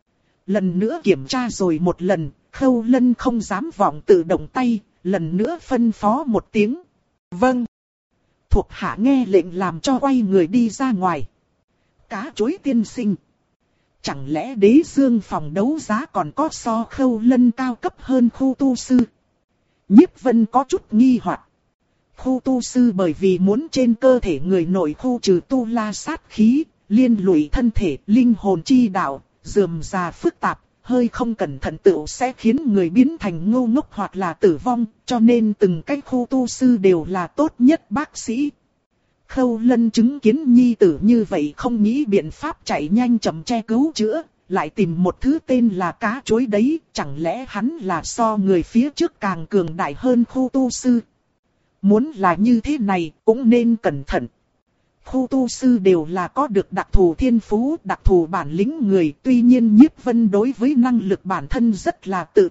Lần nữa kiểm tra rồi một lần, Khâu Lân không dám vọng tự động tay, lần nữa phân phó một tiếng. Vâng. Thuộc hạ nghe lệnh làm cho quay người đi ra ngoài. Cá chối tiên sinh. Chẳng lẽ Đế Dương phòng đấu giá còn có so Khâu Lân cao cấp hơn khu tu sư? Nhiếp Vân có chút nghi hoặc. Khu tu sư bởi vì muốn trên cơ thể người nội khu trừ tu la sát khí, liên lụy thân thể, linh hồn chi đạo, rườm rà phức tạp, hơi không cẩn thận tựu sẽ khiến người biến thành ngu ngốc hoặc là tử vong, cho nên từng cái khu tu sư đều là tốt nhất bác sĩ. Khâu Lân chứng kiến nhi tử như vậy không nghĩ biện pháp chạy nhanh chậm che cứu chữa, lại tìm một thứ tên là cá chối đấy, chẳng lẽ hắn là so người phía trước càng cường đại hơn khu tu sư? Muốn là như thế này, cũng nên cẩn thận. Khu tu sư đều là có được đặc thù thiên phú, đặc thù bản lĩnh người, tuy nhiên Nhiếp Vân đối với năng lực bản thân rất là tự tin,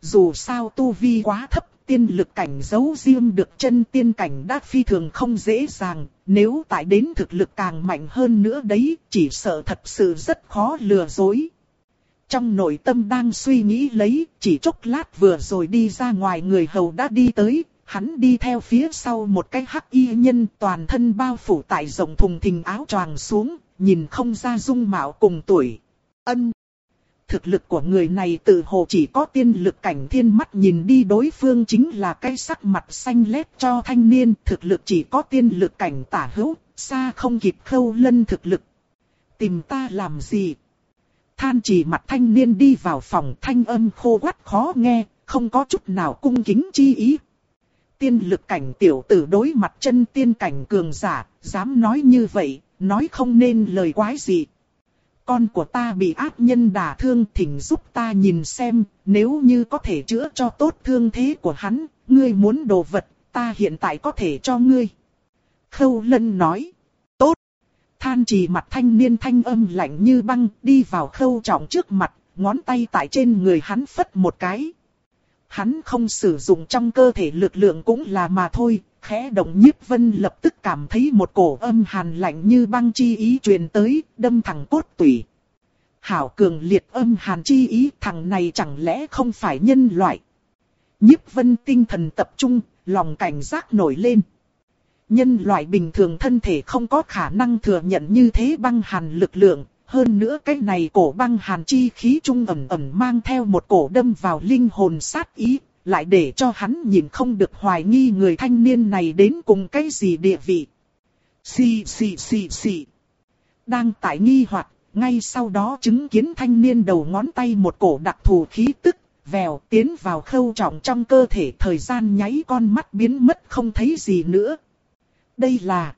dù sao tu vi quá thấp, tiên lực cảnh giấu riêng được chân tiên cảnh đã phi thường không dễ dàng, nếu tại đến thực lực càng mạnh hơn nữa đấy, chỉ sợ thật sự rất khó lừa dối. Trong nội tâm đang suy nghĩ lấy, chỉ chốc lát vừa rồi đi ra ngoài người hầu đã đi tới, hắn đi theo phía sau một cái hắc y nhân toàn thân bao phủ tại rộng thùng thình áo choàng xuống, nhìn không ra dung mạo cùng tuổi. Ân. Thực lực của người này tự hồ chỉ có tiên lực cảnh thiên, mắt nhìn đi đối phương chính là cái sắc mặt xanh lét cho thanh niên, thực lực chỉ có tiên lực cảnh tả hữu, xa không kịp Khâu Lân thực lực. Tìm ta làm gì? Than chỉ mặt thanh niên đi vào phòng, thanh âm khô quắt khó nghe, không có chút nào cung kính chi ý. Tiên lực cảnh tiểu tử đối mặt chân tiên cảnh cường giả, dám nói như vậy, nói không nên lời quái gì. Con của ta bị ác nhân đả thương, thỉnh giúp ta nhìn xem, nếu như có thể chữa cho tốt thương thế của hắn, ngươi muốn đồ vật, ta hiện tại có thể cho ngươi. Khâu Lân nói, tốt. Than chỉ mặt thanh niên thanh âm lạnh như băng, đi vào Khâu Trọng trước mặt, ngón tay tại trên người hắn phất một cái. Hắn không sử dụng trong cơ thể lực lượng cũng là mà thôi, khẽ động Nhiếp Vân lập tức cảm thấy một cổ âm hàn lạnh như băng chi ý truyền tới, đâm thẳng cốt tủy. Hảo cường liệt âm hàn chi ý, thằng này chẳng lẽ không phải nhân loại? Nhiếp Vân tinh thần tập trung, lòng cảnh giác nổi lên. Nhân loại bình thường thân thể không có khả năng thừa nhận như thế băng hàn lực lượng, hơn nữa cái này cổ băng hàn chi khí trung ẩn ẩn mang theo một cổ đâm vào linh hồn sát ý, lại để cho hắn nhìn không được hoài nghi người thanh niên này đến cùng cái gì địa vị. Xì xì xì xì. Đang tại nghi hoặc, ngay sau đó chứng kiến thanh niên đầu ngón tay một cổ đặc thù khí tức, vèo tiến vào Khâu Trọng trong cơ thể, thời gian nháy con mắt biến mất không thấy gì nữa. Đây là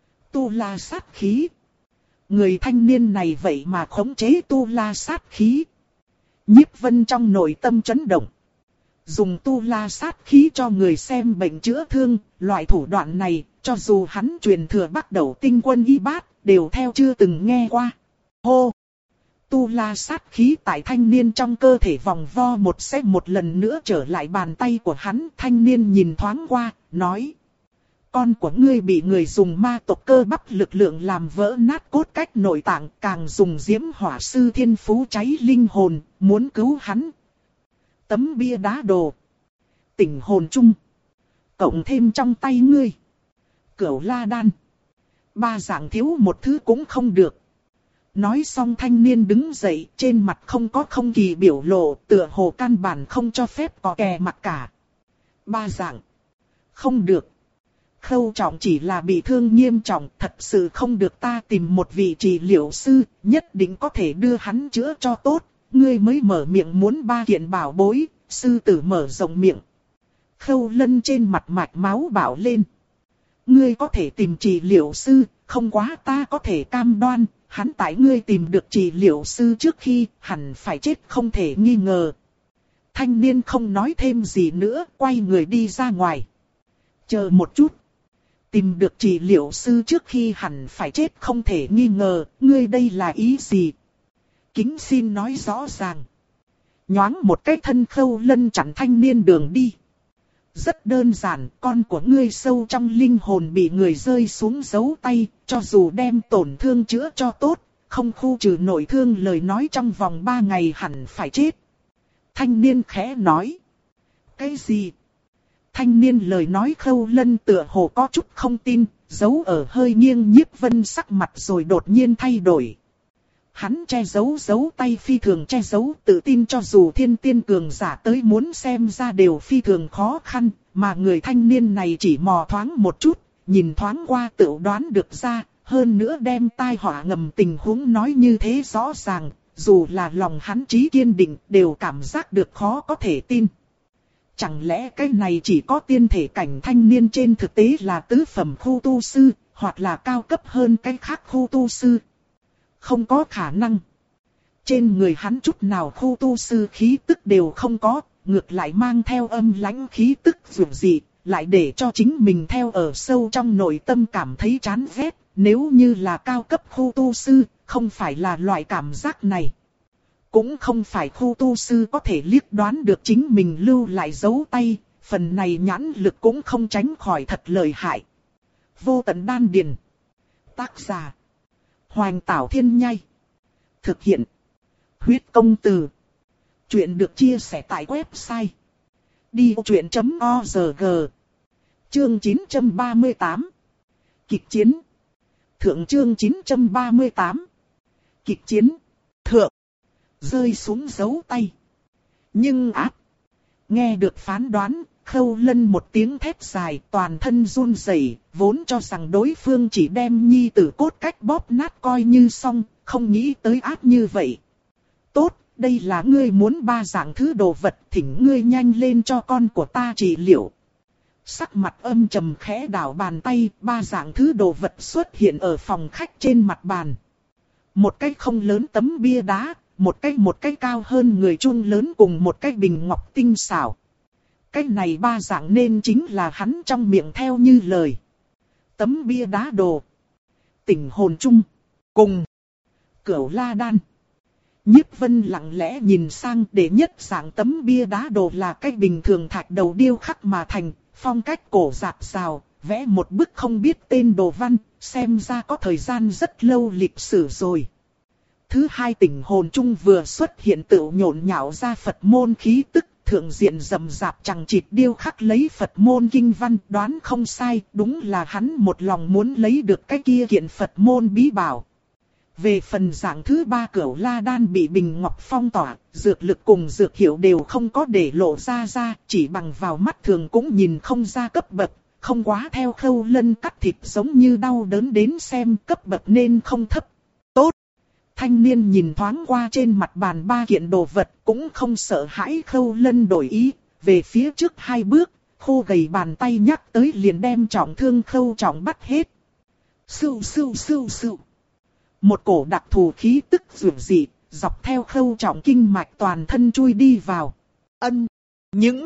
tu la sát khí. Người thanh niên này vậy mà khống chế tu la sát khí. Nhiếp Vân trong nội tâm chấn động. Dùng tu la sát khí cho người xem bệnh chữa thương, loại thủ đoạn này, cho dù hắn truyền thừa bắt đầu tinh quân y bát, đều theo chưa từng nghe qua. Hô! Tu la sát khí tại thanh niên trong cơ thể vòng vo một xe một lần nữa trở lại bàn tay của hắn. Thanh niên nhìn thoáng qua, nói. Con của ngươi bị người dùng ma tộc cơ bắp lực lượng làm vỡ nát cốt cách nội tạng, càng dùng diễm hỏa sư thiên phú cháy linh hồn, muốn cứu hắn. Tấm bia đá đồ. Tỉnh hồn chung. Cộng thêm trong tay ngươi. Cửu la đan. Ba dạng thiếu một thứ cũng không được. Nói xong thanh niên đứng dậy, trên mặt không có không kỳ biểu lộ, tựa hồ căn bản không cho phép có kè mặt cả. Ba dạng. Không được. Khâu Trọng chỉ là bị thương nghiêm trọng, thật sự không được, ta tìm một vị trị liệu sư, nhất định có thể đưa hắn chữa cho tốt. Ngươi mới mở miệng muốn ba kiện bảo bối, sư tử mở rộng miệng. Khâu Lân trên mặt mạch máu bảo lên. Ngươi có thể tìm trị liệu sư, không quá ta có thể cam đoan, hắn tại ngươi tìm được trị liệu sư trước khi hẳn phải chết không thể nghi ngờ. Thanh niên không nói thêm gì nữa, quay người đi ra ngoài. Chờ một chút. Tìm được trị liệu sư trước khi hẳn phải chết không thể nghi ngờ, ngươi đây là ý gì? Kính xin nói rõ ràng. Nhoáng một cái thân Khâu Lân chặn thanh niên đường đi. Rất đơn giản, con của ngươi sâu trong linh hồn bị người rơi xuống dấu tay, cho dù đem tổn thương chữa cho tốt, không khu trừ nội thương lời nói trong vòng ba ngày hẳn phải chết. Thanh niên khẽ nói. Cái gì? Thanh niên lời nói Khâu Lân tựa hồ có chút không tin, giấu ở hơi nghiêng. Nhiếp Vân sắc mặt rồi đột nhiên thay đổi. Hắn che giấu giấu tay phi thường che giấu, tự tin cho dù thiên tiên cường giả tới muốn xem ra đều phi thường khó khăn, mà người thanh niên này chỉ mò thoáng một chút, nhìn thoáng qua tự đoán được ra, hơn nữa đem tai họa ngầm tình huống nói như thế rõ ràng, dù là lòng hắn trí kiên định đều cảm giác được khó có thể tin. Chẳng lẽ cái này chỉ có tiên thể cảnh thanh niên trên thực tế là tứ phẩm khu tu sư, hoặc là cao cấp hơn cái khác khu tu sư? Không có khả năng. Trên người hắn chút nào khu tu sư khí tức đều không có, ngược lại mang theo âm lãnh khí tức dù gì, lại để cho chính mình theo ở sâu trong nội tâm cảm thấy chán ghét. Nếu như là cao cấp khu tu sư, không phải là loại cảm giác này. cũng không phải khu tu sư có thể liếc đoán được chính mình lưu lại dấu tay, phần này nhãn lực cũng không tránh khỏi thật lợi hại. Vô tận đan điền. Tác giả. Hoành Tảo Thiên Nhai. Thực hiện. Huyết Công Từ. Chuyện được chia sẻ tại website đi ô chuyện chấm o rờ giê. Chương chín trăm ba mươi tám. Kịch chiến. Thượng chương chín trăm ba mươi tám. Kịch chiến. Thượng. Rơi xuống dấu tay. Nhưng áp. Nghe được phán đoán, Khâu Lân một tiếng thét dài, toàn thân run rẩy, vốn cho rằng đối phương chỉ đem nhi tử cốt cách bóp nát coi như xong, không nghĩ tới áp như vậy. Tốt, đây là ngươi muốn ba dạng thứ đồ vật, thỉnh ngươi nhanh lên cho con của ta trị liệu. Sắc mặt âm trầm khẽ đảo bàn tay, ba dạng thứ đồ vật xuất hiện ở phòng khách trên mặt bàn. Một cái không lớn tấm bia đá, một cái một cái cao hơn người chun lớn cùng một cái bình ngọc tinh xảo. Cái này ba dạng nên chính là hắn trong miệng theo như lời. Tấm bia đá đồ. Tỉnh hồn chung. Cùng. Cửu la đan. Nhiếp Vân lặng lẽ nhìn sang, để nhất dạng tấm bia đá đồ là cái bình thường thạch đầu điêu khắc mà thành, phong cách cổ rạp rào, vẽ một bức không biết tên đồ văn, xem ra có thời gian rất lâu lịch sử rồi. Thứ hai tỉnh hồn chung vừa xuất hiện tự nhộn nhạo ra Phật môn khí tức, thượng diện rậm rạp chằng chịt điêu khắc lấy Phật môn kinh văn, đoán không sai, đúng là hắn một lòng muốn lấy được cái kia kiện Phật môn bí bảo. Về phần dạng thứ ba cửu la đan bị bình ngọc phong tỏa, dược lực cùng dược hiệu đều không có để lộ ra ra, chỉ bằng vào mắt thường cũng nhìn không ra cấp bậc, không quá theo Khâu Lân cắt thịt giống như đau đớn đến xem, cấp bậc nên không thấp. Tốt! Thanh niên nhìn thoáng qua trên mặt bàn ba kiện đồ vật, cũng không sợ hãi Khâu Lân đổi ý, về phía trước hai bước, khô gầy bàn tay nhắc tới liền đem trọng thương Khâu Trọng bắt hết. Sưu sưu sưu sưu. Một cổ đặc thù khí tức dường dị, dọc theo Khâu Trọng kinh mạch toàn thân chui đi vào. Ân, những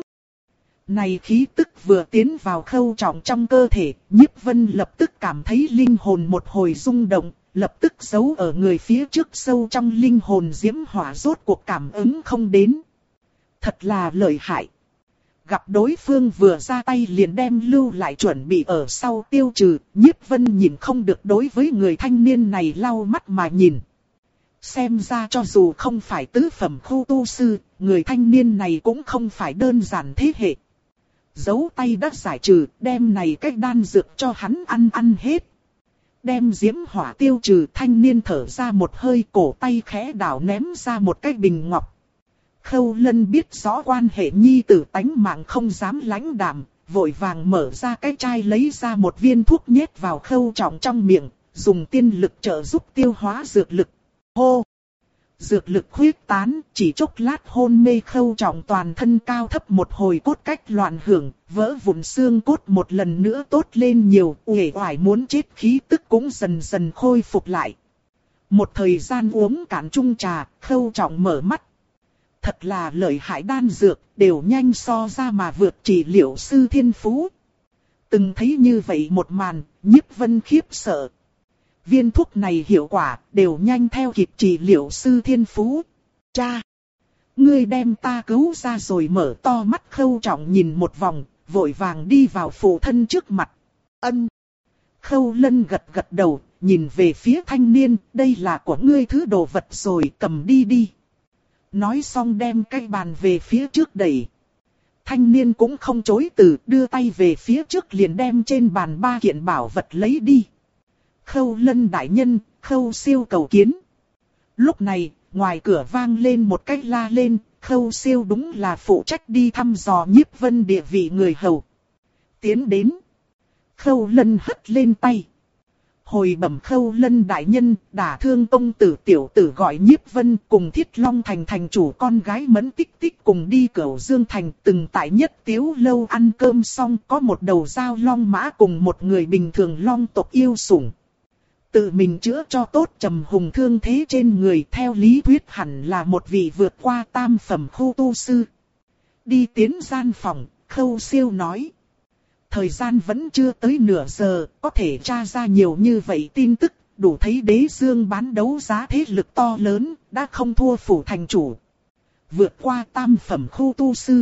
này khí tức vừa tiến vào Khâu Trọng trong cơ thể, Nhiếp Vân lập tức cảm thấy linh hồn một hồi rung động, lập tức giấu ở người phía trước sâu trong linh hồn diễm hỏa rốt cuộc cảm ứng không đến. Thật là lợi hại. Gặp đối phương vừa ra tay liền đem lưu lại chuẩn bị ở sau tiêu trừ, Nhiếp Vân nhìn không được đối với người thanh niên này lau mắt mà nhìn. Xem ra cho dù không phải tứ phẩm khu tu sư, người thanh niên này cũng không phải đơn giản thế hệ. Dấu tay đã giải trừ, đem này cách đan dược cho hắn ăn ăn hết. Đem diễm hỏa tiêu trừ, thanh niên thở ra một hơi, cổ tay khẽ đảo ném ra một cái bình ngọc. Khâu Lân biết rõ quan hệ nhi tử tánh mạng không dám lãnh đạm, vội vàng mở ra cái chai lấy ra một viên thuốc nhét vào Khâu Trọng trong miệng, dùng tiên lực trợ giúp tiêu hóa dược lực. Hô! Dược lực khuyết tán, chỉ chốc lát hôn mê Khâu Trọng toàn thân cao thấp một hồi cốt cách loạn hưởng, vỡ vụn xương cốt một lần nữa tốt lên nhiều, uể oải muốn chết khí tức cũng dần dần khôi phục lại. Một thời gian uống cạn chung trà, Khâu Trọng mở mắt. Thật là lợi hại đan dược, đều nhanh so ra mà vượt trị liệu sư thiên phú. Từng thấy như vậy một màn, Nhiếp Vân khiếp sợ. Viên thuốc này hiệu quả, đều nhanh theo kịp trị liệu sư thiên phú. Cha! Ngươi đem ta cứu ra rồi, mở to mắt Khâu Trọng nhìn một vòng, vội vàng đi vào phụ thân trước mặt. Ân! Khâu Lân gật gật đầu, nhìn về phía thanh niên, đây là của ngươi thứ đồ vật rồi, cầm đi đi. Nói xong đem cái bàn về phía trước đẩy. Thanh niên cũng không chối từ, đưa tay về phía trước liền đem trên bàn ba kiện bảo vật lấy đi. Khâu Lân đại nhân, Khâu Siêu cầu kiến. Lúc này, ngoài cửa vang lên một cách la lên, Khâu Siêu đúng là phụ trách đi thăm dò Nhiếp Vân địa vị người hầu. Tiến đến. Khâu Lân hất lên tay. Hồi bẩm Khâu Lân đại nhân, đả thương công tử tiểu tử gọi Nhiếp Vân cùng Thiết Long thành thành chủ con gái Mẫn Tích Tích cùng đi Cửu Dương thành, từng tại Nhất Tiếu lâu ăn cơm xong, có một đầu dao long mã cùng một người bình thường long tộc yêu sủng. Tự mình chữa cho tốt trầm hùng thương thế trên người, theo lý thuyết hẳn là một vị vượt qua tam phẩm khu tu sư. Đi tiến gian phòng, Khâu Siêu nói. Thời gian vẫn chưa tới nửa giờ, có thể tra ra nhiều như vậy tin tức, đủ thấy đế dương bán đấu giá thế lực to lớn, đã không thua phủ thành chủ. Vượt qua tam phẩm khu tu sư.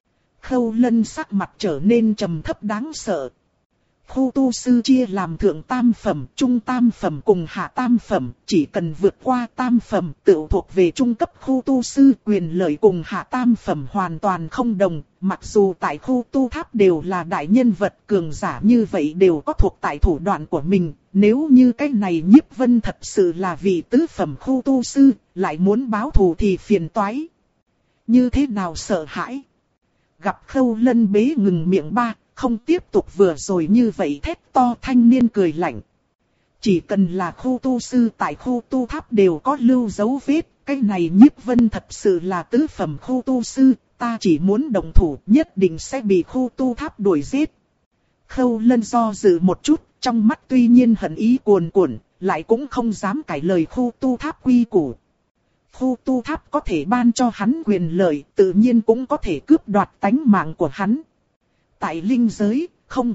Khâu Lân sắc mặt trở nên trầm thấp đáng sợ. Khu tu sư chia làm thượng tam phẩm, trung tam phẩm cùng hạ tam phẩm, chỉ cần vượt qua tam phẩm tự thuộc về trung cấp khu tu sư, quyền lợi cùng hạ tam phẩm hoàn toàn không đồng, mặc dù tại khu tu tháp đều là đại nhân vật cường giả như vậy đều có thuộc tại thủ đoạn của mình, nếu như cái này Nhiếp Vân thật sự là vị tứ phẩm khu tu sư, lại muốn báo thù thì phiền toái. Như thế nào sợ hãi? Gặp Khâu Lân bế ngừng miệng ba, không tiếp tục vừa rồi như vậy thét to, thanh niên cười lạnh. Chỉ cần là khu tu sư tại khu tu tháp đều có lưu dấu vết, cái này Nhiếp Vân thật sự là tứ phẩm khu tu sư, ta chỉ muốn động thủ nhất định sẽ bị khu tu tháp đuổi giết. Khâu Lân do dự một chút, trong mắt tuy nhiên hận ý cuồn cuộn, lại cũng không dám cãi lời khu tu tháp quy củ. Khu tu tháp có thể ban cho hắn quyền lợi, tự nhiên cũng có thể cướp đoạt tánh mạng của hắn. Tại linh giới, không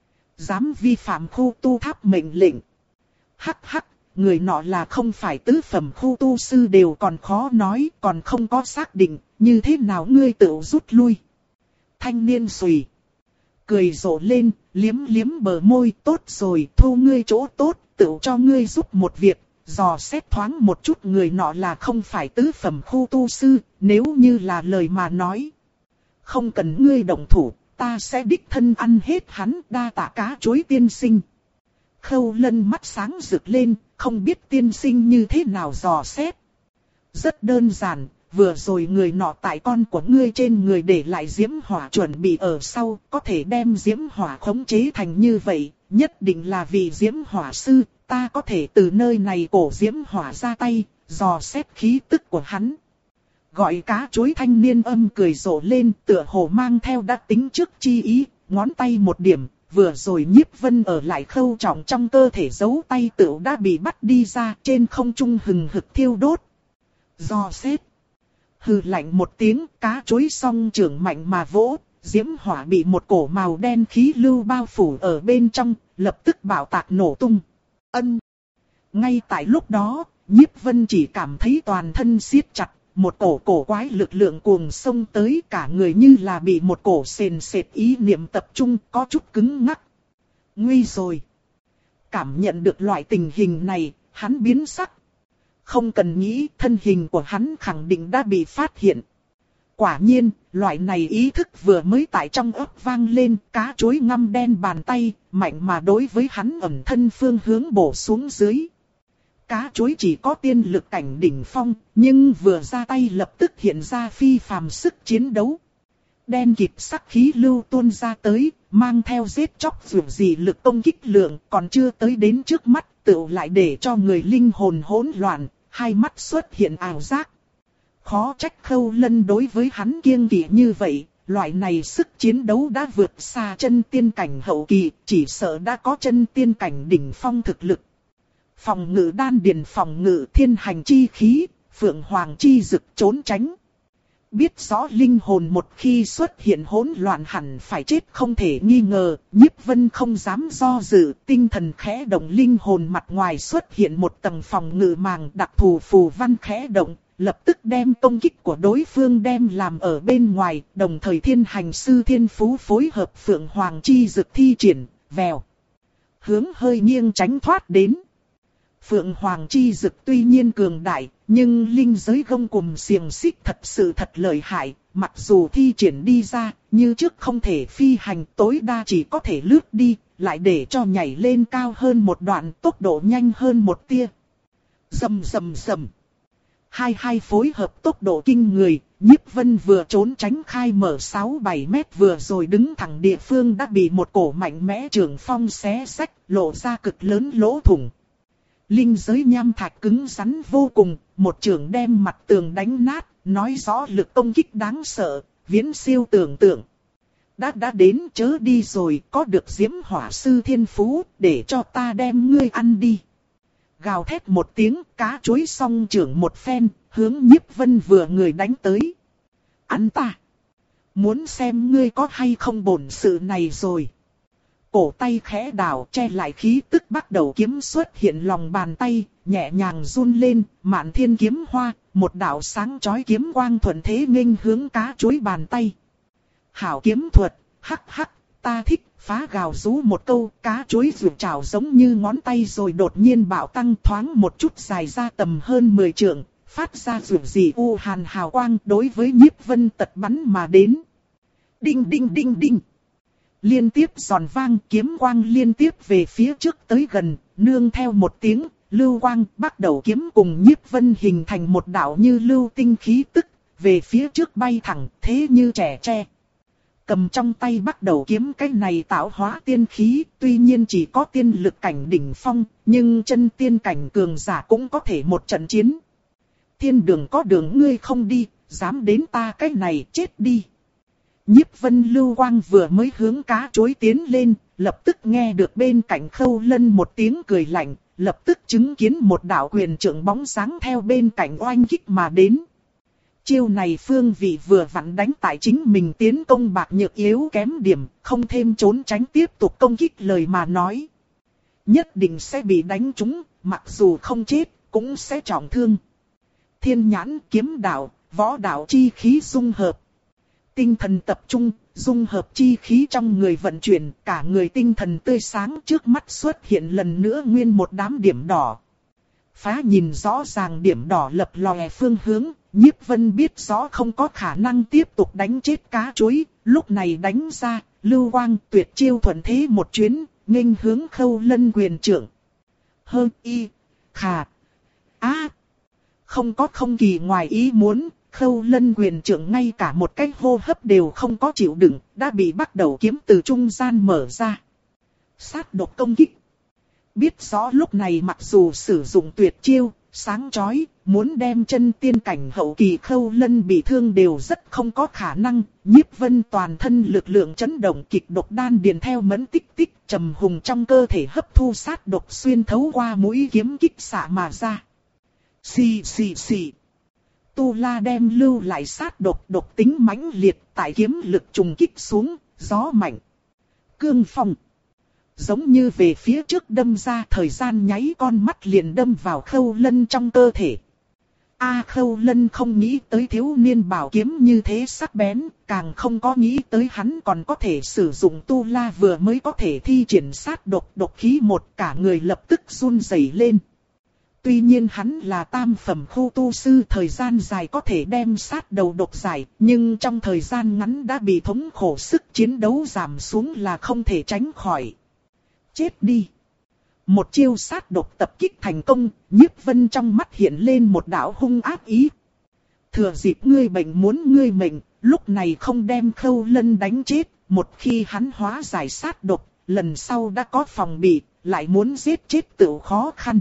dám vi phạm khu tu tháp mệnh lệnh. Hắc hắc, người nọ là không phải tứ phẩm khu tu sư đều còn khó nói, còn không có xác định, như thế nào ngươi tự rút lui. Thanh niên xùy cười rộ lên, liếm liếm bờ môi, tốt rồi, thu ngươi chỗ tốt, tự cho ngươi giúp một việc. Dò xét thoáng một chút người nọ là không phải tứ phẩm khu tu sư, nếu như là lời mà nói. Không cần ngươi động thủ, ta sẽ đích thân ăn hết hắn, đa tạ cá chuối tiên sinh. Khâu Lân mắt sáng rực lên, không biết tiên sinh như thế nào dò xét. Rất đơn giản, vừa rồi người nọ tại con của ngươi trên người để lại diễm hỏa chuẩn bị ở sau, có thể đem diễm hỏa khống chế thành như vậy, nhất định là vì diễm hỏa sư. Ta có thể từ nơi này cổ diễm hỏa ra tay, dò xét khí tức của hắn. Gọi cá chuối thanh niên âm cười rộ lên, tựa hồ mang theo đã tính trước chi ý, ngón tay một điểm, vừa rồi Nhiếp Vân ở lại Khâu Trọng trong cơ thể giấu tay tựu đã bị bắt đi ra, trên không trung hừng hực thiêu đốt. Dò xét. Hừ lạnh một tiếng, cá chuối song trưởng mạnh mà vỗ, diễm hỏa bị một cổ màu đen khí lưu bao phủ ở bên trong, lập tức bạo tạc nổ tung. Ân. Ngay tại lúc đó, Nhiếp Vân chỉ cảm thấy toàn thân siết chặt, một cổ cổ quái lực lượng cuồng xông tới, cả người như là bị một cổ sền sệt ý niệm tập trung, có chút cứng ngắc. Nguy rồi. Cảm nhận được loại tình hình này, hắn biến sắc. Không cần nghĩ, thân hình của hắn khẳng định đã bị phát hiện. Quả nhiên, loại này ý thức vừa mới tại trong ấp vang lên, cá chuối ngăm đen bàn tay, mạnh mà đối với hắn ẩn thân phương hướng bổ xuống dưới. Cá chuối chỉ có tiên lực cảnh đỉnh phong, nhưng vừa ra tay lập tức hiện ra phi phàm sức chiến đấu. Đen kịt sắc khí lưu tuôn ra tới, mang theo giết chóc dù gì lực công kích lượng, còn chưa tới đến trước mắt, tựu lại để cho người linh hồn hỗn loạn, hai mắt xuất hiện ảo giác. Khó trách Khâu Lân đối với hắn kiêng kỵ như vậy, loại này sức chiến đấu đã vượt xa chân tiên cảnh hậu kỳ, chỉ sợ đã có chân tiên cảnh đỉnh phong thực lực. Phòng ngự đan điền, phòng ngự thiên hành chi khí, phượng hoàng chi dực trốn tránh. Biết rõ linh hồn một khi xuất hiện hỗn loạn hẳn phải chết không thể nghi ngờ, Nhiếp Vân không dám do dự, tinh thần khẽ động, linh hồn mặt ngoài xuất hiện một tầng phòng ngự màng đặc thù phù văn khẽ động. Lập tức đem công kích của đối phương đem làm ở bên ngoài, đồng thời thiên hành sư thiên phú phối hợp phượng hoàng chi dực thi triển, vèo. Hướng hơi nghiêng tránh thoát đến. Phượng hoàng chi dực tuy nhiên cường đại, nhưng linh giới gông cùm xiềng xích thật sự thật lợi hại, mặc dù thi triển đi ra, như trước không thể phi hành, tối đa chỉ có thể lướt đi, lại để cho nhảy lên cao hơn một đoạn, tốc độ nhanh hơn một tia. Rầm rầm rầm. Hai hai phối hợp tốc độ kinh người, Nhiếp Vân vừa trốn tránh khai mở sáu bảy mét vừa rồi đứng thẳng địa phương đã bị một cổ mạnh mẽ trường phong xé xách, lộ ra cực lớn lỗ thủng. Linh giới nham thạch cứng rắn vô cùng, một trường đem mặt tường đánh nát, nói rõ lực công kích đáng sợ, viễn siêu tưởng tượng. Đã đã đến chớ đi rồi, có được diễm hỏa sư thiên phú, để cho ta đem ngươi ăn đi. Gào thét một tiếng, cá chuối song trưởng một phen, hướng Nhiếp Vân vừa người đánh tới. Ăn ta! Muốn xem ngươi có hay không bổn sự này rồi. cổ tay khẽ đảo che lại khí tức bắt đầu kiếm xuất hiện lòng bàn tay, nhẹ nhàng run lên, Mạn Thiên kiếm hoa, một đạo sáng chói kiếm quang thuận thế nghênh hướng cá chuối bàn tay. Hảo kiếm thuật, hắc hắc, ta thích, phá gào rú một câu, cá chuối rượu trào giống như ngón tay rồi đột nhiên bạo tăng thoáng một chút dài ra tầm hơn mười trượng, phát ra rượu dị u hàn hào quang đối với Nhiếp Vân tật bắn mà đến. Đinh đinh đinh đinh. Liên tiếp giòn vang kiếm quang liên tiếp về phía trước tới gần, nương theo một tiếng, lưu quang bắt đầu kiếm cùng Nhiếp Vân hình thành một đạo như lưu tinh khí tức, về phía trước bay thẳng thế như trẻ tre. Cầm trong tay bắt đầu kiếm cái này tạo hóa tiên khí, tuy nhiên chỉ có tiên lực cảnh đỉnh phong, nhưng chân tiên cảnh cường giả cũng có thể một trận chiến. Thiên đường có đường ngươi không đi, dám đến ta cái này chết đi. Nhiếp Vân lưu quang vừa mới hướng cá chuối tiến lên, lập tức nghe được bên cạnh Khâu Lân một tiếng cười lạnh, lập tức chứng kiến một đạo quyền trượng bóng sáng theo bên cạnh oanh kích mà đến. Chiêu này phương vị vừa vặn đánh tại chính mình tiến công bạc nhược yếu kém điểm, không thêm trốn tránh tiếp tục công kích lời mà nói. Nhất định sẽ bị đánh trúng, mặc dù không chết, cũng sẽ trọng thương. Thiên nhãn kiếm đạo, võ đạo chi khí dung hợp. Tinh thần tập trung, dung hợp chi khí trong người vận chuyển, cả người tinh thần tươi sáng trước mắt xuất hiện lần nữa nguyên một đám điểm đỏ. Phá nhìn rõ ràng điểm đỏ lập lòe phương hướng, Nhiếp Vân biết rõ không có khả năng tiếp tục đánh chết cá chuối, lúc này đánh ra, lưu quang tuyệt chiêu thuận thế một chuyến, nghênh hướng Khâu Lân quyền trượng. Hơ y, khà, á, không có không kỳ ngoài ý muốn. Khâu Lân quyền trượng ngay cả một cái hô hấp đều không có chịu đựng, đã bị bắt đầu kiếm từ trung gian mở ra. Sát độc công kích. Biết rõ lúc này mặc dù sử dụng tuyệt chiêu, sáng chói, muốn đem chân tiên cảnh hậu kỳ Khâu Lân bị thương đều rất không có khả năng. Nhiếp Vân toàn thân lực lượng chấn động kịch độc đan điền theo mẫn tích tích trầm hùng trong cơ thể hấp thu sát độc xuyên thấu qua mũi kiếm kích xạ mà ra. Xì xì xì. Tu La đem lưu lại sát độc độc tính mãnh liệt tại kiếm lực trùng kích xuống, gió mạnh. Cương phong. Giống như về phía trước đâm ra thời gian nháy con mắt liền đâm vào Khâu Lân trong cơ thể. A Khâu Lân không nghĩ tới thiếu niên bảo kiếm như thế sắc bén, càng không có nghĩ tới hắn còn có thể sử dụng Tu La vừa mới có thể thi triển sát độc độc khí một, cả người lập tức run rẩy lên. Tuy nhiên hắn là tam phẩm khu tu sư, thời gian dài có thể đem sát đầu độc giải, nhưng trong thời gian ngắn đã bị thống khổ, sức chiến đấu giảm xuống là không thể tránh khỏi. Chết đi! Một chiêu sát độc tập kích thành công, Nhiếp Vân trong mắt hiện lên một đạo hung ác ý. Thừa dịp ngươi bệnh muốn ngươi mệnh, lúc này không đem Khâu Lân đánh chết, một khi hắn hóa giải sát độc, lần sau đã có phòng bị, lại muốn giết chết tự khó khăn.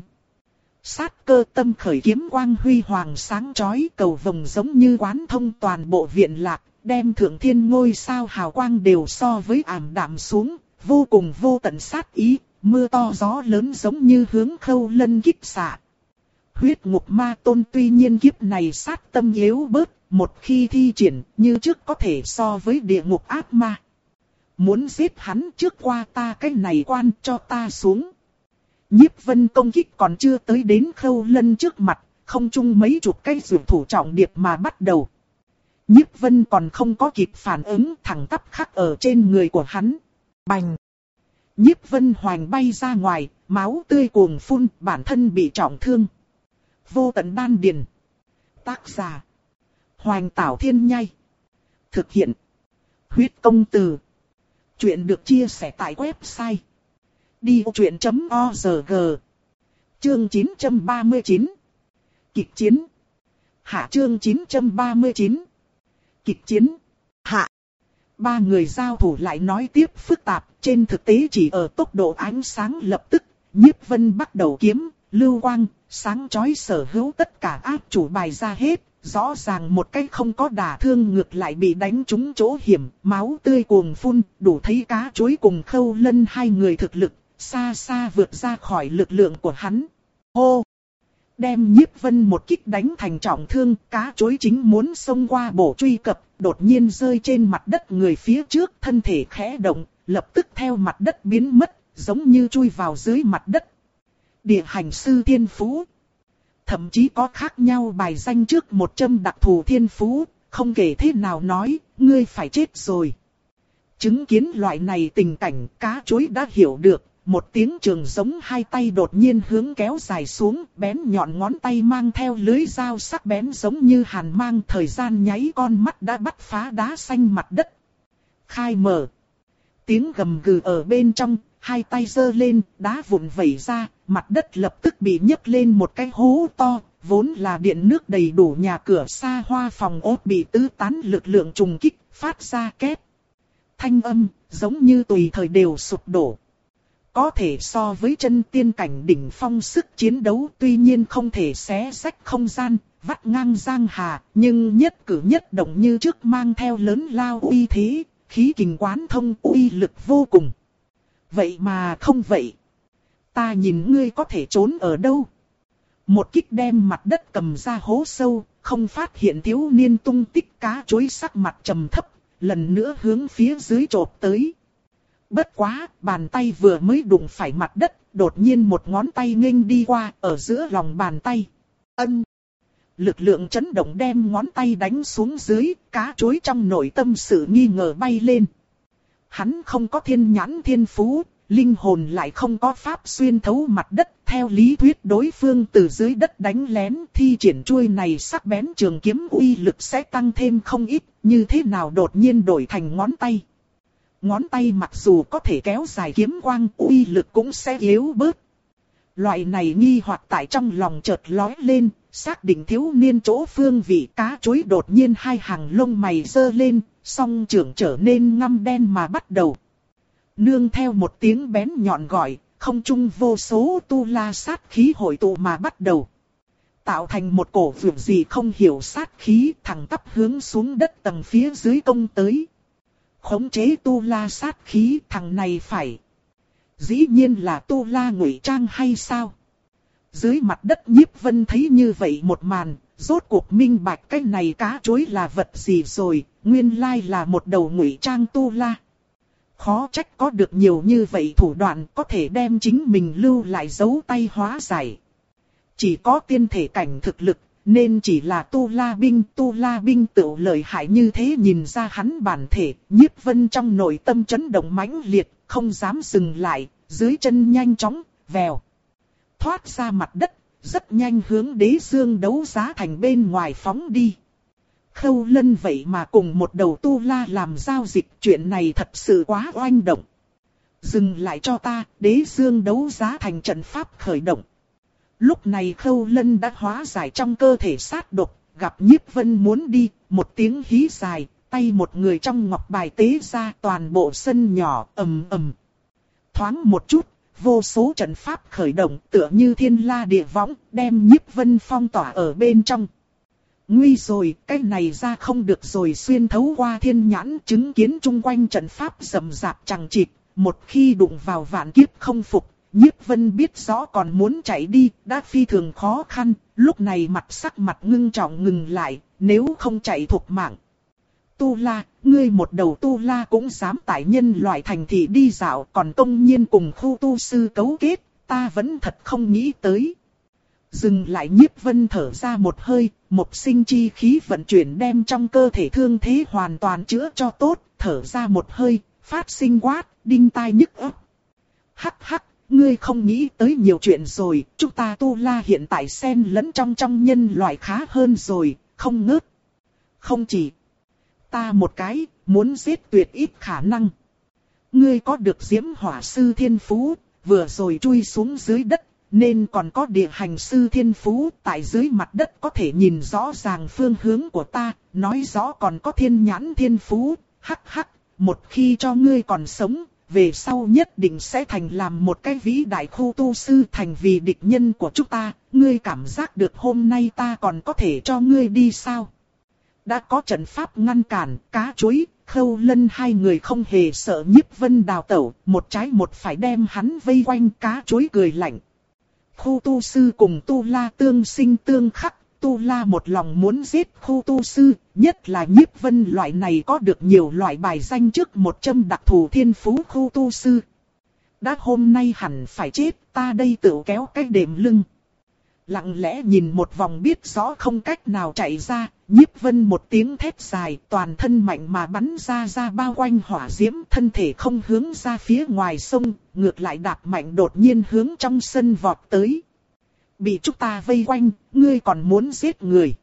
Sát cơ tâm khởi kiếm quang huy hoàng sáng chói cầu vồng giống như quán thông toàn bộ viện lạc, đem thượng thiên ngôi sao hào quang đều so với ảm đạm xuống, vô cùng vô tận sát ý, mưa to gió lớn giống như hướng Khâu Lân kích xạ. Huyết ngục ma tôn tuy nhiên kiếp này sát tâm yếu bớt, một khi thi triển như trước có thể so với địa ngục ác ma. Muốn giết hắn trước qua ta cái này quan cho ta xuống. Nhiếp Vân công kích còn chưa tới đến Khâu Lân trước mặt, không chung mấy chục cây dược thủ trọng điệp mà bắt đầu. Nhiếp Vân còn không có kịp phản ứng, thẳng tắp khắc ở trên người của hắn. Bành! Nhiếp Vân hoành bay ra ngoài, máu tươi cuồng phun, bản thân bị trọng thương. Vô tận đan điền. Tác giả: Hoành Tảo Thiên Nhai. Thực hiện: Huyết Công Từ. Chuyện được chia sẻ tại website đi ô chuyện chấm o rờ giê. Chương chín trăm ba mươi chín. Kịch chiến. Hạ. Chương chín trăm ba mươi chín. Kịch chiến. Hạ. Ba người giao thủ lại nói tiếp phức tạp, trên thực tế chỉ ở tốc độ ánh sáng lập tức, Nhiếp Vân bắt đầu kiếm, lưu quang, sáng chói sở hữu tất cả áp chủ bài ra hết, rõ ràng một cách không có đả thương ngược lại bị đánh trúng chỗ hiểm, máu tươi cuồng phun, đủ thấy cá chuối cùng Khâu Lân hai người thực lực, xa xa vượt ra khỏi lực lượng của hắn. Hô! Đem Nhiếp Vân một kích đánh thành trọng thương, cá chuối chính muốn xông qua bổ truy cập, đột nhiên rơi trên mặt đất người phía trước, thân thể khẽ động, lập tức theo mặt đất biến mất, giống như chui vào dưới mặt đất. Địa hành sư thiên phú. Thậm chí có khác nhau bài danh trước một châm đặc thù thiên phú, không kể thế nào nói, ngươi phải chết rồi. Chứng kiến loại này tình cảnh, cá chối đã hiểu được, một tiếng trường giống hai tay đột nhiên hướng kéo dài xuống, bén nhọn ngón tay mang theo lưới dao sắc bén giống như hàn mang, thời gian nháy con mắt đã bắt phá đá xanh mặt đất. Khai mở. Tiếng gầm gừ ở bên trong, hai tay giơ lên, đá vụn vẩy ra, mặt đất lập tức bị nhấc lên một cái hố to, vốn là điện nước đầy đủ nhà cửa xa hoa phòng ốt bị tứ tán lực lượng trùng kích, phát ra két. Thanh âm, giống như tùy thời đều sụp đổ. Có thể so với chân tiên cảnh đỉnh phong sức chiến đấu, tuy nhiên không thể xé rách không gian, vắt ngang giang hà, nhưng nhất cử nhất động như trước mang theo lớn lao uy thế, khí kình quán thông uy lực vô cùng. Vậy mà không vậy. Ta nhìn ngươi có thể trốn ở đâu. Một kích đem mặt đất cầm ra hố sâu, không phát hiện thiếu niên tung tích, cá chối sắc mặt trầm thấp, lần nữa hướng phía dưới chộp tới. Bất quá, bàn tay vừa mới đụng phải mặt đất, đột nhiên một ngón tay nghênh đi qua, ở giữa lòng bàn tay. Ân. Lực lượng chấn động đem ngón tay đánh xuống dưới, cá chối trong nội tâm sự nghi ngờ bay lên. Hắn không có thiên nhãn thiên phú, linh hồn lại không có pháp xuyên thấu mặt đất. Theo lý thuyết đối phương từ dưới đất đánh lén, thi triển chuôi này sắc bén trường kiếm uy lực sẽ tăng thêm không ít, như thế nào đột nhiên đổi thành ngón tay. Ngón tay mặc dù có thể kéo dài kiếm quang, uy lực cũng sẽ yếu bớt. Loại này nghi hoặc tại trong lòng chợt lóe lên, xác định thiếu niên chỗ phương vị, cá chối đột nhiên hai hàng lông mày giơ lên, song trưởng trở nên ngăm đen mà bắt đầu. Nương theo một tiếng bén nhọn gọi, không trung vô số tu la sát khí hội tụ mà bắt đầu. Tạo thành một cổ vượt gì không hiểu sát khí thẳng tắp hướng xuống đất tầng phía dưới công tới. Khống chế tu la sát khí, thằng này phải. Dĩ nhiên là tu la ngụy trang hay sao? Dưới mặt đất Nhiếp Vân thấy như vậy một màn, rốt cuộc minh bạch cái này cá chối là vật gì rồi, nguyên lai là một đầu ngụy trang tu la. Khó trách có được nhiều như vậy thủ đoạn có thể đem chính mình lưu lại dấu tay hóa giải. Chỉ có tiên thể cảnh thực lực, nên chỉ là tu la binh, tu la binh tự lợi hại như thế. Nhìn ra hắn bản thể, Nhiếp Vân trong nội tâm chấn động mãnh liệt, không dám dừng lại, dưới chân nhanh chóng, vèo. Thoát ra mặt đất, rất nhanh hướng Đế Dương đấu giá thành bên ngoài phóng đi. Khâu Lân vậy mà cùng một đầu tu la làm giao dịch, chuyện này thật sự quá oanh động. Dừng lại cho ta, Đế Dương đấu giá thành trận pháp khởi động. Lúc này Khâu Lân đã hóa giải trong cơ thể sát độc, gặp Nhiếp Vân muốn đi, một tiếng hí dài, tay một người trong ngọc bài tế ra, toàn bộ sân nhỏ ầm ầm. Thoáng một chút, vô số trận pháp khởi động, tựa như thiên la địa võng, đem Nhiếp Vân phong tỏa ở bên trong. Nguy rồi, cái này ra không được rồi, xuyên thấu qua thiên nhãn, chứng kiến chung quanh trận pháp rầm rạp chằng chịt, một khi đụng vào vạn kiếp không phục, Nhiếp Vân biết rõ còn muốn chạy đi, đã phi thường khó khăn, lúc này mặt sắc mặt ngưng trọng ngừng lại, nếu không chạy thục mạng. Tu la, ngươi một đầu tu la cũng dám tại nhân loại thành thị đi dạo, còn công nhiên cùng khu tu sư cấu kết, ta vẫn thật không nghĩ tới. Dừng lại, Nhiếp Vân thở ra một hơi, một sinh chi khí vận chuyển đem trong cơ thể thương thế hoàn toàn chữa cho tốt, thở ra một hơi, phát sinh quát, đinh tai nhức óc. Hắc hắc, ngươi không nghĩ tới nhiều chuyện rồi, chúng ta tu la hiện tại xen lẫn trong trong nhân loại khá hơn rồi, không ngớt. Không chỉ ta một cái, muốn giết tuyệt ít khả năng. Ngươi có được diễm hỏa sư thiên phú, vừa rồi chui xuống dưới đất, nên còn có địa hành sư thiên phú, tại dưới mặt đất có thể nhìn rõ ràng phương hướng của ta, nói rõ còn có thiên nhãn thiên phú, hắc hắc, một khi cho ngươi còn sống, về sau nhất định sẽ thành làm một cái vĩ đại khu tu sư, thành vì địch nhân của chúng ta, ngươi cảm giác được hôm nay ta còn có thể cho ngươi đi sao? Đã có trận pháp ngăn cản, cá chuối, Khâu Lân hai người không hề sợ Nhiếp Vân đào tẩu, một trái một phải đem hắn vây quanh. Cá chuối cười lạnh. Khu tu sư cùng tu la tương sinh tương khắc, Tu La một lòng muốn giết khu tu sư, nhất là Nhiếp Vân loại này có được nhiều loại bài danh trước một châm đặc thù thiên phú khu tu sư. Đã hôm nay hẳn phải chết, ta đây tự kéo cái đệm lưng. Lặng lẽ nhìn một vòng biết rõ không cách nào chạy ra, Nhiếp Vân một tiếng thét dài, toàn thân mạnh mà bắn ra ra bao quanh hỏa diễm, thân thể không hướng ra phía ngoài sông, ngược lại đạp mạnh đột nhiên hướng trong sân vọt tới. Bị chúng ta vây quanh, ngươi còn muốn giết người.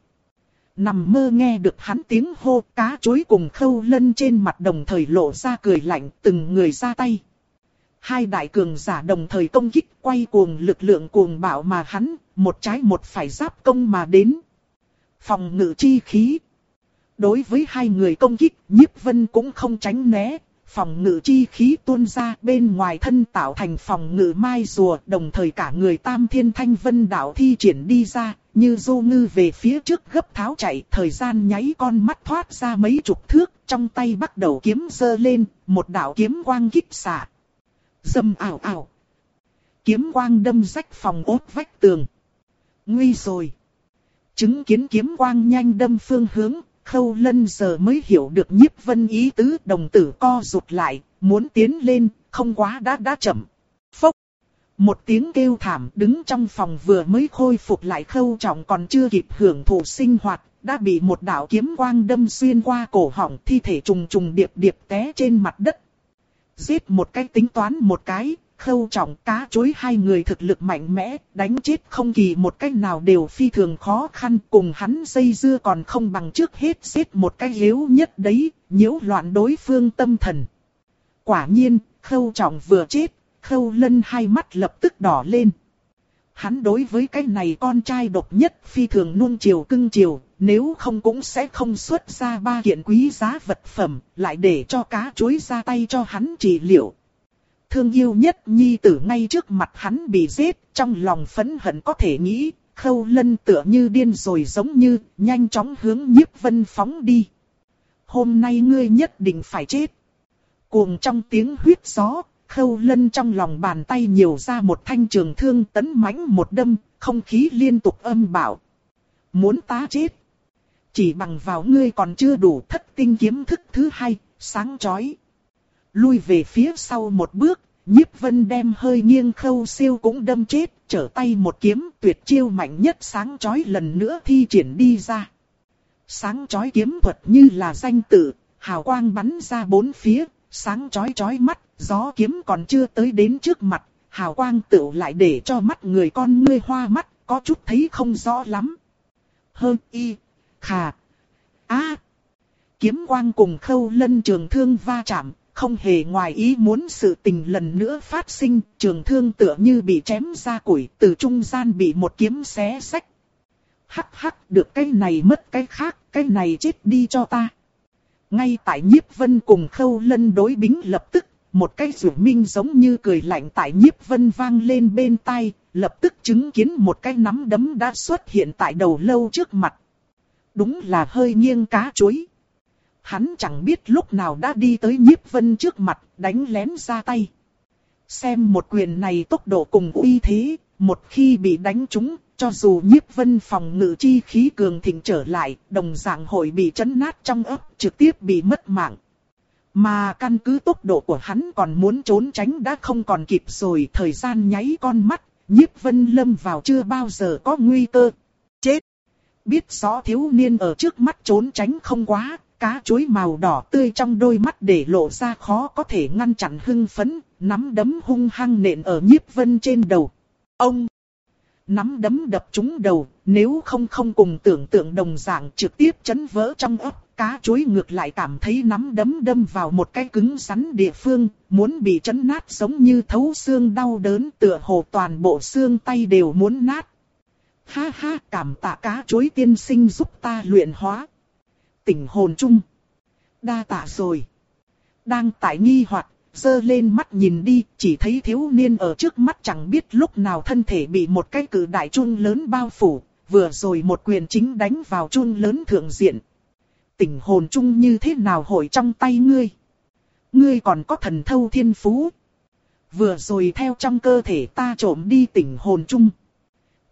Nằm mơ nghe được hắn tiếng hô, Cá Chối cùng Khâu Lân trên mặt đồng thời lộ ra cười lạnh, từng người ra tay. Hai đại cường giả đồng thời công kích, quay cuồng lực lượng cuồng bạo mà hắn, một trái một phải giáp công mà đến. Phòng ngự chi khí. Đối với hai người công kích, Nhiếp Vân cũng không tránh né. Phòng ngự chi khí tuôn ra bên ngoài thân tạo thành phòng ngự mai rùa, đồng thời cả người Tam Thiên Thanh Vân đạo thi triển đi ra, như du ngư về phía trước gấp tháo chạy, thời gian nháy con mắt thoát ra mấy chục thước, trong tay bắt đầu kiếm giơ lên, một đạo kiếm quang kích xạ. Dầm ảo ảo. Kiếm quang đâm rách phòng ốt vách tường. Nguy rồi. Chứng kiến kiếm quang nhanh đâm phương hướng, Khâu Lân giờ mới hiểu được Nhiếp Vân ý tứ, đồng tử co rụt lại, muốn tiến lên, không quá đã đã chậm. Phốc. Một tiếng kêu thảm, đứng trong phòng vừa mới khôi phục lại Khâu Trọng còn chưa kịp hưởng thụ sinh hoạt, đã bị một đạo kiếm quang đâm xuyên qua cổ họng, thi thể trùng trùng điệp điệp té trên mặt đất. Giết một cái tính toán một cái, Khâu Trọng Cá Chối hai người thực lực mạnh mẽ, đánh chết không kỳ một cách nào đều phi thường khó khăn, cùng hắn dây dưa còn không bằng trước hết giết một cái yếu nhất đấy, nhiễu loạn đối phương tâm thần. Quả nhiên, Khâu Trọng vừa chết, Khâu Lân hai mắt lập tức đỏ lên. Hắn đối với cái này con trai độc nhất phi thường nuông chiều cưng chiều, nếu không cũng sẽ không xuất ra ba kiện quý giá vật phẩm, lại để cho Cá Chối ra tay cho hắn trị liệu. Thương yêu nhất nhi tử ngay trước mặt hắn bị giết, trong lòng phẫn hận có thể nghĩ, Khâu Lân tựa như điên rồi giống như, nhanh chóng hướng Nhiếp Vân phóng đi. Hôm nay ngươi nhất định phải chết. Cuồng trong tiếng huyết gió, Khâu Lân trong lòng bàn tay nhiều ra một thanh trường thương tấn mãnh một đâm, không khí liên tục âm bạo. Muốn ta chết? Chỉ bằng vào ngươi còn chưa đủ, thất tinh kiếm thức thứ hai, sáng chói. Lui về phía sau một bước, Nhiếp Vân đem hơi nghiêng Khâu Siêu cũng đâm chết, trở tay một kiếm tuyệt chiêu mạnh nhất sáng chói lần nữa thi triển đi ra. Sáng chói kiếm thuật như là danh tự, hào quang bắn ra bốn phía, sáng chói chói mắt, gió kiếm còn chưa tới đến trước mặt, hào quang tựu lại để cho mắt người con ngươi hoa mắt, có chút thấy không rõ lắm. Hơ y, khà, a. Kiếm quang cùng Khâu Lân trường thương va chạm, không hề ngoài ý muốn sự tình lần nữa phát sinh, trường thương tựa như bị chém ra củi, từ trung gian bị một kiếm xé xách. Hắc hắc, được cái này mất cái khác, cái này chết đi cho ta. Ngay tại Nhiếp Vân cùng Khâu Lân đối bính lập tức, một cái rủi minh giống như cười lạnh tại Nhiếp Vân vang lên bên tai, lập tức chứng kiến một cái nắm đấm đã xuất hiện tại đầu lâu trước mặt. Đúng là hơi nghiêng Cá Chối. Hắn chẳng biết lúc nào đã đi tới Nhiếp Vân trước mặt, đánh lén ra tay. Xem một quyền này tốc độ cùng uy thế, một khi bị đánh trúng, cho dù Nhiếp Vân phòng ngự chi khí cường thịnh trở lại, đồng dạng hội bị chấn nát trong ấp, trực tiếp bị mất mạng. Mà căn cứ tốc độ của hắn còn muốn trốn tránh đã không còn kịp rồi, thời gian nháy con mắt, Nhiếp Vân lâm vào chưa bao giờ có nguy cơ. Chết! Biết rõ thiếu niên ở trước mắt trốn tránh không quá. Cá Chối màu đỏ tươi trong đôi mắt để lộ ra khó có thể ngăn chặn hưng phấn, nắm đấm hung hăng nện ở Nhiếp Vân trên đầu. Ông! Nắm đấm đập trúng đầu, nếu không không cùng tưởng tượng đồng dạng trực tiếp chấn vỡ trong ấp, Cá Chối ngược lại cảm thấy nắm đấm đâm vào một cái cứng rắn địa phương, muốn bị chấn nát giống như thấu xương đau đớn, tựa hồ toàn bộ xương tay đều muốn nát. Ha ha, cảm tạ Cá Chối tiên sinh giúp ta luyện hóa. Tỉnh hồn chung. Đa tạ rồi. Đang tại nghi hoặc, giơ lên mắt nhìn đi, chỉ thấy thiếu niên ở trước mắt chẳng biết lúc nào thân thể bị một cái cự đại chun lớn bao phủ, vừa rồi một quyền chính đánh vào chun lớn thượng diện. Tỉnh hồn chung như thế nào hội trong tay ngươi? Ngươi còn có thần thâu thiên phú. Vừa rồi theo trong cơ thể ta trộm đi tỉnh hồn chung.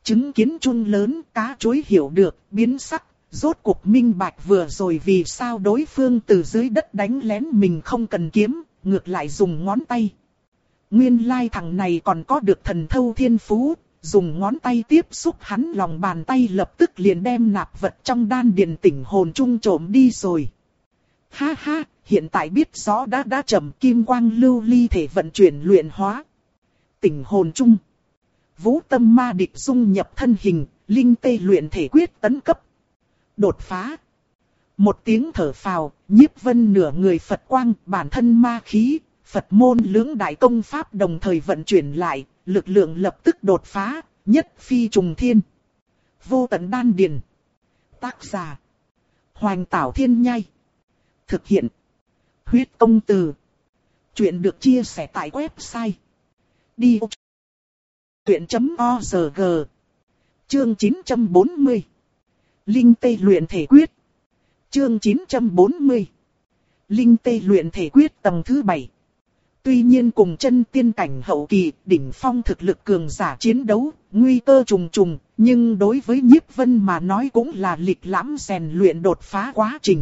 Chứng kiến chun lớn, cá chuối hiểu được, biến sắc, rốt cuộc minh bạch vừa rồi vì sao đối phương từ dưới đất đánh lén mình không cần kiếm, ngược lại dùng ngón tay. Nguyên lai thằng này còn có được thần thâu thiên phú, dùng ngón tay tiếp xúc hắn lòng bàn tay lập tức liền đem nạp vật trong đan điền tỉnh hồn chung trộm đi rồi. Ha ha, hiện tại biết rõ đã đã chậm kim quang lưu ly thể vận chuyển luyện hóa. Tỉnh hồn chung. Vũ tâm ma địch dung nhập thân hình, linh tê luyện thể quyết tấn cấp. Đột phá. Một tiếng thở phào, Nhiếp Vân nửa người Phật quang, bản thân ma khí, Phật môn lưỡng đại công pháp đồng thời vận chuyển lại, lực lượng lập tức đột phá, nhất phi trùng thiên. Vô tận đan điền. Tác giả. Hoành Tảo Thiên Nhai. Thực hiện. Huyết Công Từ. Chuyện được chia sẻ tại website. Đi vô chuyện.org. Chương chín trăm bốn mươi. Linh tê luyện thể quyết. Chương chín trăm bốn mươi. Linh tê luyện thể quyết tầng thứ bảy. Tuy nhiên cùng chân tiên cảnh hậu kỳ, đỉnh phong thực lực cường giả chiến đấu, nguy cơ trùng trùng, nhưng đối với Nhiếp Vân mà nói cũng là lịch lãm rèn luyện đột phá quá trình.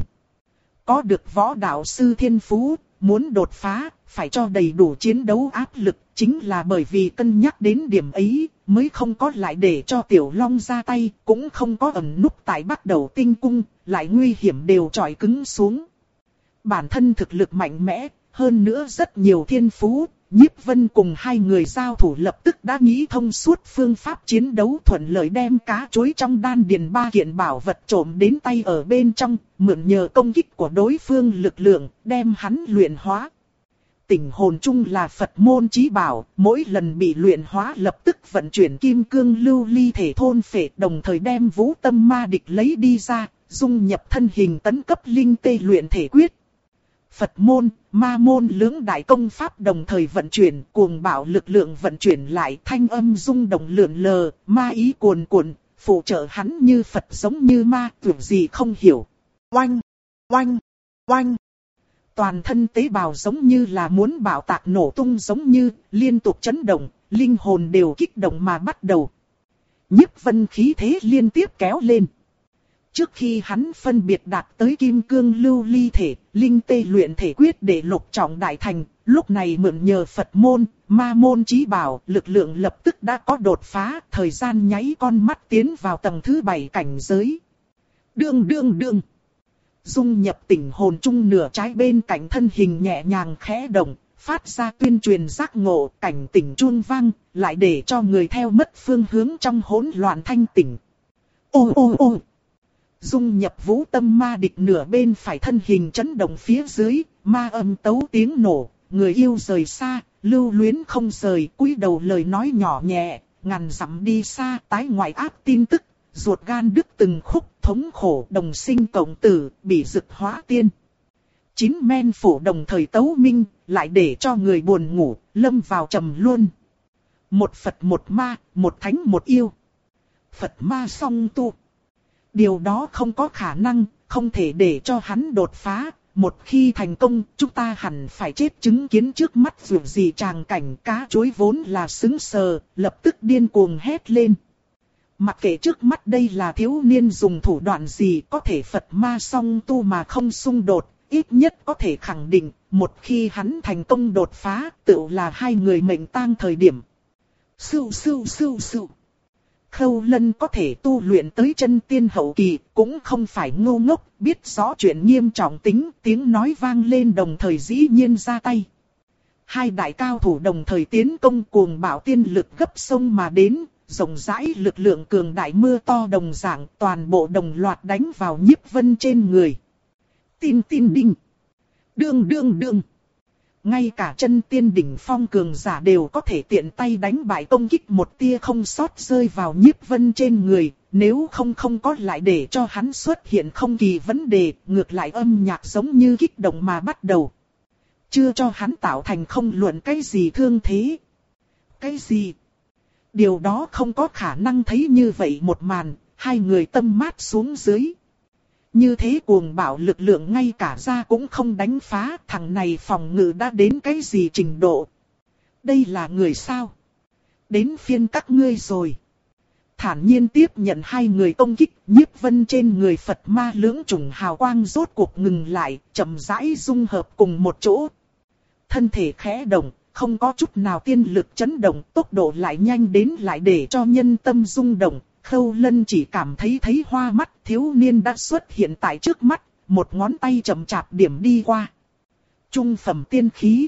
Có được võ đạo sư thiên phú, muốn đột phá, phải cho đầy đủ chiến đấu áp lực, chính là bởi vì cân nhắc đến điểm ấy, mới không có lại để cho Tiểu Long ra tay, cũng không có ẩn núp tại Bắc Đầu Tinh Cung, lại nguy hiểm đều trọi cứng xuống. Bản thân thực lực mạnh mẽ, hơn nữa rất nhiều thiên phú, Nhiếp Vân cùng hai người giao thủ lập tức đã nghĩ thông suốt phương pháp chiến đấu thuận lợi đem cá chuối trong đan điền ba kiện bảo vật trộm đến tay ở bên trong, mượn nhờ công kích của đối phương lực lượng, đem hắn luyện hóa. Tỉnh hồn chung là Phật môn chí bảo, mỗi lần bị luyện hóa lập tức vận chuyển kim cương lưu ly thể thôn phệ, đồng thời đem vũ tâm ma địch lấy đi ra, dung nhập thân hình tấn cấp linh tê luyện thể quyết. Phật môn, ma môn lưỡng đại công pháp đồng thời vận chuyển, cuồng bạo lực lượng vận chuyển lại, thanh âm rung động lượn lờ, ma ý cuồn cuộn, phụ trợ hắn như Phật giống như ma, tưởng gì không hiểu. Oanh, oanh, oanh. Toàn thân tế bào giống như là muốn bạo tạc nổ tung giống như, liên tục chấn động, linh hồn đều kích động mà bắt đầu. Nhiếp Vân khí thế liên tiếp kéo lên. Trước khi hắn phân biệt đạt tới kim cương lưu ly thể, linh tê luyện thể quyết để lục trọng đại thành, lúc này mượn nhờ Phật môn, ma môn chí bảo, lực lượng lập tức đã có đột phá, thời gian nháy con mắt tiến vào tầng thứ bảy cảnh giới. Đương đương đương. Dung nhập tỉnh hồn chung nửa trái bên cạnh thân hình nhẹ nhàng khẽ động, phát ra tuyên truyền giác ngộ, cảnh tỉnh chuông vang, lại để cho người theo mất phương hướng trong hỗn loạn thanh tỉnh. Ô ô ô. Dung nhập vũ tâm ma địch nửa bên phải thân hình chấn động phía dưới, ma âm tấu tiếng nổ, người yêu rời xa, lưu luyến không rời, cúi đầu lời nói nhỏ nhẹ, ngàn dặm đi xa, tái ngoại áp tin tức, ruột gan đứt từng khúc, thống khổ đồng sinh cộng tử, bị dực hóa tiên. Chín men phủ đồng thời tấu minh, lại để cho người buồn ngủ, lâm vào trầm luân. Một Phật một ma, một thánh một yêu. Phật ma song tu. Điều đó không có khả năng, không thể để cho hắn đột phá. Một khi thành công, chúng ta hẳn phải chết chứng kiến trước mắt dù gì tràng cảnh cá chuối vốn là sững sờ, lập tức điên cuồng hét lên. Mặc kệ trước mắt đây là thiếu niên dùng thủ đoạn gì, có thể Phật ma song tu mà không xung đột, ít nhất có thể khẳng định, một khi hắn thành công đột phá, tựu là hai người mệnh tang thời điểm. Sưu sưu sưu sưu. Khâu Lân có thể tu luyện tới chân tiên hậu kỳ, cũng không phải ngu ngốc, biết rõ chuyện nghiêm trọng tính, tiếng nói vang lên đồng thời dĩ nhiên ra tay. Hai đại cao thủ đồng thời tiến công, cuồng bạo tiên lực gấp sông mà đến, rộng rãi lực lượng cường đại mưa to đồng dạng, toàn bộ đồng loạt đánh vào Nhiếp Vân trên người. Tin tin đinh. Đương đương đương. Ngay cả chân tiên đỉnh phong cường giả đều có thể tiện tay đánh bại công kích một tia không sót rơi vào Nhiếp Vân trên người, nếu không không có lại để cho hắn xuất hiện không kỳ vấn đề, ngược lại âm nhạc giống như kích động mà bắt đầu. Chưa cho hắn tạo thành không luận cái gì thương thế. Cái gì? Điều đó không có khả năng thấy như vậy một màn, hai người tâm mát xuống dưới. Như thế cuồng bạo lực lượng ngay cả ra cũng không đánh phá, thằng này phòng ngự đã đến cái gì trình độ. Đây là người sao? Đến phiên các ngươi rồi. thản nhiên tiếp nhận hai người công kích. Nhiếp Vân trên người Phật ma lưỡng chủng hào quang rốt cuộc ngừng lại, chậm rãi dung hợp cùng một chỗ. Thân thể khẽ động, không có chút nào tiên lực chấn động, tốc độ lại nhanh đến lại để cho nhân tâm rung động. Khâu Lân chỉ cảm thấy thấy hoa mắt, thiếu niên đã xuất hiện tại trước mắt, một ngón tay chậm chạp điểm đi qua. Trung phẩm tiên khí.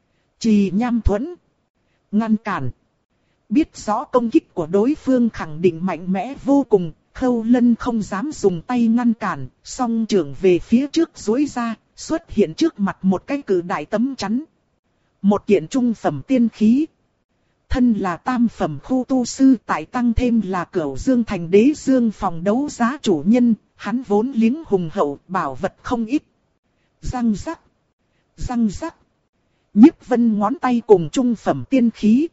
Trì Nham Thuẫn. Ngăn cản. Biết rõ công kích của đối phương khẳng định mạnh mẽ vô cùng, Khâu Lân không dám dùng tay ngăn cản, song trưởng về phía trước duỗi ra, xuất hiện trước mặt một cái cự đại tấm chắn. Một kiện trung phẩm tiên khí. Thân là tam phẩm khu tu sư, tại tăng thêm là Cửu Dương Thành Đế Dương phòng đấu giá chủ nhân, hắn vốn liếng hùng hậu, bảo vật không ít. Răng rắc. Răng rắc. Nhiếp Vân ngón tay cùng trung phẩm tiên khí.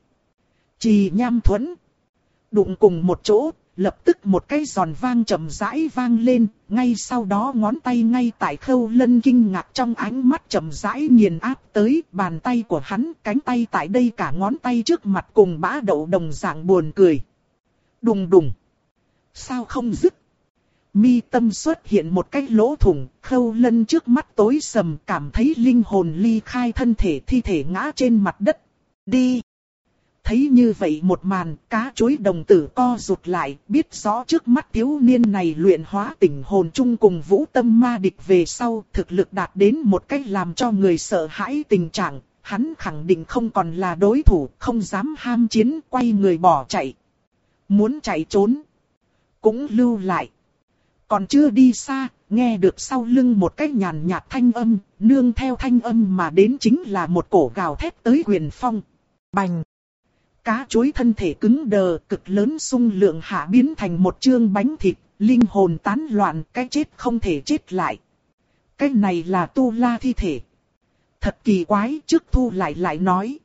Trì Nham Thuẫn. Đụng cùng một chỗ, lập tức một cái giòn vang chậm rãi vang lên, ngay sau đó ngón tay ngay tại Khâu Lân kinh ngạc trong ánh mắt chậm rãi nghiền áp tới, bàn tay của hắn, cánh tay tại đây cả ngón tay trước mặt cùng bã đậu đồng dạng buồn cười. Đùng đùng. Sao không dứt? Mi tâm xuất hiện một cái lỗ thủng, Khâu Lân trước mắt tối sầm, cảm thấy linh hồn ly khai thân thể, thi thể ngã trên mặt đất. Đi! Thấy như vậy một màn, cá chối đồng tử co rụt lại, biết rõ trước mắt thiếu niên này luyện hóa tỉnh hồn chung cùng vũ tâm ma địch về sau, thực lực đạt đến một cách làm cho người sợ hãi tình trạng, hắn khẳng định không còn là đối thủ, không dám ham chiến, quay người bỏ chạy. Muốn chạy trốn, cũng lưu lại. Còn chưa đi xa, nghe được sau lưng một cái nhàn nhạt thanh âm, nương theo thanh âm mà đến chính là một cổ gào thét tới quyền phong. Bành! Cá chối thân thể cứng đờ, cực lớn xung lượng hạ biến thành một chương bánh thịt, linh hồn tán loạn, cái chết không thể chết lại. Cái này là tu la thi thể. Thật kỳ quái, trước thu lại lại nói.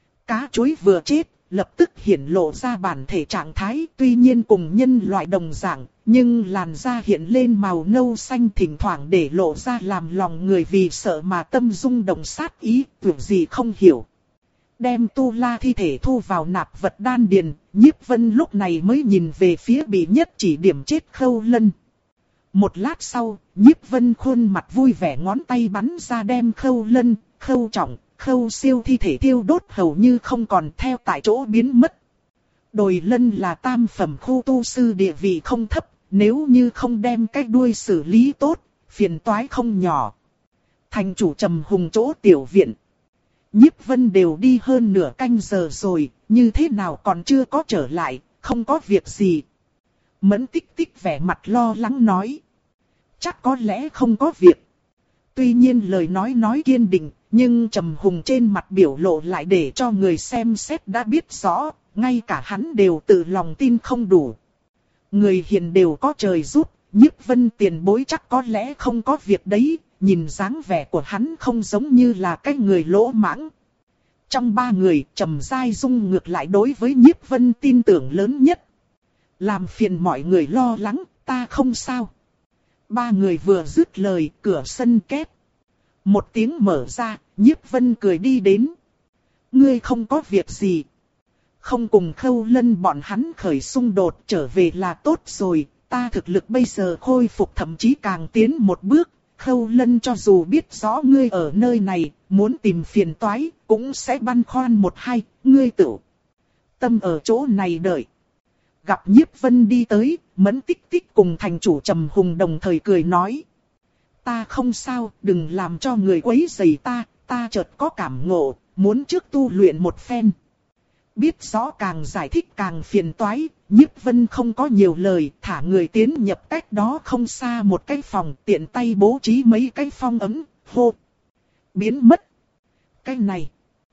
Cá chối vừa chết, lập tức hiển lộ ra bản thể trạng thái, tuy nhiên cùng nhân loại đồng dạng, nhưng làn da hiện lên màu nâu xanh, thỉnh thoảng để lộ ra làm lòng người vì sợ mà tâm rung động sát ý, tưởng gì không hiểu. Đem tu la thi thể thu vào nạp vật đan điền, Nhiếp Vân lúc này mới nhìn về phía bị nhất chỉ điểm chết Khâu Lân. Một lát sau, Nhiếp Vân khuôn mặt vui vẻ ngón tay bắn ra đem Khâu Lân, Khâu Trọng, Khâu Siêu thi thể tiêu đốt hầu như không còn, theo tại chỗ biến mất. Đồi Lân là tam phẩm khu tu sư, địa vị không thấp, nếu như không đem cái đuôi xử lý tốt, phiền toái không nhỏ. Thành chủ Trầm Hùng chỗ tiểu viện. Nhiếp Vân đều đi hơn nửa canh giờ rồi, như thế nào còn chưa có trở lại, không có việc gì. Mẫn Tích Tích vẻ mặt lo lắng nói. Chắc có lẽ không có việc. Tuy nhiên lời nói nói kiên định, nhưng Trầm Hùng trên mặt biểu lộ lại để cho người xem xét đã biết rõ, ngay cả hắn đều tự lòng tin không đủ. Người hiền đều có trời giúp, Nhiếp Vân tiền bối chắc có lẽ không có việc đấy. Nhìn dáng vẻ của hắn không giống như là cái người lỗ mãng. Trong ba người, Trầm Giai Dung ngược lại đối với Nhiếp Vân tin tưởng lớn nhất. Làm phiền mọi người lo lắng, ta không sao. Ba người vừa dứt lời, cửa sân két. Một tiếng mở ra, Nhiếp Vân cười đi đến. Ngươi không có việc gì. Không cùng Khâu Lân bọn hắn khởi xung đột, trở về là tốt rồi. Ta thực lực bây giờ khôi phục, thậm chí càng tiến một bước. Khâu Lân cho dù biết rõ ngươi ở nơi này, muốn tìm phiền toái, cũng sẽ băn khoăn một hai, ngươi tự tâm ở chỗ này đợi. Gặp Nhiếp Vân đi tới, Mẫn Tích Tích cùng thành chủ Trầm Hùng đồng thời cười nói. Ta không sao, đừng làm cho người quấy rầy ta, ta chợt có cảm ngộ, muốn trước tu luyện một phen. Biết rõ càng giải thích càng phiền toái, Nhiếp Vân không có nhiều lời, thả người tiến nhập cách đó không xa một cái phòng, tiện tay bố trí mấy cái phong ấm, hô. Biến mất. Cái này,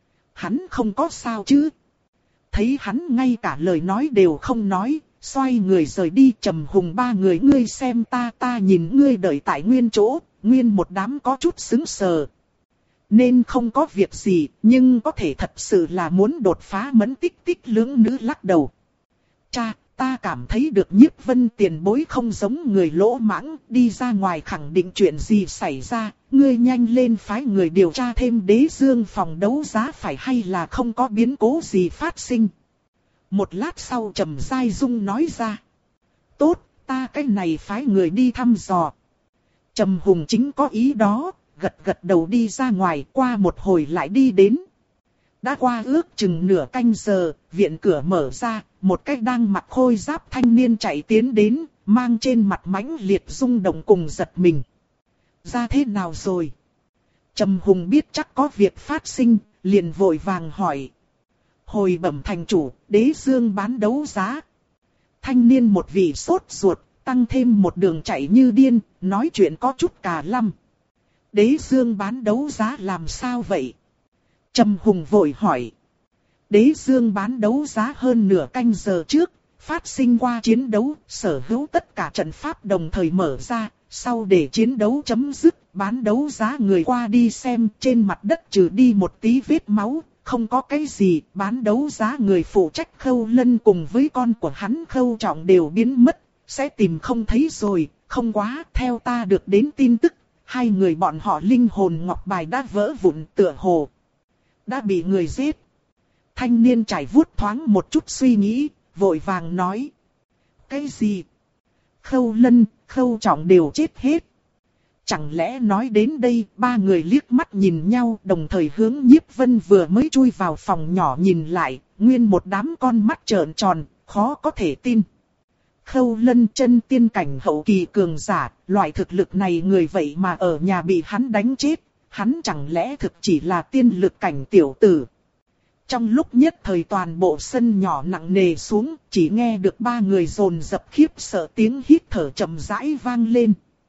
hắn không có sao chứ. Thấy hắn ngay cả lời nói đều không nói, xoay người rời đi. Trầm Hùng ba người ngươi xem ta ta nhìn ngươi đợi tại nguyên chỗ, nguyên một đám có chút sững sờ. Nên không có việc gì, nhưng có thể thật sự là muốn đột phá. Mẫn Tích Tích lưỡng nữ lắc đầu. Cha, ta cảm thấy được Nhiếp Vân tiền bối không giống người lỗ mãng, đi ra ngoài khẳng định chuyện gì xảy ra, ngươi nhanh lên phái người điều tra thêm Đế Dương phòng đấu giá phải hay là không có biến cố gì phát sinh. Một lát sau Trầm Giai Dung nói ra. Tốt, ta cái này phái người đi thăm dò. Trầm Hùng chính có ý đó, gật gật đầu đi ra ngoài, qua một hồi lại đi đến. Đã qua ước chừng nửa canh giờ, viện cửa mở ra, một cái đang mặc khôi giáp thanh niên chạy tiến đến, mang trên mặt mãnh liệt rung động cùng giật mình. Ra thế nào rồi? Trầm Hùng biết chắc có việc phát sinh, liền vội vàng hỏi. Hồi bẩm thành chủ, Đế Dương bán đấu giá. Thanh niên một vị sốt ruột, tăng thêm một đường chạy như điên, nói chuyện có chút cà lăm. Đế Dương bán đấu giá làm sao vậy? Trầm Hùng vội hỏi. Đế Dương bán đấu giá hơn nửa canh giờ trước, phát sinh qua chiến đấu, sở hữu tất cả trận pháp đồng thời mở ra, sau để chiến đấu chấm dứt, bán đấu giá người qua đi xem, trên mặt đất trừ đi một tí vết máu, không có cái gì, bán đấu giá người phụ trách Khâu Lân cùng với con của hắn Khâu Trọng đều biến mất, sẽ tìm không thấy rồi, không quá, theo ta được đến tin tức, hai người bọn họ linh hồn ngọc bài đã vỡ vụn tựa hồ, đã bị người giết. Thanh niên trải vuốt thoáng một chút suy nghĩ, vội vàng nói. Cái gì? Khâu Lân, Khâu Trọng đều chết hết. Chẳng lẽ nói đến đây, ba người liếc mắt nhìn nhau, đồng thời hướng Nhiếp Vân vừa mới chui vào phòng nhỏ nhìn lại, nguyên một đám con mắt trợn tròn, khó có thể tin. Khâu Lân chân tiên cảnh hậu kỳ cường giả, loại thực lực này người vậy mà ở nhà bị hắn đánh chết, hắn chẳng lẽ thực chỉ là tiên lực cảnh tiểu tử. Trong lúc nhất thời toàn bộ sân nhỏ nặng nề xuống, chỉ nghe được ba người dồn dập khiếp sợ tiếng hít thở chậm rãi vang lên.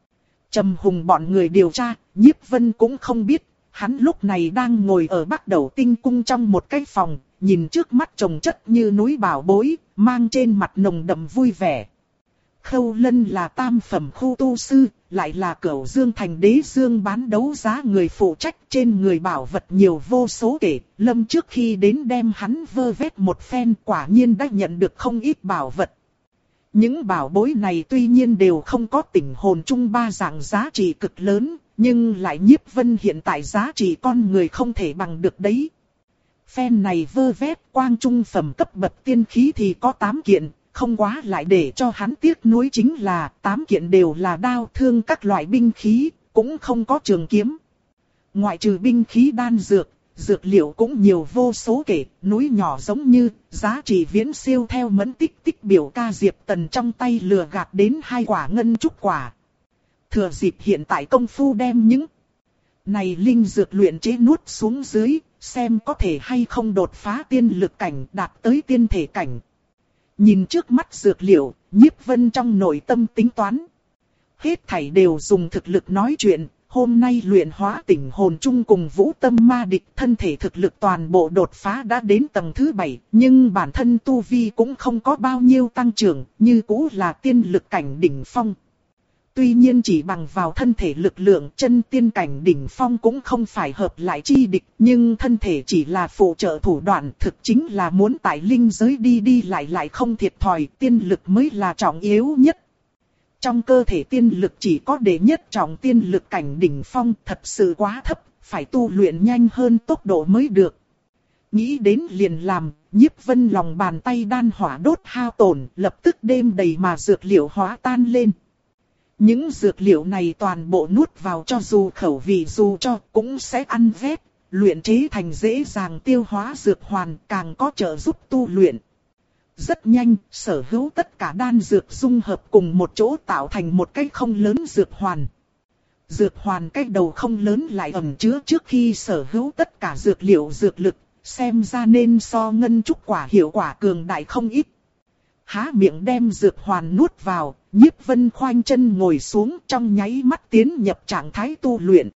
Trầm Hùng bọn người điều tra, Nhiếp Vân cũng không biết, hắn lúc này đang ngồi ở Bắc Đẩu Tinh Cung trong một cái phòng, nhìn trước mắt chồng chất như núi bảo bối, mang trên mặt nồng đậm vui vẻ. Khâu Lân là tam phẩm khu tu sư, lại là Cửu Dương Thành Đế Dương bán đấu giá người phụ trách, trên người bảo vật nhiều vô số kể, Lâm trước khi đến đem hắn vơ vét một phen quả nhiên đã nhận được không ít bảo vật. Những bảo bối này tuy nhiên đều không có tỉnh hồn chung ba dạng giá trị cực lớn, nhưng lại Nhiếp Vân hiện tại giá trị con người không thể bằng được đấy. Phen này vơ vét quang trung phẩm cấp bậc tiên khí thì có tám kiện, không quá lại để cho hắn tiếc nuối chính là tám kiện đều là đao thương các loại binh khí, cũng không có trường kiếm. Ngoại trừ binh khí đan dược, dược liệu cũng nhiều vô số kể, núi nhỏ giống như, giá trị viễn siêu theo mẫn tích tích biểu ca Diệp Tần trong tay lừa gạt đến hai quả ngân trúc quả. Thừa dịp hiện tại công phu đem những này linh dược luyện chế nuốt xuống dưới, xem có thể hay không đột phá tiên lực cảnh đạt tới tiên thể cảnh. Nhìn trước mắt dược liệu, Nhiếp Vân trong nội tâm tính toán. Hết thảy đều dùng thực lực nói chuyện, hôm nay luyện hóa tỉnh hồn chung cùng vũ tâm ma địch thân thể thực lực toàn bộ đột phá đã đến tầng thứ bảy, nhưng bản thân tu vi cũng không có bao nhiêu tăng trưởng, như cũ là tiên lực cảnh đỉnh phong. Tuy nhiên chỉ bằng vào thân thể lực lượng chân tiên cảnh đỉnh phong cũng không phải hợp lại chi địch, nhưng thân thể chỉ là phụ trợ thủ đoạn, thực chính là muốn tại linh giới đi đi lại lại không thiệt thòi, tiên lực mới là trọng yếu nhất. Trong cơ thể tiên lực chỉ có đệ nhất trọng tiên lực cảnh đỉnh phong thật sự quá thấp, phải tu luyện nhanh hơn tốc độ mới được. Nghĩ đến liền làm, Nhiếp Vân lòng bàn tay đan hỏa đốt hao tổn, lập tức đêm đầy mà dược liệu hóa tan lên. Những dược liệu này toàn bộ nuốt vào cho dù khẩu vị dù cho cũng sẽ ăn vét, luyện chế thành dễ dàng tiêu hóa dược hoàn càng có trợ giúp tu luyện. Rất nhanh, sở hữu tất cả đan dược dung hợp cùng một chỗ tạo thành một cái không lớn dược hoàn. Dược hoàn cái đầu không lớn lại ẩn chứa trước khi sở hữu tất cả dược liệu dược lực, xem ra nên so ngân trúc quả hiệu quả cường đại không ít. Há miệng đem dược hoàn nuốt vào, Nhiếp Vân khoanh chân ngồi xuống trong nháy mắt tiến nhập trạng thái tu luyện.